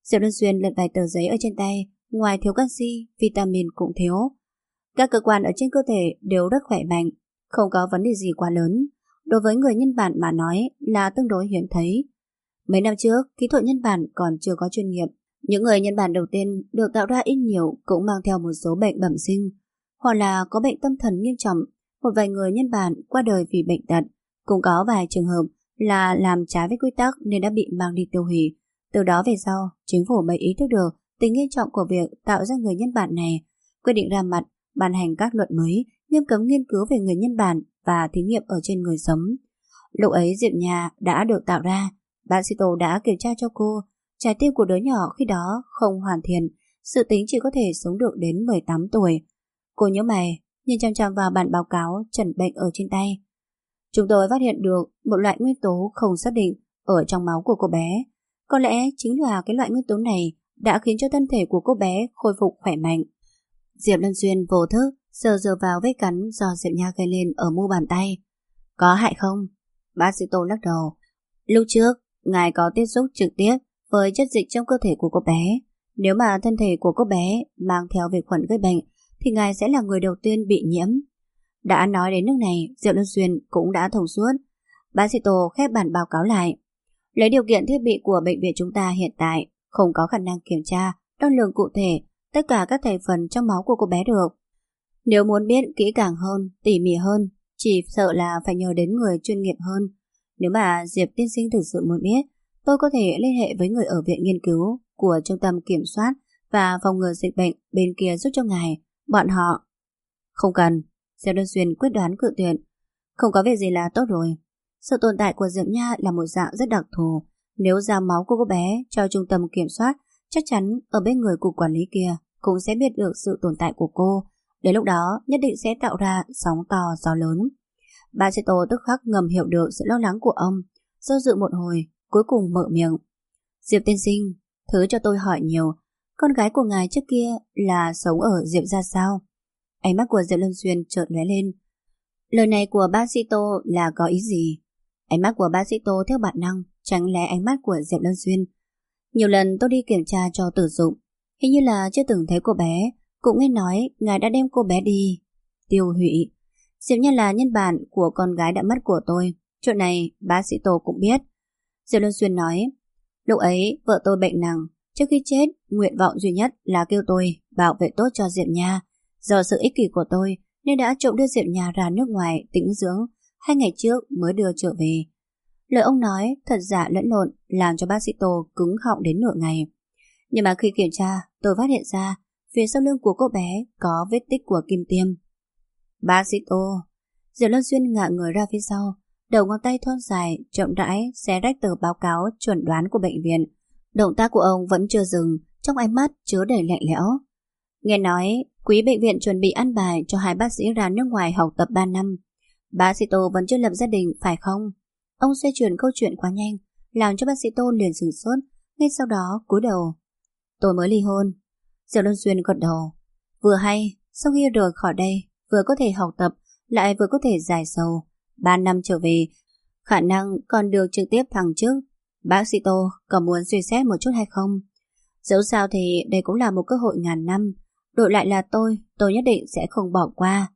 Diệp Luân Xuyên lật vài tờ giấy ở trên tay. Ngoài thiếu canxi, vitamin cũng thiếu. Các cơ quan ở trên cơ thể đều rất khỏe mạnh, không có vấn đề gì quá lớn. Đối với người nhân bản mà nói là tương đối hiếm thấy. Mấy năm trước, kỹ thuật nhân bản còn chưa có chuyên nghiệp. Những người nhân bản đầu tiên được tạo ra ít nhiều cũng mang theo một số bệnh bẩm sinh, hoặc là có bệnh tâm thần nghiêm trọng. Một vài người nhân bản qua đời vì bệnh tật, cũng có vài trường hợp là làm trái với quy tắc nên đã bị mang đi tiêu hủy. Từ đó về sau, chính phủ mới ý thức được tính nghiêm trọng của việc tạo ra người nhân bản này, quyết định ra mặt ban hành các luật mới nghiêm cấm nghiên cứu về người nhân bản và thí nghiệm ở trên người sống. Lúc ấy Diệp Nha đã được tạo ra, bác sĩ Tô đã kiểm tra cho cô. Trái tim của đứa nhỏ khi đó không hoàn thiện, dự tính chỉ có thể sống được đến 18 tuổi. Cô nhớ mày, nhìn chăm chăm vào bản báo cáo chẩn bệnh ở trên tay. Chúng tôi phát hiện được một loại nguyên tố không xác định ở trong máu của cô bé. Có lẽ chính là cái loại nguyên tố này đã khiến cho thân thể của cô bé khôi phục khỏe mạnh. Diệp Lân Xuyên vô thức sờ vào vết cắn do Diệp Nha gây lên ở mu bàn tay. Có hại không? Bác sĩ Tô lắc đầu. Lúc trước, ngài có tiếp xúc trực tiếp với chất dịch trong cơ thể của cô bé. Nếu mà thân thể của cô bé mang theo vi khuẩn gây bệnh thì ngài sẽ là người đầu tiên bị nhiễm. Đã nói đến nước này, Diệp Lân Xuyên cũng đã thông suốt. Bác sĩ Tô khép bản báo cáo lại. Lấy điều kiện thiết bị của bệnh viện chúng ta hiện tại, không có khả năng kiểm tra, đo lường cụ thể tất cả các thành phần trong máu của cô bé được. Nếu muốn biết kỹ càng hơn, tỉ mỉ hơn, chỉ sợ là phải nhờ đến người chuyên nghiệp hơn. Nếu mà Diệp tiên sinh thực sự muốn biết, tôi có thể liên hệ với người ở viện nghiên cứu của Trung tâm Kiểm soát và Phòng ngừa dịch bệnh bên kia giúp cho ngài. Bọn họ... Không cần. Diệp Luân Xuyên quyết đoán cự tuyệt. Không có việc gì là tốt rồi. Sự tồn tại của Diệp Nha là một dạng rất đặc thù. Nếu giao máu của cô bé cho Trung tâm Kiểm soát, chắc chắn ở bên người cục quản lý kia cũng sẽ biết được sự tồn tại của cô. Đến lúc đó nhất định sẽ tạo ra sóng to gió lớn. Bà sĩ Tô tức khắc ngầm hiểu được sự lo lắng của ông, do dự một hồi, cuối cùng mở miệng. Diệp tiên sinh, thứ cho tôi hỏi nhiều, con gái của ngài trước kia là sống ở Diệp gia sao? Ánh mắt của Diệp Luân Xuyên chợt lóe lên. Lời này của bác sĩ Tô là có ý gì? Ánh mắt của bác sĩ Tô theo bản năng tránh né ánh mắt của Diệp Luân Xuyên. Nhiều lần tôi đi kiểm tra cho Tử Dụng, hình như là chưa từng thấy cô bé, cũng nghe nói ngài đã đem cô bé đi tiêu hủy. Diệp Nhân là nhân bản của con gái đã mất của tôi. Chuyện này bác sĩ Tô cũng biết. Diệp Luân Xuyên nói, lúc ấy vợ tôi bệnh nặng, trước khi chết nguyện vọng duy nhất là kêu tôi bảo vệ tốt cho Diệp Nha. Do sự ích kỷ của tôi nên đã trộm đưa Diệp Nha ra nước ngoài tĩnh dưỡng, 2 ngày trước mới đưa trở về. Lời ông nói thật giả lẫn lộn làm cho bác sĩ Tô cứng họng đến nửa ngày. Nhưng mà khi kiểm tra, tôi phát hiện ra phía sau lưng của cô bé có vết tích của kim tiêm. Bác sĩ Tô. Diệp Luân Xuyên ngả người ra phía sau, đầu ngón tay thon dài chậm rãi xé rách tờ báo cáo chuẩn đoán của bệnh viện. Động tác của ông vẫn chưa dừng, trong ánh mắt chứa đầy lạnh lẽo. Nghe nói quý bệnh viện chuẩn bị ăn bài cho 2 bác sĩ ra nước ngoài học tập 3 năm. Bác sĩ Tô vẫn chưa lập gia đình phải không? Ông xoay chuyển câu chuyện quá nhanh, làm cho bác sĩ Tô liền sửng sốt, ngay sau đó cúi đầu. Tôi mới ly hôn. Diệp Luân Xuyên gật đầu. Vừa hay, sau khi rời khỏi đây, vừa có thể học tập, lại vừa có thể giải sầu. 3 năm trở về, khả năng còn được trực tiếp thăng chức. Bác sĩ Tô có muốn suy xét một chút hay không? Dẫu sao thì đây cũng là một cơ hội ngàn năm. Đổi lại là tôi nhất định sẽ không bỏ qua.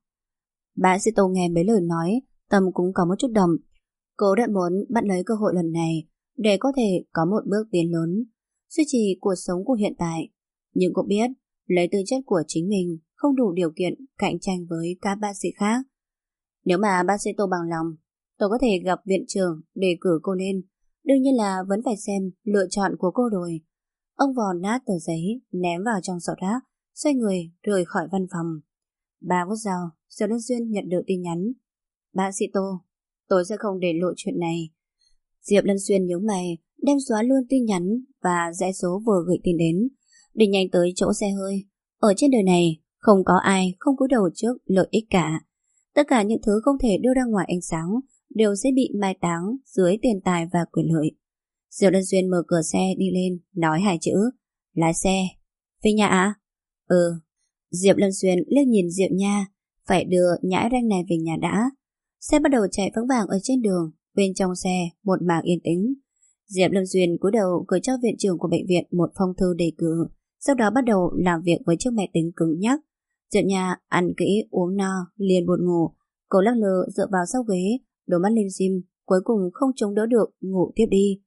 Bác sĩ Tô nghe mấy lời nói, tâm cũng có một chút động. Cô đã muốn bắt lấy cơ hội lần này để có thể có một bước tiến lớn, duy trì cuộc sống của hiện tại. Nhưng cũng biết lấy tư chất của chính mình không đủ điều kiện cạnh tranh với các bác sĩ khác. Nếu mà bác sĩ Tô bằng lòng, tôi có thể gặp viện trưởng để cử cô lên. Đương nhiên là vẫn phải xem lựa chọn của cô rồi. Ông vò nát tờ giấy, ném vào trong sọt rác, xoay người rời khỏi văn phòng. 3 phút sau, Diệp Luân Xuyên nhận được tin nhắn. Bác sĩ Tô, tôi sẽ không để lộ chuyện này. Diệp Luân Xuyên nhớ mày, đem xóa luôn tin nhắn và dãy số vừa gửi tin đến, đi nhanh tới chỗ xe hơi. Ở trên đời này, không có ai không cúi đầu trước lợi ích cả. Tất cả những thứ không thể đưa ra ngoài ánh sáng đều sẽ bị mai táng dưới tiền tài và quyền lợi. Diệp Luân Xuyên mở cửa xe đi lên, nói 2 chữ, lái xe. Về nhà à? Ừ. Diệp Luân Xuyên liếc nhìn Diệp Nha, phải đưa nhãi ranh này về nhà đã. Xe bắt đầu chạy vững vàng ở trên đường, bên trong xe một mảng yên tĩnh. Diệp Lâm Duyên cúi đầu gửi cho viện trưởng của bệnh viện một phong thư đề cử, sau đó bắt đầu làm việc với chiếc máy tính cứng nhắc. Diệp Nha ăn kỹ uống no liền buồn ngủ. Cô lắc lư dựa vào sau ghế, đôi mắt lim dim, cuối cùng không chống đỡ được, ngủ tiếp đi.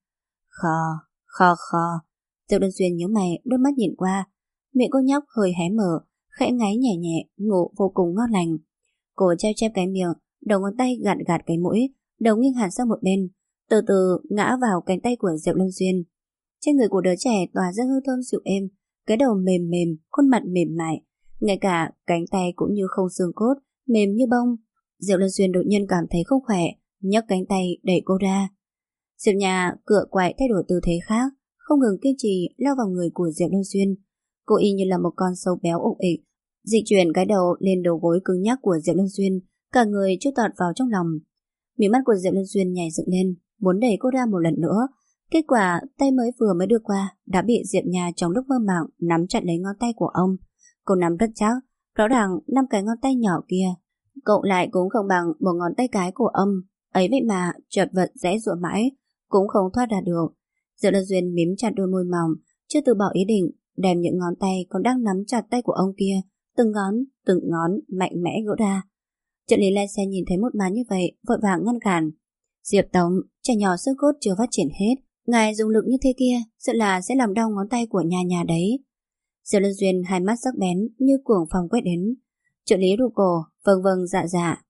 Khò. Diệp Lâm Duyên nhíu mày, đôi mắt nhìn qua, miệng cô nhóc hơi hé mở, khẽ ngáy nhẹ nhẹ, ngủ vô cùng ngon lành. Cô treo chép cái miệng, đầu ngón tay gạt gạt cái mũi, đầu nghiêng hẳn sang một bên, từ từ ngã vào cánh tay của Diệp Lâm Duyên. Trên người của đứa trẻ tỏa ra hương thơm dịu êm, cái đầu mềm mềm, khuôn mặt mềm mại, ngay cả cánh tay cũng như không xương cốt, mềm như bông. Diệp Lâm Duyên đột nhiên cảm thấy không khỏe, nhấc cánh tay đẩy cô ra. Diệp Nha cựa quậy thay đổi tư thế khác, không ngừng kiên trì lao vào người của Diệp Lâm Duyên. Cô y như là một con sâu béo ục ịch, di chuyển cái đầu lên đầu gối cứng nhắc của Diệp Lâm Duyên, cả người chui tọt vào trong lòng. Mí mắt của Diệp Lâm Duyên nhảy dựng lên, muốn đẩy cô ra một lần nữa. Kết quả tay mới đưa qua đã bị Diệp Nha trong lúc mơ màng nắm chặt lấy ngón tay của ông. Cô nắm rất chắc, rõ ràng 5 cái ngón tay nhỏ kia cộng lại cũng không bằng một ngón tay cái của ông. Ấy vậy mà chợt vật giãy giụa mãi cũng không thoát ra được. Diệp Lâm Duyên mím chặt đôi môi mỏng, chưa từ bỏ ý định đem những ngón tay còn đang nắm chặt tay của ông kia từng ngón mạnh mẽ gỡ ra. Trợ lý lái xe nhìn thấy một màn như vậy, vội vàng ngăn cản. Diệp Tổng, trẻ nhỏ xương cốt chưa phát triển hết, ngài dùng lực như thế kia sợ là sẽ làm đau ngón tay của nhà đấy. Diệp Lâm Duyên hai mắt sắc bén như cuồng phong quét đến. Trợ lý ru cổ, vâng dạ.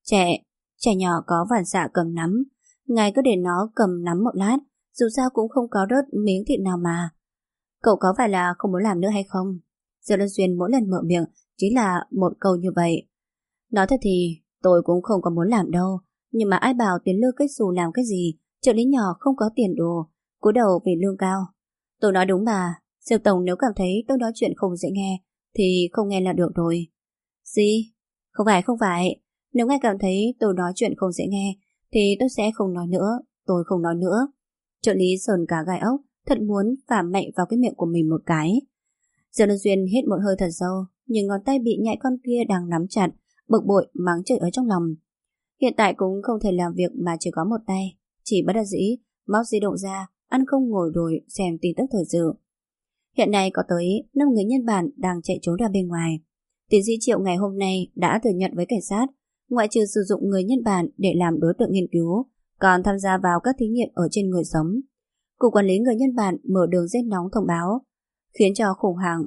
Trẻ nhỏ có phản xạ cầm nắm, ngài cứ để nó cầm nắm một lát, dù sao cũng không có rớt miếng thịt nào mà. Cậu có phải là không muốn làm nữa hay không? Diệp Lâm Duyên mỗi lần mở miệng chính là một câu như vậy. Nói thật thì tôi cũng không có muốn làm đâu, nhưng mà ai bảo tiền lương kết xù làm cái gì, trợ lý nhỏ không có tiền đồ, cúi đầu vì lương cao. Tôi nói đúng mà, Diệp Tổng nếu cảm thấy tôi nói chuyện không dễ nghe thì không nghe là được rồi. Gì? Không phải, nếu ngài cảm thấy tôi nói chuyện không dễ nghe thì tôi sẽ không nói nữa, tôi không nói nữa. Trợ lý sờn cả gai ốc, thật muốn phả mạnh vào cái miệng của mình một cái. Diệp Lâm Duyên hít một hơi thật sâu, nhưng ngón tay bị nhãi con kia đang nắm chặt, bực bội mắng chửi ở trong lòng. Hiện tại cũng không thể làm việc mà chỉ có một tay, chỉ bất đắc dĩ móc di động ra, ăn không ngồi rồi xem tin tức thời sự. Hiện nay có tới 5 người nhân bản đang chạy trốn ra bên ngoài. Tiến sĩ Triệu ngày hôm nay đã thừa nhận với cảnh sát, ngoại trừ sử dụng người nhân bản để làm đối tượng nghiên cứu, còn tham gia vào các thí nghiệm ở trên người sống. Cục quản lý người nhân bản mở đường dây nóng thông báo, khiến cho khủng hoảng.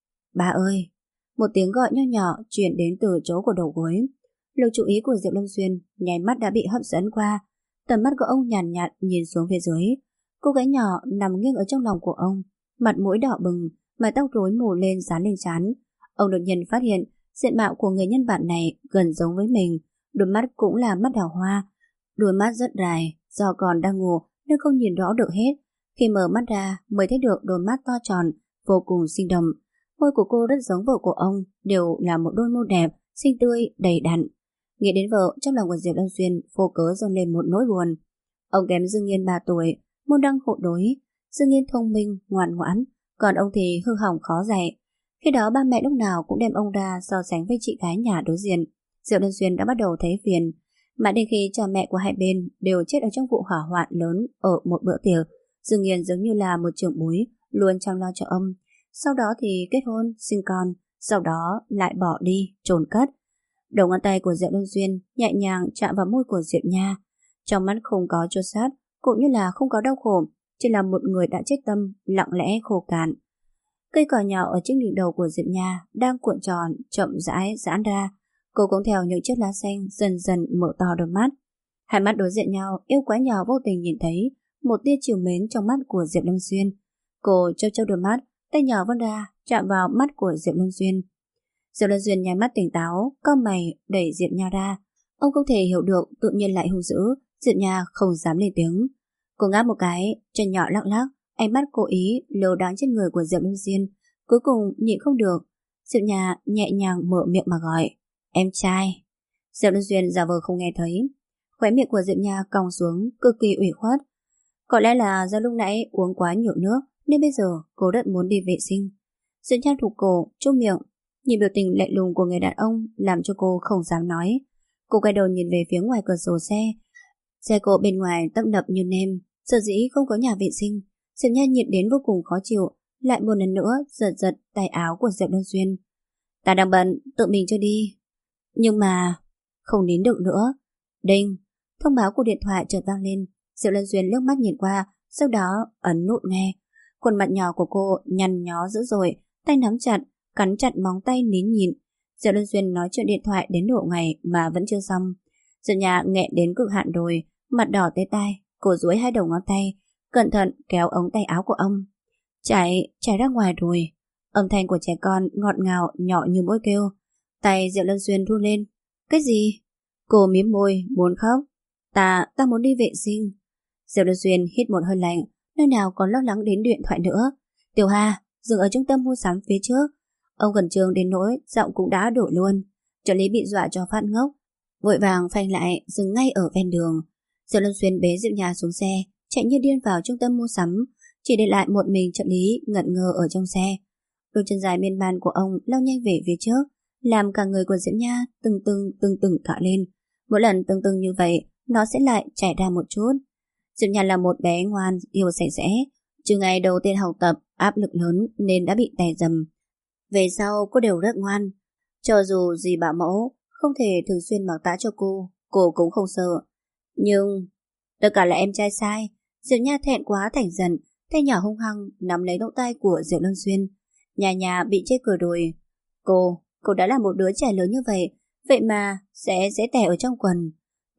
Bà ơi! Một tiếng gọi nho nhỏ truyền đến từ chỗ của đầu gối. Lực chú ý của Diệp Lâm Duyên nháy mắt đã bị hấp dẫn qua. Tầm mắt của ông nhàn nhạt nhìn xuống phía dưới. Cô gái nhỏ nằm nghiêng ở trong lòng của ông, mặt mũi đỏ bừng, mái tóc rối mù lên dán lên trán. Ông đột nhiên phát hiện diện mạo của người nhân bản này gần giống với mình, đôi mắt cũng là mắt đào hoa, đôi mắt rất dài, do còn đang ngủ nên không nhìn rõ được hết. Khi mở mắt ra mới thấy được đôi mắt to tròn, vô cùng sinh động. Môi của cô rất giống vợ của ông, đều là một đôi môi đẹp, xinh tươi, đầy đặn. Nghĩ đến vợ, trong lòng của Diệp Lâm Duyên vô cớ dâng lên một nỗi buồn. Ông kém Dương Nghiên 3 tuổi, môn đăng hộ đối. Dương Nghiên thông minh, ngoan ngoãn, còn ông thì hư hỏng khó dạy. Khi đó ba mẹ lúc nào cũng đem ông ra so sánh với chị gái nhà đối diện. Diệp Lâm Duyên đã bắt đầu thấy phiền. Mãi đến khi cha mẹ của hai bên đều chết ở trong vụ hỏa hoạn lớn ở một bữa tiệc, Dương Nghiên giống như là một trưởng bối, luôn chăm lo cho ông. Sau đó thì kết hôn, sinh con, sau đó lại bỏ đi, chôn cất. Đầu ngón tay của Diệp Lâm Duyên nhẹ nhàng chạm vào môi của Diệp Nha. Trong mắt không có chua xát, cũng như là không có đau khổ, chỉ là một người đã chết tâm, lặng lẽ khô cạn. Cây cỏ nhỏ ở trên đỉnh đầu của Diệp Nha đang cuộn tròn, chậm rãi giãn ra. Cô cũng theo những chiếc lá xanh dần dần mở to đôi mắt. Hai mắt đối diện nhau, yêu quái nhỏ vô tình nhìn thấy một tia trìu mến trong mắt của Diệp Lâm Duyên. Cô chớp chớp đôi mắt, tay nhỏ vươn ra chạm vào mắt của Diệp Lâm Duyên. Diệp Lâm Duyên nháy mắt tỉnh táo, cau mày đẩy Diệp Nha ra. Ông không thể hiểu được, tự nhiên lại hung dữ. Diệp Nha không dám lên tiếng. Cô ngáp một cái, chân nhỏ lắc lắc, ánh mắt cố ý lờ đáng trên người của Diệp Lâm Duyên. Cuối cùng nhịn không được, Diệp Nha nhẹ nhàng mở miệng mà gọi, em trai. Diệp Lâm Duyên giả vờ không nghe thấy. Khóe miệng của Diệp Nha cong xuống, cực kỳ ủy khuất. Có lẽ là do lúc nãy uống quá nhiều nước nên bây giờ cô rất muốn đi vệ sinh. Diệp Nha thụt cổ, chốt miệng. Nhìn biểu tình lạnh lùng của người đàn ông làm cho cô không dám nói. Cô quay đầu nhìn về phía ngoài cửa sổ xe. Xe cộ bên ngoài tấp nập như nêm, Sở dĩ không có nhà vệ sinh, Diệp Nha nhiệt đến vô cùng khó chịu, lại một lần nữa giật giật tay áo của Diệp Luân Xuyên. Ta đang bận, tự mình cho đi. Nhưng mà... Không nín được nữa. Đinh, thông báo của điện thoại chợt vang lên. Diệp Luân Xuyên liếc mắt nhìn qua, sau đó ấn nút nghe. Khuôn mặt nhỏ của cô nhăn nhó dữ dội, tay nắm chặt, cắn chặt móng tay nín nhịn. Diệp Luân Xuyên nói chuyện điện thoại đến độ ngày mà vẫn chưa xong. Diệp Nha nghẹn đến cực hạn rồi, mặt đỏ tê tai, cô duỗi hai đầu ngón tay, cẩn thận kéo ống tay áo của ông. Chảy ra ngoài rồi. Âm thanh của trẻ con ngọt ngào nhỏ như mũi kêu. Tay Diệp Luân Xuyên run lên. Cái gì? Cô mím môi, muốn khóc. Ta muốn đi vệ sinh. Diệp Luân Xuyên hít một hơi lạnh, nơi nào còn lo lắng đến điện thoại nữa. Tiểu Hà, dừng ở trung tâm mua sắm phía trước. Ông khẩn trương đến nỗi giọng cũng đã đổi luôn. Trợ lý bị dọa cho phát ngốc, vội vàng phanh lại, dừng ngay ở ven đường. Diệp Luân Xuyên bế Diệp Nha xuống xe, chạy như điên vào trung tâm mua sắm, chỉ để lại một mình trợ lý ngẩn ngơ ở trong xe. Đôi chân dài miên man của ông lao nhanh về phía trước, làm cả người của Diệp Nha từng cả lên. Mỗi lần từng như vậy, nó sẽ lại chảy ra một chút. Diệp Nha là một bé ngoan, yêu sạch sẽ. Trừ ngày đầu tiên học tập, áp lực lớn nên đã bị tè dầm. Về sau cô đều rất ngoan. Cho dù dì bảo mẫu không thể thường xuyên mặc tã cho cô cũng không sợ. Nhưng tất cả là em trai sai. Diệp Nha thẹn quá thành giận, tay nhỏ hung hăng nắm lấy lỗ tai của Diệp Luân Xuyên. Nhà bị chê cười đùi. Cô đã là một đứa trẻ lớn như vậy mà sẽ tè ở trong quần.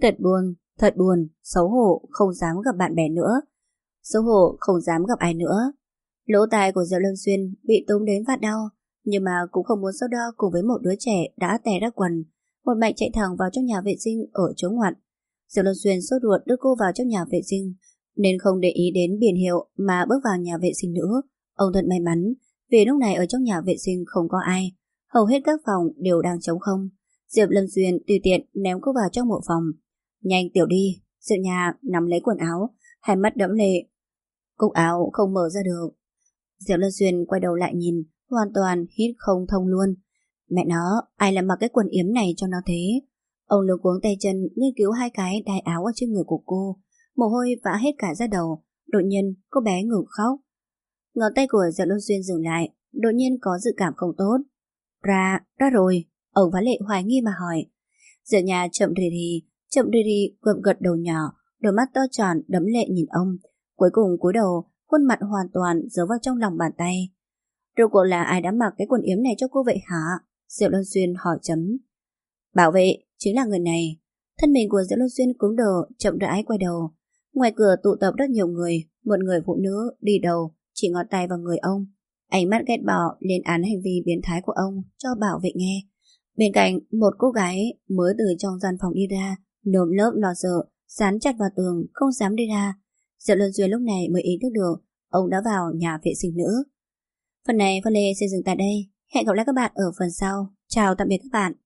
Thật buồn, xấu hổ không dám gặp bạn bè nữa. Xấu hổ không dám gặp ai nữa. Lỗ tai của Diệp Luân Xuyên bị túm đến phát đau, nhưng mà cũng không muốn so đo cùng với một đứa trẻ đã tè ra quần. Một mạch chạy thẳng vào trong nhà vệ sinh ở chỗ ngoặt. Diệp Luân Xuyên sốt ruột đưa cô vào trong nhà vệ sinh, nên không để ý đến biển hiệu mà bước vào nhà vệ sinh nữa. Ông thật may mắn, vì lúc này ở trong nhà vệ sinh không có ai, hầu hết các phòng đều đang trống không. Diệp Luân Xuyên tùy tiện ném cô vào trong một phòng. Nhanh tiểu đi. Diệp Nha nắm lấy quần áo, hai mắt đẫm lệ. Cúc áo không mở ra được. Diệp Luân Xuyên quay đầu lại nhìn, hoàn toàn hít không thông luôn. Mẹ nó, ai làm mặc cái quần yếm này cho nó thế? Ông luống cuống tay chân nghiên cứu hai cái đai áo ở trên người của cô. Mồ hôi vã hết cả ra đầu. Đột nhiên cô bé ngừng khóc. Ngón tay của Diệp Luân Xuyên dừng lại, đột nhiên có dự cảm không tốt. Ra rồi. Ông Phá Lệ hoài nghi mà hỏi. Diệp Nha chậm rì rì gật đầu nhỏ, đôi mắt to tròn đẫm lệ nhìn ông. Cuối cùng cúi đầu, khuôn mặt hoàn toàn giấu vào trong lòng bàn tay. Rốt cuộc là ai đã mặc cái quần yếm này cho cô vậy hả? Diệp Luân Xuyên hỏi chấm. Bảo vệ, chính là người này. Thân mình của Diệp Luân Xuyên cứng đờ, chậm rãi quay đầu. Ngoài cửa tụ tập rất nhiều người, một người phụ nữ đi đầu, chỉ ngón tay vào người ông. Ánh mắt ghét bỏ lên án hành vi biến thái của ông cho bảo vệ nghe. Bên cạnh, một cô gái mới từ trong gian phòng đi ra, nơm lớp lo sợ, dán chặt vào tường, không dám đi ra. Diệp Luân Xuyên lúc này mới ý thức được ông đã vào nhà vệ sinh nữ. Phần này Lê xây dựng tại đây. Hẹn gặp lại các bạn ở phần sau. Chào tạm biệt các bạn.